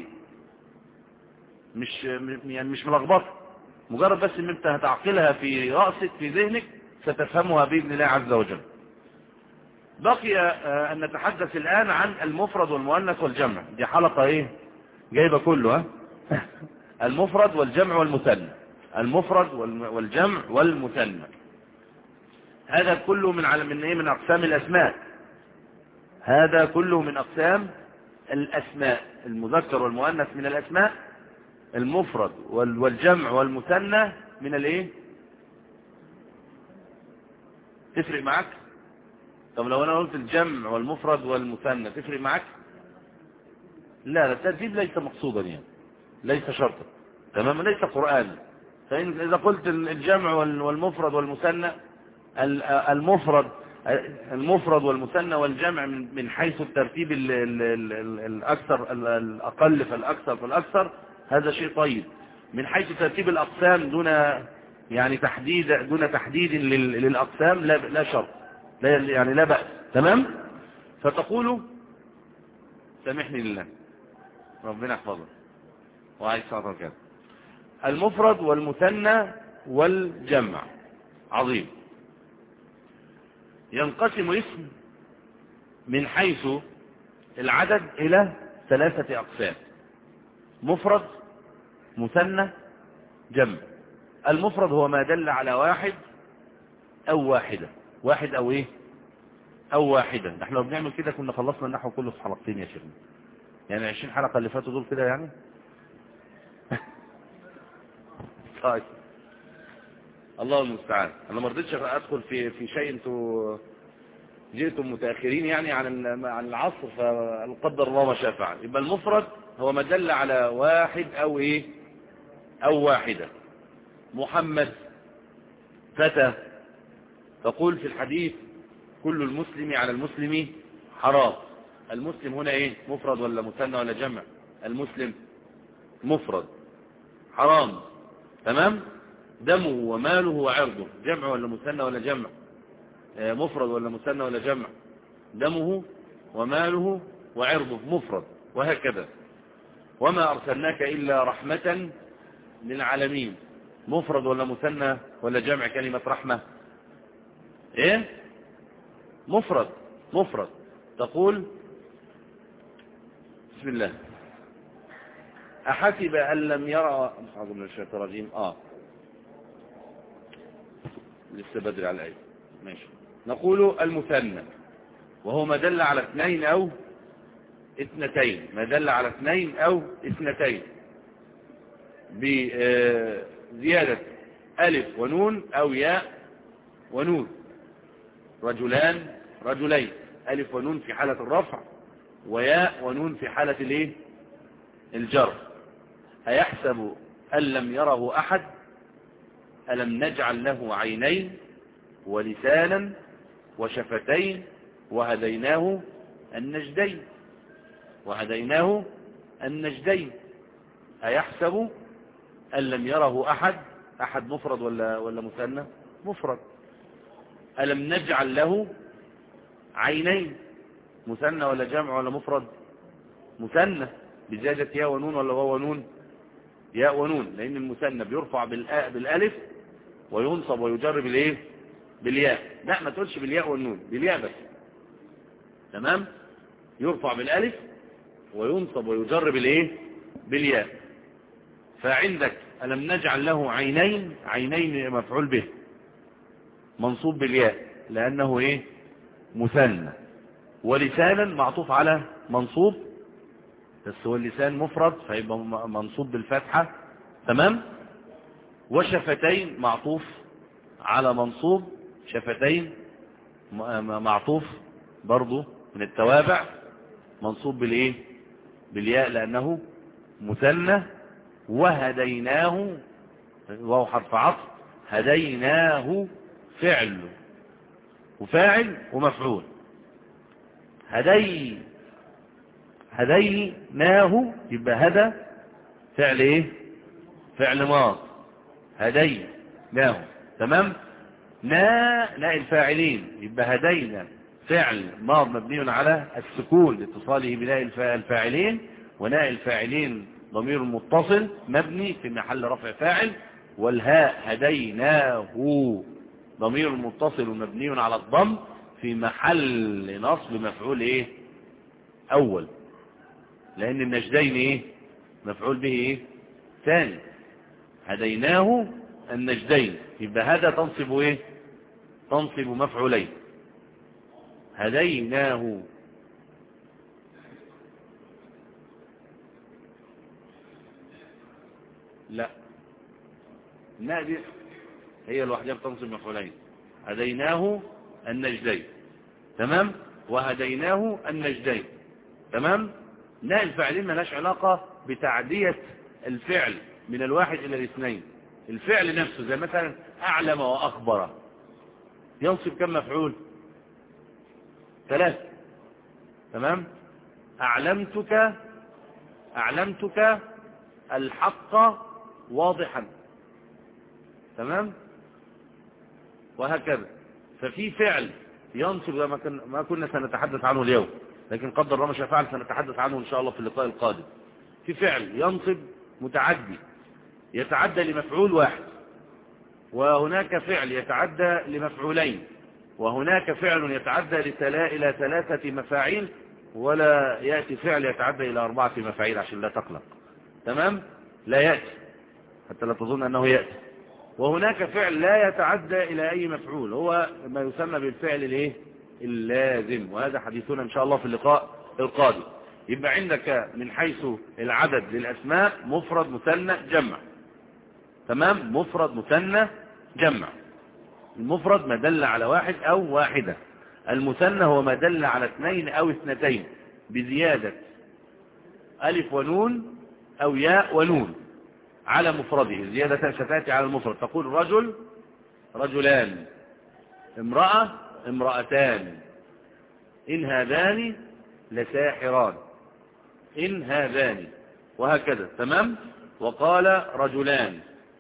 مش يعني مش ملخبطة. مجرد بس ان انت هتعقلها في رأسك في ذهنك ستفهمها بإذن الله عز وجل. بقي أن نتحدث الآن عن المفرد والمؤنث والجمع. دي حلقة ايه؟ جايبة كله. ها المفرد والجمع والمثنى. المفرد والجمع والمثنى. هذا كله من على من ايه؟ من أقسام الأسماء. هذا كله من أقسام الأسماء. المذكر والمؤنث من الأسماء. المفرد والجمع والمثنى من الايه؟ تفرق معك؟ طب لو انا قلت الجمع والمفرد والمثنى تفرق معك؟ لا لا، الترتيب ليس مقصودا يعني، ليس شرطا. تمام. ليس قرآن. فإن إذا قلت الجمع والمفرد والمثنى، المفرد المفرد والمثنى والجمع من حيث الترتيب الأكثر الأقل فالأكثر فالأكثر، هذا شيء طيب. من حيث ترتيب الأقسام دون يعني تحديد دون تحديد للأقسام لا لا شرط، لا يعني لا بأس. تمام. فتقول سامحني لله، ربنا يحفظك وعليك الصلاة والسلام. المفرد والمثنى والجمع عظيم. ينقسم اسم من حيث العدد إلى ثلاثة أقسام: مفرد، مثنى، جمع. المفرد هو ما دل على واحد أو واحدة. واحد أو إيه؟ أو واحدة. نحن لو بنعمل كده كنا خلصنا النحو كله في حلقتين يا شيخنا. يعني عشرين حلقة اللي فاتوا دول كده يعني. طيب الله المستعان. انا ما رضيتش ادخل في في شيء انتوا جئتم متاخرين يعني عن عن العصر، فقدر الله ما شاء فعل. يبقى المفرد هو ما دل على واحد او ايه او واحده. محمد، فتى. تقول في الحديث كل المسلم على المسلم حرام. المسلم هنا ايه؟ مفرد ولا مثنى ولا جمع؟ المسلم مفرد. حرام، تمام. دمه وماله وعرضه، جمع ولا مثنى ولا جمع؟ مفرد ولا مثنى ولا جمع؟ دمه وماله وعرضه مفرد. وهكذا. وما أرسلناك إلا رحمة للعالمين، مفرد ولا مثنى ولا جمع كلمة رحمة؟ ايه؟ مفرد. مفرد. تقول بسم الله أحسب أن لم يرى أعوذ من الشيطان الرجيم اه لسه بدري على الآية. ماشي. نقول المثنى وهو ما دل على اثنين أو اثنتين، ما دل على اثنين أو اثنتين بزيادة ألف ونون أو ياء ونون. رجلان، رجلين، ألف ونون في حالة الرفع، وياء ونون في حالة الايه؟ الجر. أيحسب أن لم يره أحد؟ ألم نجعل له عينين ولسانا وشفتين وهديناه النجدين. وهديناه النجدين. أيحسب أن لم يره أحد؟ أحد مفرد ولا ولا مثنى؟ مفرد. ألم نجعل له عينين، مثنى ولا جمع ولا مفرد؟ مثنى بزيادة ياء ونون ولا واو ونون؟ ياء ونون، لأن المثنى بيرفع بالألف وينصب ويجر بالايه؟ بالياء. لا ما تقولش بالياء والنون، بالياء بس. تمام. يرفع بالألف وينصب ويجر بالايه؟ بالياء. فعندك ألم نجعل له عينين، عينين مفعول به منصوب بالياء لأنه ايه؟ مثنى. ولسانا معطوف على منصوب، بس هو اللسان مفرد فيبقى منصوب بالفتحة. تمام. وشفتين معطوف على منصوب، شفتين معطوف برضو من التوابع منصوب بالايه؟ بالياء لأنه مثنى. وهديناه، وهو حرف عطف، هديناه فعل وفاعل ومفعول. هدي هديناه يبقى هدى فعل ايه؟ فعل ماض. هديناه. تمام. نا ناء الفاعلين يبقى هدينا فعل ماض مبني على السكون لاتصاله بناء الفاعلين، وناء الفاعلين ضمير متصل مبني في محل رفع فاعل، والهاء هديناه ضمير متصل مبني على الضم في محل نصب مفعول ايه؟ اول، لان النجدين ايه؟ مفعول به ايه؟ ثاني. هديناه النجدين يبقى هذا تنصب ايه؟ تنصب مفعولين. هديناه. لا الناء دي هي الوحدة بتنصب مفعولين. هديناه النجدين. تمام. وهديناه النجدين. تمام. ناء الفاعلين ملاش علاقة بتعدية الفعل من الواحد إلى الاثنين. الفعل نفسه زي مثلا أعلم وأخبر ينصب كم مفعول؟ ثلاثة. تمام. أعلمتك، أعلمتك الحق واضحا. تمام. وهكذا. ففي فعل ينصب ما, كن ما كنا سنتحدث عنه اليوم، لكن قدر الله ما شاء فعل سنتحدث عنه إن شاء الله في اللقاء القادم. في فعل ينصب متعدي يتعدى لمفعول واحد، وهناك فعل يتعدى لمفعولين، وهناك فعل يتعدى إلى ثلاثة مفاعيل، ولا يأتي فعل يتعدى إلى أربعة مفاعيل عشان لا تقلق. تمام. لا يأتي حتى لا تظن أنه يأتي. وهناك فعل لا يتعدى إلى أي مفعول، هو ما يسمى بالفعل الايه؟ اللازم، وهذا حديثنا إن شاء الله في اللقاء القادم. يبقى عندك من حيث العدد للأسماء مفرد مثنى جمع. تمام؟ مفرد مثنى جمع. المفرد ما دل على واحد أو واحدة، المثنى هو ما دل على اثنين أو اثنتين بزيادة ألف ونون أو ياء ونون على مفرده. زيادة ستأتي على المفرد، تقول رجل رجلان، امرأة امرأتان، إن هذان لساحران، إن هذان، وهكذا. تمام؟ وقال رجلان،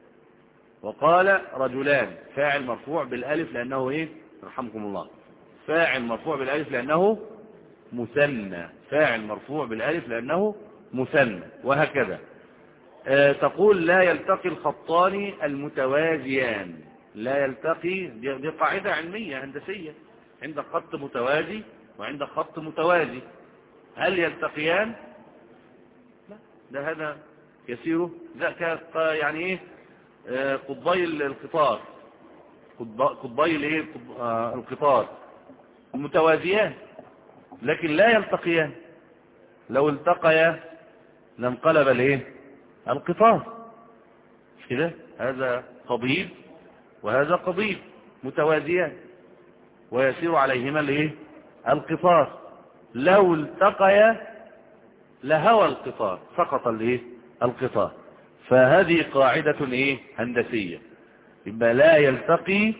وقال رجلان، فاعل مرفوع بالالف لانه ايه؟ رحمكم الله، فاعل مرفوع بالالف لانه مثنى، فاعل مرفوع بالالف لانه مثنى، وهكذا. آه تقول لا يلتقي الخطان المتوازيان. لا يلتقي، دي, دي قاعدة علمية هندسية، عندك خط متوازي وعندك خط متوازي، هل يلتقيان؟ لا، ده هذا يسيره ذاك يعني ايه؟ قطبي القطار، قطبي الايه؟ القطار متوازيان لكن لا يلتقيان. لو التقيا لانقلب الايه؟ القطار. مش كده؟ هذا قضيب وهذا قضيب متوازيان ويسير عليهما الايه؟ القطار. لو التقيا لهوى القطار، سقط الايه؟ القطار. فهذه قاعدة ايه؟ هندسية. يبقى لا يلتقي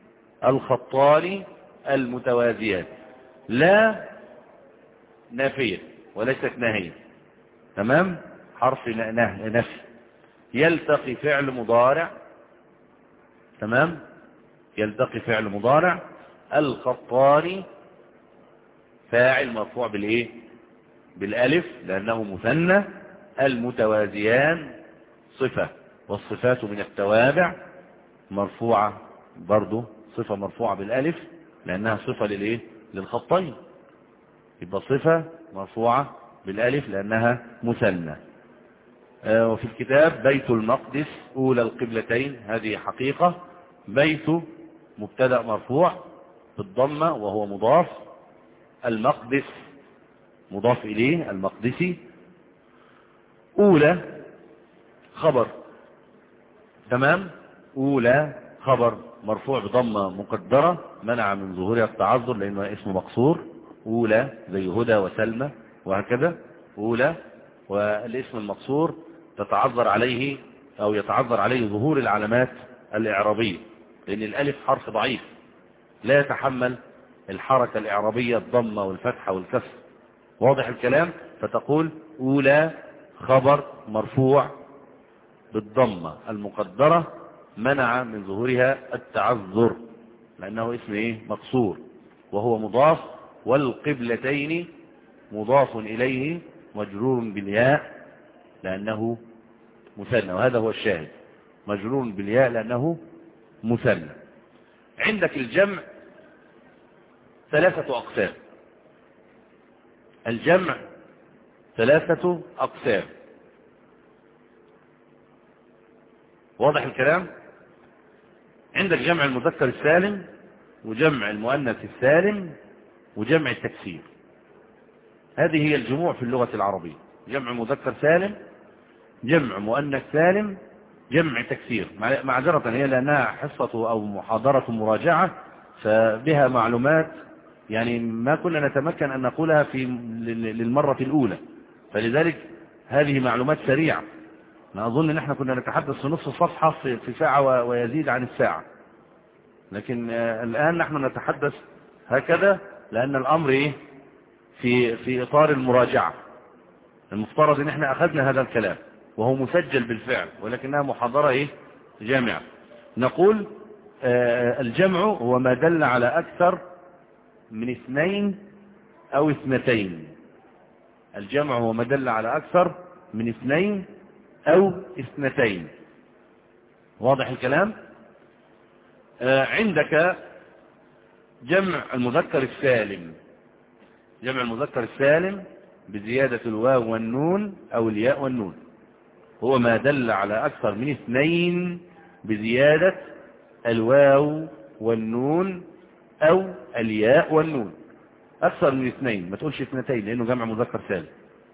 الخطان المتوازيان، لا نافية وليست ناهية. تمام؟ حرف نفي. يلتقي فعل مضارع. تمام؟ يلتقي فعل مضارع. الخطان فاعل مرفوع بالايه؟ بالالف لانه مثنى. المتوازيان صفة، والصفات من التوابع مرفوعة برضو، صفة مرفوعة بالالف لانها صفة للايه؟ للخطين. يبقى صفة مرفوعة بالالف لانها مثنى. آه وفي الكتاب بيت المقدس اولى القبلتين، هذه حقيقة. بيت مبتدأ مرفوع بالضمة وهو مضاف، المقدس مضاف اليه المقدسي. اولى خبر. تمام؟ أولى خبر مرفوع بضمة مقدرة منع من ظهورها التعذر لأنه اسم مقصور. أولى زي هدى وسلمى وهكذا. أولى، والاسم المقصور تتعذر عليه أو يتعذر عليه ظهور العلامات الإعرابية، لأن الألف حرف ضعيف لا يتحمل الحركة الإعرابية، الضمة والفتحة والكسر. واضح الكلام؟ فتقول أولى خبر مرفوع بالضمة المقدرة منع من ظهورها التعذر لأنه اسم ايه؟ مقصور، وهو مضاف. والقبلتين مضاف إليه مجرور بالياء لأنه مثنى، وهذا هو الشاهد، مجرور بالياء لأنه مثنى. عندك الجمع ثلاثة أقسام. الجمع ثلاثة أقسام. واضح الكلام؟ عندك جمع المذكر السالم، وجمع المؤنث السالم، وجمع التكسير. هذه هي الجموع في اللغة العربية: جمع مذكر سالم، جمع مؤنث سالم، جمع تكسير. معذرة هي لأنها حصة أو محاضرة مراجعة، فبها معلومات يعني ما كنا نتمكن أن نقولها في للمرة الأولى، فلذلك هذه معلومات سريعة. أنا أظن أن احنا كنا نتحدث في نصف صفحة في ساعة ويزيد عن الساعة، لكن الآن نحن نتحدث هكذا لأن الأمر إيه؟ في في إطار المراجعة. المفترض أن احنا أخذنا هذا الكلام وهو مسجل بالفعل، ولكنها محاضرة إيه؟ جامعة. نقول آه الجمع هو ما دل على أكثر من اثنين أو اثنتين. الجمع هو ما دل على أكثر من اثنين أو اثنتين. واضح الكلام؟ آه عندك جمع المذكر السالم. جمع المذكر السالم بزيادة الواو والنون أو الياء والنون هو ما دل على أكثر من اثنين بزيادة الواو والنون أو الياء والنون. أكثر من اثنين، ما تقولش اثنتين لأنه جمع مذكر سالم.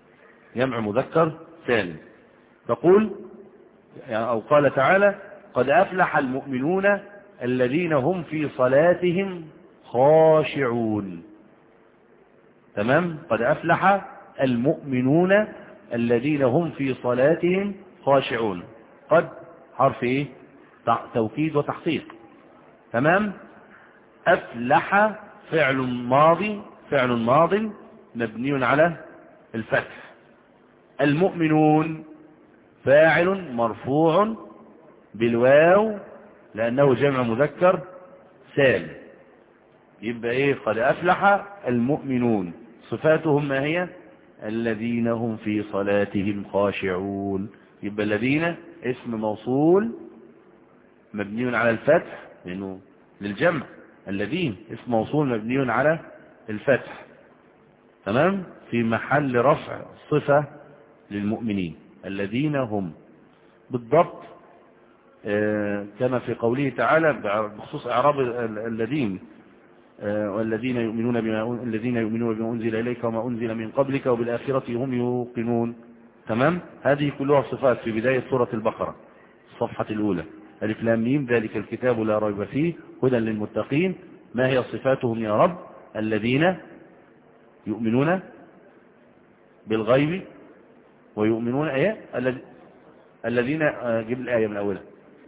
جمع مذكر سالم. تقول أو قال تعالى قد أفلح المؤمنون الذين هم في صلاتهم خاشعون. تمام. قد أفلح المؤمنون الذين هم في صلاتهم خاشعون. قد حرف ايه توكيد وتحقيق. تمام. أفلح فعل ماضي فعل ماض مبني على الفتح. المؤمنون فاعل مرفوع بالواو لأنه جمع مذكر سالم. يبقى ايه قد أفلح المؤمنون صفاتهم ما هي؟ الذين هم في صلاتهم خاشعون. يبقى الذين اسم موصول مبني على الفتح لأنه للجمع. الذين اسم موصول مبني على الفتح. تمام. في محل رفع صفة للمؤمنين الذين هم بالضبط آه كما في قوله تعالى بخصوص إعراب الذين آه والذين يؤمنون بما الذين يؤمنون بما أنزل إليك وما أنزل من قبلك وبالآخرة هم يوقنون. تمام. هذه كلها صفات في بداية سورة البقرة الصفحة الأولى. ألف لام ميم ذلك الكتاب لا ريب فيه هدى للمتقين. ما هي صفاتهم يا رب؟ الذين يؤمنون بالغيب ويؤمنون ايه الذين جيب الآية من أولها.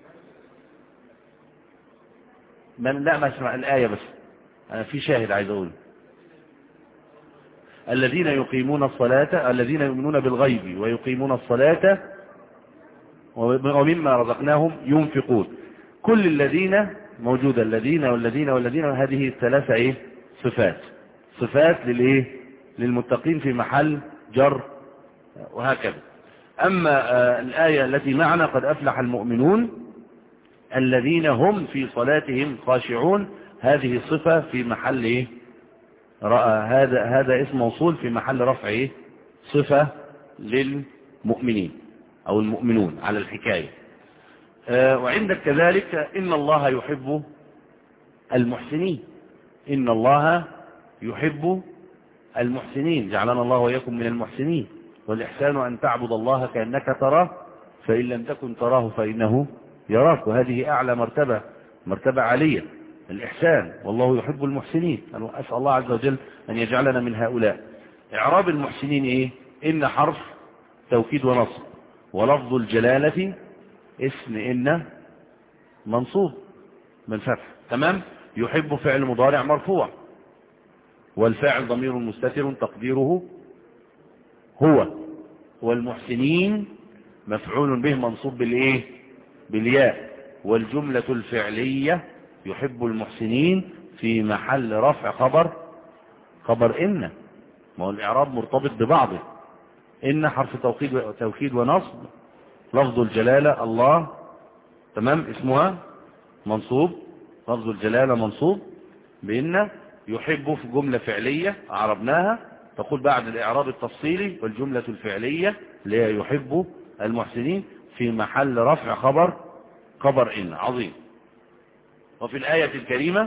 من لا ما اسمع الآية بس أنا في شاهد عايز أقول الذين يقيمون الصلاة الذين يؤمنون بالغيب ويقيمون الصلاة ومما رزقناهم ينفقون. كل الذين موجودة الذين والذين والذين هذه الثلاثة ايه صفات صفات للايه للمتقين في محل جر وهكذا. أما آه الآية التي معنا قد أفلح المؤمنون الذين هم في صلاتهم خاشعون هذه صفة في محل ايه رأى هذا هذا اسم موصول في محل رفع ايه صفة للمؤمنين أو المؤمنون على الحكاية. آه وعندك كذلك إن الله يحب المحسنين. إن الله يحب المحسنين جعلنا الله وإياكم من المحسنين. والإحسان أن تعبد الله كأنك تراه فإن لم تكن تراه فإنه يراك. وهذه أعلى مرتبة مرتبة عالية الإحسان والله يحب المحسنين. أسأل الله عز وجل أن يجعلنا من هؤلاء. إعراب المحسنين إيه؟ إن حرف توكيد ونصب ولفظ الجلالة اسم إن منصوب بالفتح. تمام. يحب فعل مضارع مرفوع والفاعل ضمير مستتر تقديره هو. والمحسنين مفعول به منصوب بالايه بالياء. والجملة الفعلية يحب المحسنين في محل رفع خبر خبر إن. ما هو الإعراب مرتبط ببعضه. إن حرف توكيد توكيد ونصب لفظ الجلالة الله. تمام. اسمها منصوب لفظ الجلالة منصوب بإن. يحب في جملة فعلية عربناها تقول بعد الإعراب التفصيلي والجملة الفعلية اللي هي يحب المحسنين في محل رفع خبر خبر إن. عظيم. وفي الآية الكريمة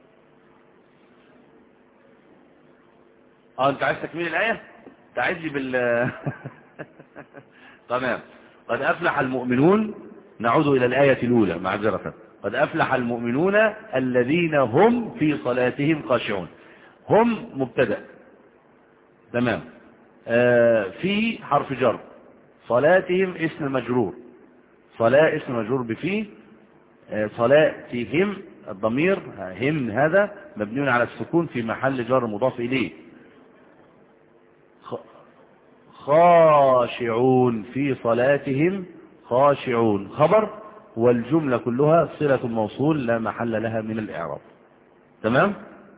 اه انت عايز تكميل الآية تعد لي بال تمام. قد أفلح المؤمنون. نعود إلى الآية الأولى معذرة. قد أفلح المؤمنون الذين هم في صلاتهم خاشعون. هم مبتدأ. تمام. آه في حرف جر. صلاتهم اسم مجرور. صلاة اسم مجرور بفي. آه صلاتهم الضمير هم هذا مبني على السكون في محل جر مضاف إليه. خاشعون في صلاتهم خاشعون خبر. والجملة كلها صلة الموصول لا محل لها من الإعراب. تمام.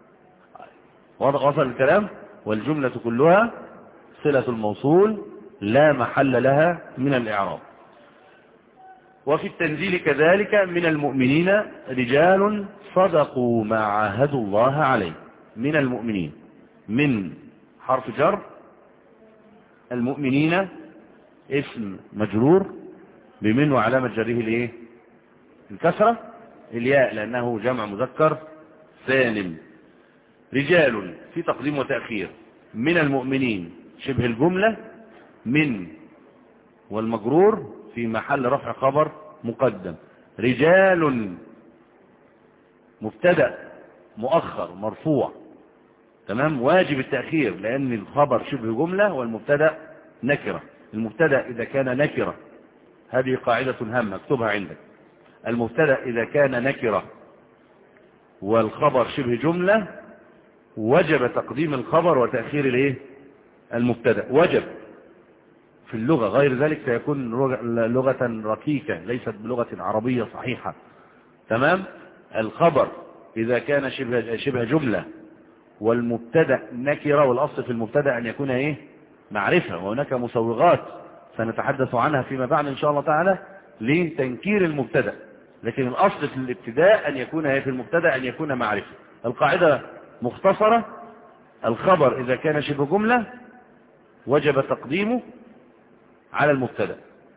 وصل الكلام. والجملة كلها صلة الموصول لا محل لها من الإعراب. وفي التنزيل كذلك من المؤمنين رجال صدقوا ما عاهدوا الله عليه. من المؤمنين من حرف جر. المؤمنين اسم مجرور بمن وعلامة جره الايه الكسرة الياء لأنه جمع مذكر سالم. رجال في تقديم وتأخير. من المؤمنين شبه الجملة من والمجرور في محل رفع خبر مقدم. رجال مبتدأ مؤخر مرفوع، تمام، واجب التأخير لأن الخبر شبه جملة والمبتدأ نكرة. المبتدأ إذا كان نكرة، هذه قاعدة هامة اكتبها عندك، المبتدأ إذا كان نكرة والخبر شبه جملة وجب تقديم الخبر وتأخير الايه المبتدأ، وجب في اللغة، غير ذلك سيكون لغة ركيكة ليست بلغة عربية صحيحة، تمام. الخبر إذا كان شبه, شبه جملة والمبتدأ نكرة، والأصل في المبتدأ أن يكون ايه معرفة، وهناك مسوغات سنتحدث عنها فيما بعد إن شاء الله تعالى لتنكير المبتدأ، لكن الأصل في الابتداء أن يكون في المبتدأ أن يكون معرفة. القاعدة مختصرة، الخبر إذا كان شبه جملة وجب تقديمه على المبتدأ،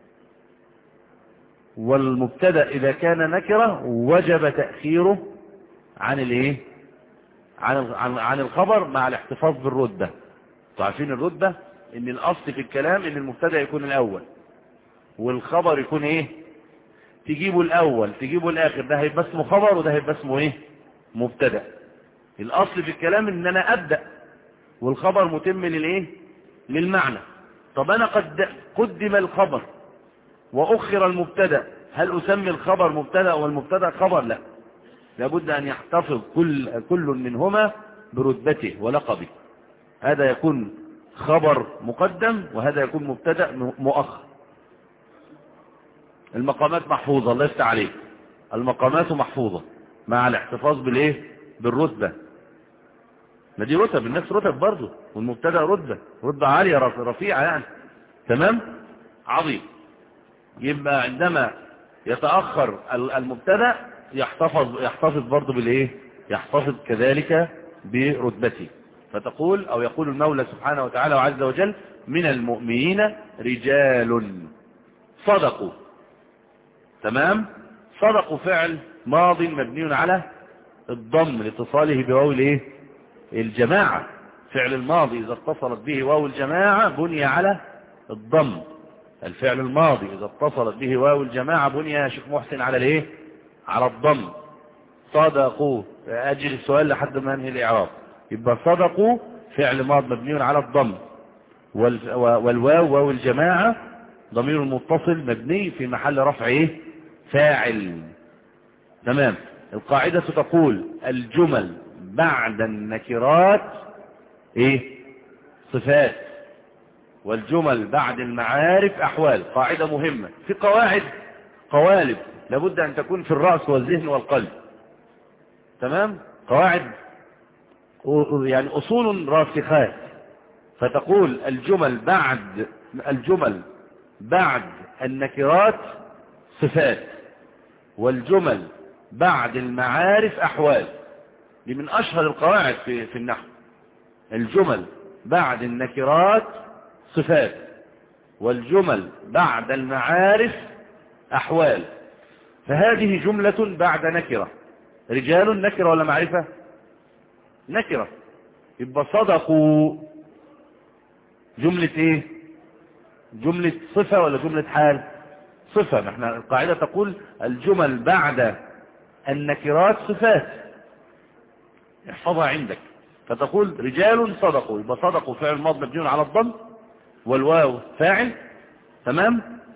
والمبتدأ إذا كان نكرة وجب تأخيره عن الايه عن عن عن الخبر مع الاحتفاظ بالردة. تعرفين الردة ان الاصل في الكلام ان المبتدأ يكون الاول والخبر يكون ايه تجيبه الاول تجيبه الاخر، ده هيبقى اسمه خبر وده هيبقى اسمه ايه مبتدأ. الاصل في الكلام ان انا ابدأ والخبر متم للايه للمعنى. طب انا قد قدم الخبر واخر المبتدأ، هل اسمي الخبر مبتدأ والمبتدأ خبر؟ لا، لابد ان يحتفظ كل كل منهما برتبته ولقبه، هذا يكون خبر مقدم وهذا يكون مبتدأ مؤخر. المقامات محفوظة، الله يفتح عليك، المقامات محفوظة مع الاحتفاظ بالايه بالرتبة. ما دي رتب، الناس رتب برضه، والمبتدأ رتبة رتبة عالية رفيعة يعني، تمام، عظيم. يبقى عندما يتأخر المبتدأ يحتفظ يحتفظ برضه بالايه يحتفظ كذلك برتبته. فتقول او يقول المولى سبحانه وتعالى وعز وجل: من المؤمنين رجال صدقوا، تمام. صدقوا فعل ماض مبني على الضم لاتصاله بواو الايه الجماعة. فعل الماضي اذا اتصلت به واو الجماعة بني على الضم. الفعل الماضي اذا اتصلت به واو الجماعة بني يا شيخ محسن على الايه على الضم. صدقوا، اجل السؤال لحد ما انهي الاعراب. يبقى صدقوا فعل ماض مبني على الضم، والواو واو الجماعة ضمير متصل مبني في محل رفع ايه فاعل، تمام. القاعدة تقول: الجمل بعد النكرات ايه صفات، والجمل بعد المعارف احوال. قاعدة مهمة في قواعد قوالب لابد ان تكون في الرأس والذهن والقلب، تمام. قواعد يعني اصول راسخات. فتقول: الجمل بعد الجمل بعد النكرات صفات، والجمل بعد المعارف احوال. دي من اشهر القواعد في في النحو. الجمل بعد النكرات صفات، والجمل بعد المعارف احوال. فهذه جملة بعد نكرة. رجال نكرة ولا معرفة؟ نكرة. يبقى صدقوا جملة ايه جملة صفة ولا جملة حال؟ صفة. نحن القاعدة تقول: الجمل بعد النكرات صفات، احفظها عندك. فتقول: رجال صدقوا، يبقى صدقوا فعل ماض مبني على الضم والواو فاعل، تمام.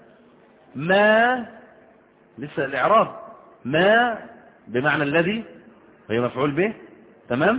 ما لسه الاعراب، ما بمعنى الذي هي مفعول به، تمام.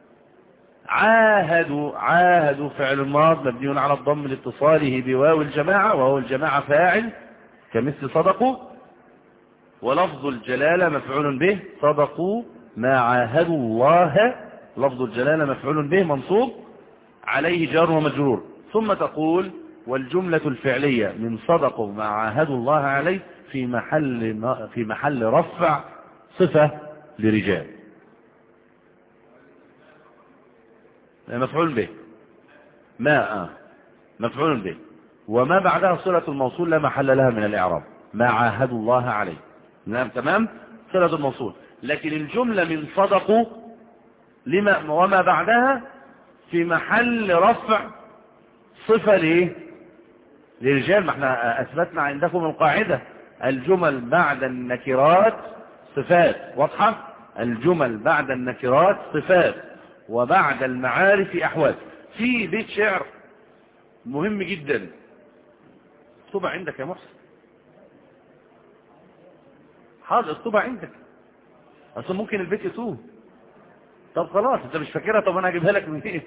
عاهدوا عاهدوا فعل ماض مبني على الضم لاتصاله بواو الجماعة، وهو الجماعة فاعل كمثل صدقوا. ولفظ الجلالة مفعول به، صدقوا ما عاهدوا الله، لفظ الجلالة مفعول به منصوب عليه جار ومجرور. ثم تقول: والجملة الفعلية من صدقوا ما عاهدوا الله عليه في محل في محل رفع صفة لرجال، مفعول به. ما مفعول به، وما بعدها صلة الموصول لا محل لها من الإعراب. ما عاهدوا الله عليه، نعم، تمام، صلة الموصول. لكن الجملة من صدقوا لما وما بعدها في محل رفع صفة ليه للرجال، ما احنا اثبتنا عندكم القاعدة الجمل بعد النكرات صفات واضحة، الجمل بعد النكرات صفات وبعد المعارف احوال. في بيت شعر مهم جدا، اكتبها عندك يا محسن، حاضر اكتبها عندك، اصلا ممكن البيت يتوه. طب خلاص انت مش فاكرها، طب انا هجيبها لك منين؟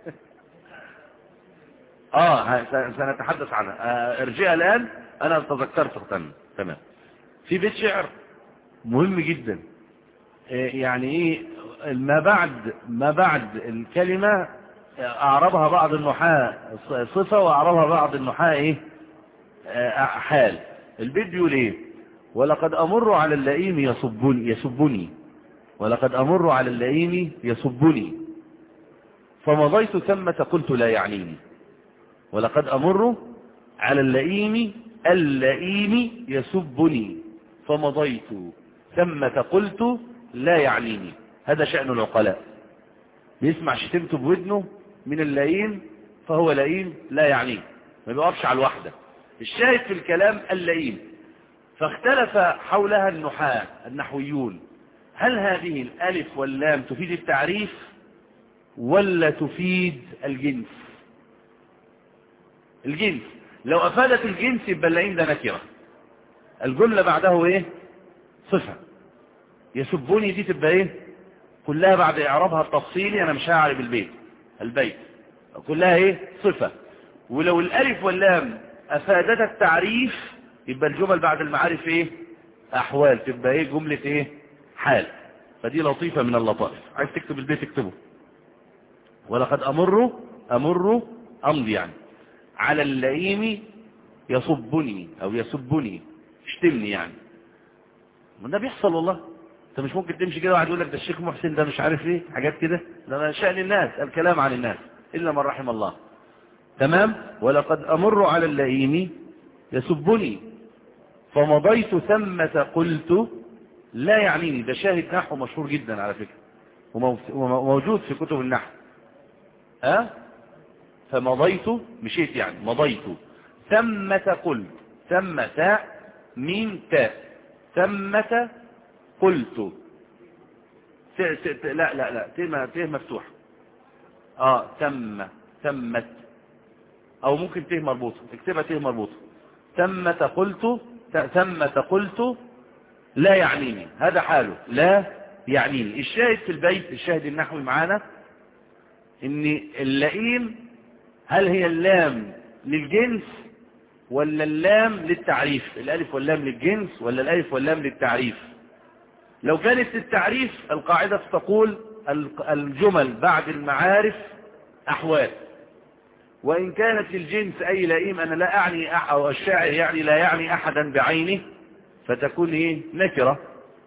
اه سنتحدث عنها، آه ارجعها الان، انا تذكرت تمام تمام. في بيت شعر مهم جدا، آه يعني ايه ما بعد ما بعد الكلمة اعربها بعض النحاة صفة واعربها بعض النحاة ايه آه حال. البيت بيقول ايه؟ ولقد امر على اللئيم يسبني يسبني ولقد امر على اللئيم يسبني فمضيت ثم قلت لا يعنيني. ولقد أمر على اللئيم اللئيم يسبني فمضيت ثم قلت لا يعنيني. هذا شأن العقلاء، بيسمع شتمته بودنه من اللئيم فهو لئيم لا يعنيه، ما بيقفش على الوحدة. الشاهد في الكلام اللئيم. فاختلف حولها النحاة النحويون، هل هذه الألف واللام تفيد التعريف ولا تفيد الجنس؟ الجنس. لو أفادت الجنس يبقى اللئيم ده نكرة، الجملة بعده ايه؟ صفة. يسبني دي تبقى ايه؟ كلها بعد اعرابها التفصيلي، انا مش هعرب البيت البيت كلها ايه؟ صفة. ولو الالف واللام افادت التعريف يبقى الجمل بعد المعارف ايه؟ احوال، تبقى ايه؟ جملة ايه؟ حال. فدي لطيفة من اللطائف. عايز تكتب البيت اكتبه. ولقد امر امر امضي يعني على اللئيم يصبني او يسبني اشتمني يعني. ده بيحصل والله. انت مش ممكن تمشي كده واحد يقول لك ده الشيخ محسن ده مش عارف ايه حاجات كده، ده شأن الناس الكلام عن الناس الا من رحم الله. تمام. ولقد امر على اللئيم يسبني فمضيت ثمة قلت لا يعنيني. ده شاهد نحو مشهور جدا على فكرة وموجود في كتب النحو. ها أه؟ فمضيت مشيت يعني مضيت ثمة قلت، ثم تاء ميم تاء ثمة قلت ت... ت... ت... لا لا لا ت ت مفتوح. اه ثم ثمت، او ممكن ت مربوطه، اكتبها ت مربوطه. ثمة قلت ثمة قلت لا يعنيني، هذا حاله لا يعنيني. الشاهد في البيت، الشاهد النحوي معانا ان اللئيم هل هي اللام للجنس ولا اللام للتعريف؟ الالف واللام للجنس ولا الالف واللام للتعريف؟ لو كانت للتعريف القاعدة تقول الجمل بعد المعارف احوال، وان كانت للجنس اي لئيم انا لا اعني أح او الشاعر يعني لا يعني احدا بعينه فتكون ايه؟ نكرة.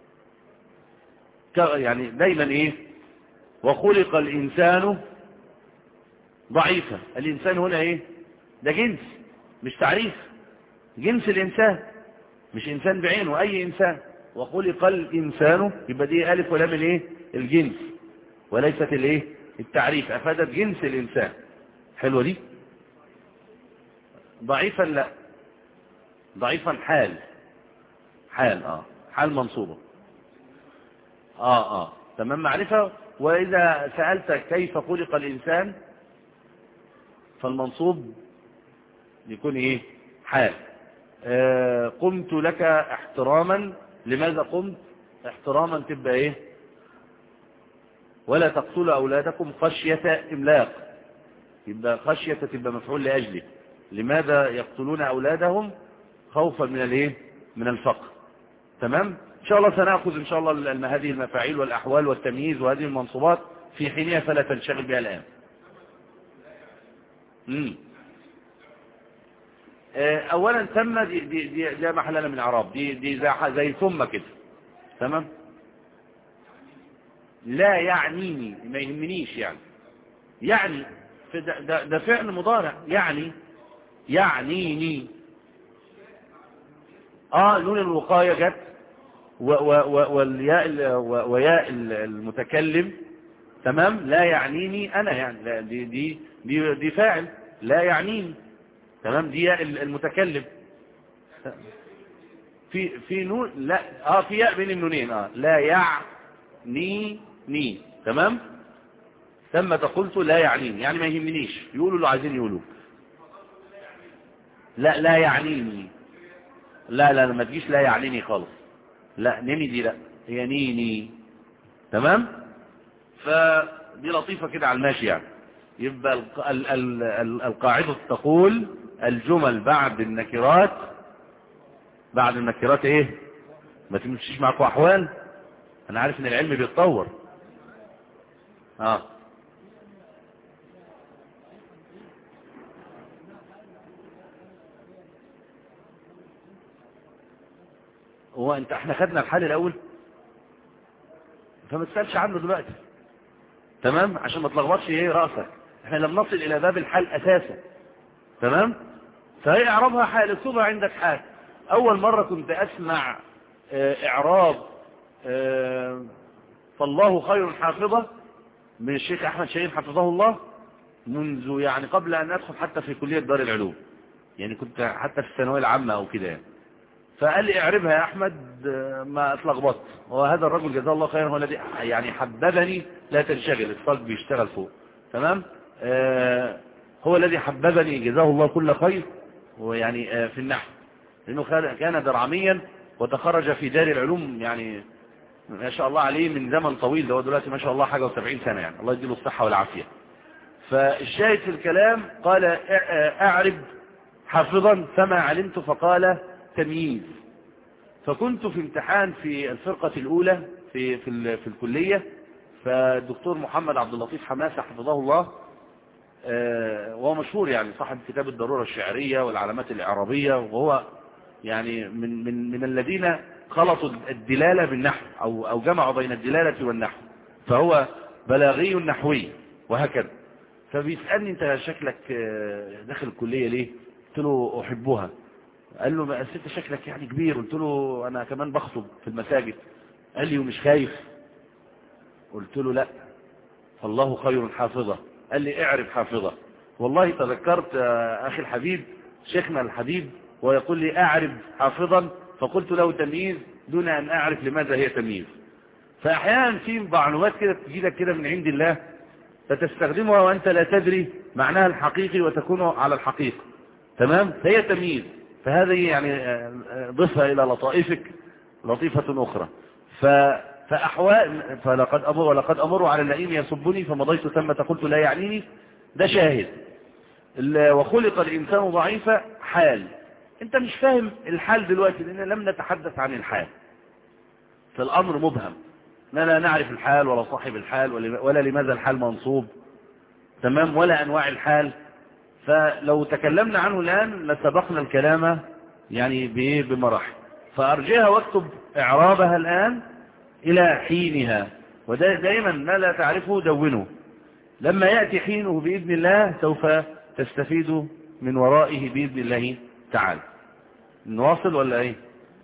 يعني دايما ايه؟ وخلق الانسان ضعيفة. الانسان هنا ايه؟ ده جنس مش تعريف، جنس الانسان مش انسان بعينه، اي انسان. وخلق الانسان يبقى دي الف ولام الايه؟ الجنس وليست الايه؟ التعريف، افادت جنس الانسان. حلوة دي. ضعيفا لا، ضعيفا حال، حال اه حال منصوبة. اه اه تمام معرفة. واذا سألت كيف خلق الانسان فالمنصوب يكون ايه؟ حال. آه قمت لك احتراما. لماذا قمت احتراما؟ تبقى ايه؟ ولا تقتلوا اولادكم خشية املاق، يبقى خشية تبقى مفعول لاجله. لماذا يقتلون اولادهم؟ خوفا من الايه؟ من الفقر. تمام. ان شاء الله سنأخذ ان شاء الله هذه المفاعيل والاحوال والتمييز وهذه المنصوبات في حينها فلا تنشغل بها الان. امم اولا ثم دي دي دي, دي محلنا من اعراب، دي دي زي, زي ثم كده. تمام. لا يعنيني ما يهمنيش يعني، يعني ده, ده, ده فعل مضارع يعني يعنيني. اه نون الوقاية جت والياء وياء المتكلم. تمام. لا يعنيني انا يعني، لا دي دي دي, دي فاعل لا يعنيني. تمام، دي ياء المتكلم. في في نون، لا اه في ياء بين النونين، اه لا يعني ني. تمام، ثم قلت لا يعنيني، يعني ما يهمنيش، يقولوا اللي عايزين يقولوا. لا لا يعنيني، لا لا ما تجيش لا يعنيني خالص، لا نيني دي لا، هي نيني. تمام، فدي لطيفة كده على الماشي يعني. يبقى الق- ال- ال- ال- القاعدة تقول الجمل بعد النكرات، بعد النكرات ايه؟ ما تمشيش معكم احوال، انا عارف ان العلم بيتطور. اه هو انت احنا خدنا الحال الاول، فما تسألش عنه دلوقتي. تمام، عشان ما تلخبطش ايه رأسك، احنا لم نصل الى باب الحال اساسا. تمام، فهي اعرابها حال، اكتبها عندك حال. اول مرة كنت اسمع اه اعراب اه فالله خير حافظة من الشيخ احمد شاهين حفظه الله، منذ يعني قبل ان ادخل حتى في كلية دار العلوم، يعني كنت حتى في الثانوية العامة او كده يعني. فقال لي اعربها يا احمد، ما اتلخبطت، وهذا الرجل جزاه الله خيرا هو الذي يعني حببني، لا تنشغل الصاج بيشتغل فوق. تمام، آه هو الذي حببني جزاه الله كل خير، ويعني آه في النحو، لانه كان درعميا وتخرج في دار العلوم، يعني ما شاء الله عليه من زمن طويل، ده هو دلوقتي ما شاء الله حاجة وسبعين سنة يعني، الله يديله الصحة والعافية. فالشاهد في الكلام قال اعرب حافظا فما علمت، فقال تمييز. فكنت في امتحان في الفرقة الأولى في في, في الكلية، فالدكتور محمد عبد اللطيف حماسة حفظه الله، وهو مشهور يعني صاحب كتاب الضرورة الشعرية والعلامات الإعرابية، وهو يعني من من من الذين خلطوا الدلالة بالنحو، أو أو جمعوا بين الدلالة والنحو، فهو بلاغي نحوي وهكذا. فبيسألني انت شكلك داخل الكلية ليه؟ قلت له أحبها. قال له بقى انت شكلك يعني كبير، قلت له انا كمان بخطب في المساجد. قال لي ومش خايف؟ قلت له لا، فالله خير حافظة. قال لي اعرف حافظة. والله تذكرت اخي الحبيب شيخنا الحبيب ويقول لي اعرف حافظا، فقلت له تمييز دون ان اعرف لماذا هي تمييز. فاحيانا في معلومات كده تجي لك كده من عند الله، فتستخدمها وانت لا تدري معناها الحقيقي وتكون على الحقيقة. تمام، فهي تمييز. فهذه يعني ضفها إلى لطائفك لطيفة أخرى. ف... فأحوال فلقد أمر ولقد أمر على اللئيم يسبني فمضيت ثم قلت لا يعنيني، ده شاهد. وخلق الإنسان ضعيفا حال، أنت مش فاهم الحال دلوقتي لأن لم نتحدث عن الحال، فالأمر مبهم، لا نعرف الحال ولا صاحب الحال ولا لماذا الحال منصوب. تمام، ولا أنواع الحال. فلو تكلمنا عنه الآن لسبقنا الكلام يعني بمراحل، فأرجيها واكتب إعرابها الآن إلى حينها، ودائما ما لا تعرفه دونه، لما يأتي حينه بإذن الله سوف تستفيد من ورائه بإذن الله تعالى. نواصل ولا ايه؟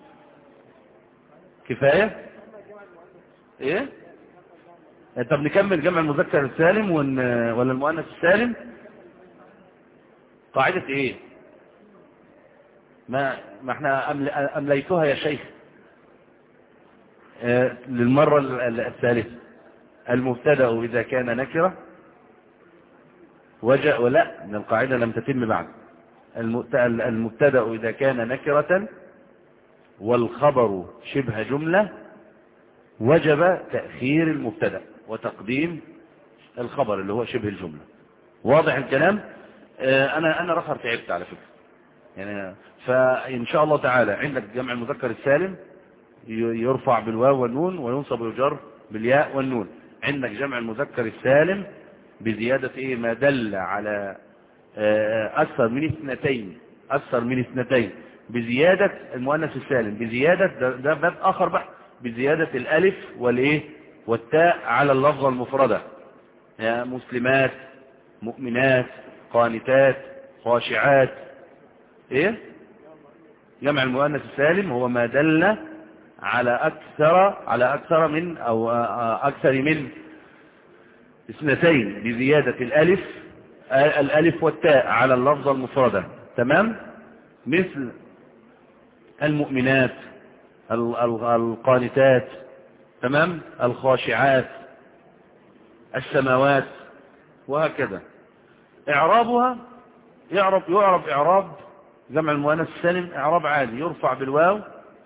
كفاية ايه؟ طب نكمل جمع المذكر السالم ولا المؤنث السالم؟ قاعدة ايه؟ ما ما احنا امليتها يا شيخ آه للمرة الثالثة. المبتدأ اذا كان نكرة وجاء، ولا من القاعدة لم تتم بعد. المبتدأ اذا كان نكرة والخبر شبه جملة وجب تأخير المبتدأ وتقديم الخبر اللي هو شبه الجملة. واضح الكلام؟ آه انا انا رخر تعبت على فكرة يعني. فإن شاء الله تعالى عندك جمع المذكر السالم يرفع بالواو والنون وينصب ويجر بالياء والنون. عندك جمع المذكر السالم بزيادة ايه؟ ما دل على اكثر من اثنتين، اكثر من اثنتين بزيادة المؤنث السالم، بزيادة ده, ده باب اخر بقى، بزيادة الالف والايه والتاء على اللفظة المفردة، يا مسلمات، مؤمنات، قانتات، خاشعات. ايه جمع المؤنث السالم؟ هو ما دل على اكثر على اكثر من او اكثر من اثنتين بزيادة الالف الالف والتاء على اللفظة المفردة. تمام، مثل المؤمنات، القانتات، تمام، الخاشعات، السماوات، وهكذا. إعرابها يعرب يعرب إعراب جمع المؤنث السالم إعراب عادي، يرفع بالواو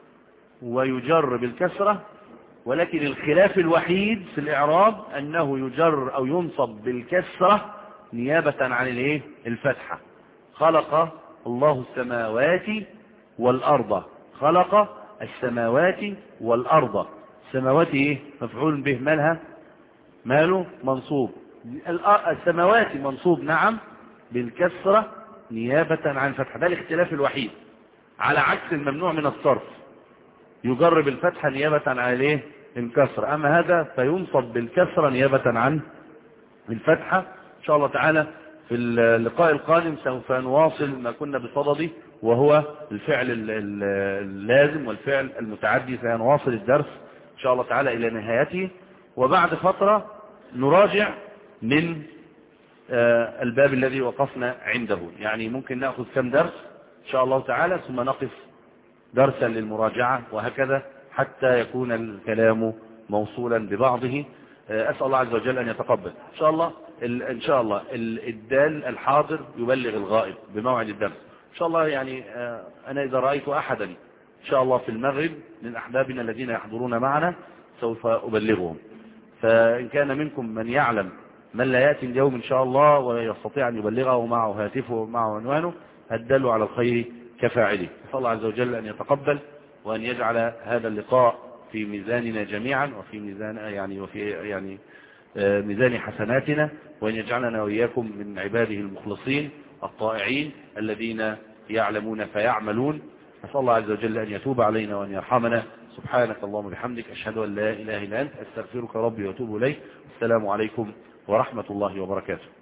ويجر بالكسرة، ولكن الخلاف الوحيد في الإعراب أنه يجر أو ينصب بالكسرة نيابة عن الايه الفتحة. خلق الله السماوات والأرض، خلق السماوات والأرض. السماوات ايه مفعول به، مالها ماله منصوب، السماوات منصوب نعم بالكسرة نيابة عن الفتحة. ده الاختلاف الوحيد، على عكس الممنوع من الصرف يجر بالفتحة نيابة عن الايه الكسرة، اما هذا فينصب بالكسرة نيابة عن الفتحة. ان شاء الله تعالى في اللقاء القادم سوف نواصل ما كنا بصدده، وهو الفعل اللازم والفعل المتعدي، سنواصل الدرس ان شاء الله تعالى الى نهايته، وبعد فترة نراجع من الباب الذي وقفنا عنده. يعني ممكن نأخذ كم درس ان شاء الله تعالى، ثم نقف درسا للمراجعة، وهكذا حتى يكون الكلام موصولا ببعضه. أسأل الله عز وجل أن يتقبل إن شاء الله. إن شاء الله الدال الحاضر يبلغ الغائب بموعد الدرس إن شاء الله. يعني أنا إذا رأيت أحدا إن شاء الله في المغرب من أحبابنا الذين يحضرون معنا سوف أبلغهم. فإن كان منكم من يعلم من لا يأتي اليوم إن شاء الله ويستطيع أن يبلغه معه هاتفه ومعه عنوانه، الدل على الخير كفاعله. أسأل الله عز وجل أن يتقبل وأن يجعل هذا اللقاء في ميزاننا جميعا، وفي ميزان يعني وفي يعني ميزان حسناتنا، وأن يجعلنا وإياكم من عباده المخلصين الطائعين الذين يعلمون فيعملون. أسأل الله عز وجل أن يتوب علينا وأن يرحمنا. سبحانك اللهم وبحمدك، أشهد أن لا إله إلا أنت، أستغفرك ربي وأتوب إليك. السلام عليكم ورحمة الله وبركاته.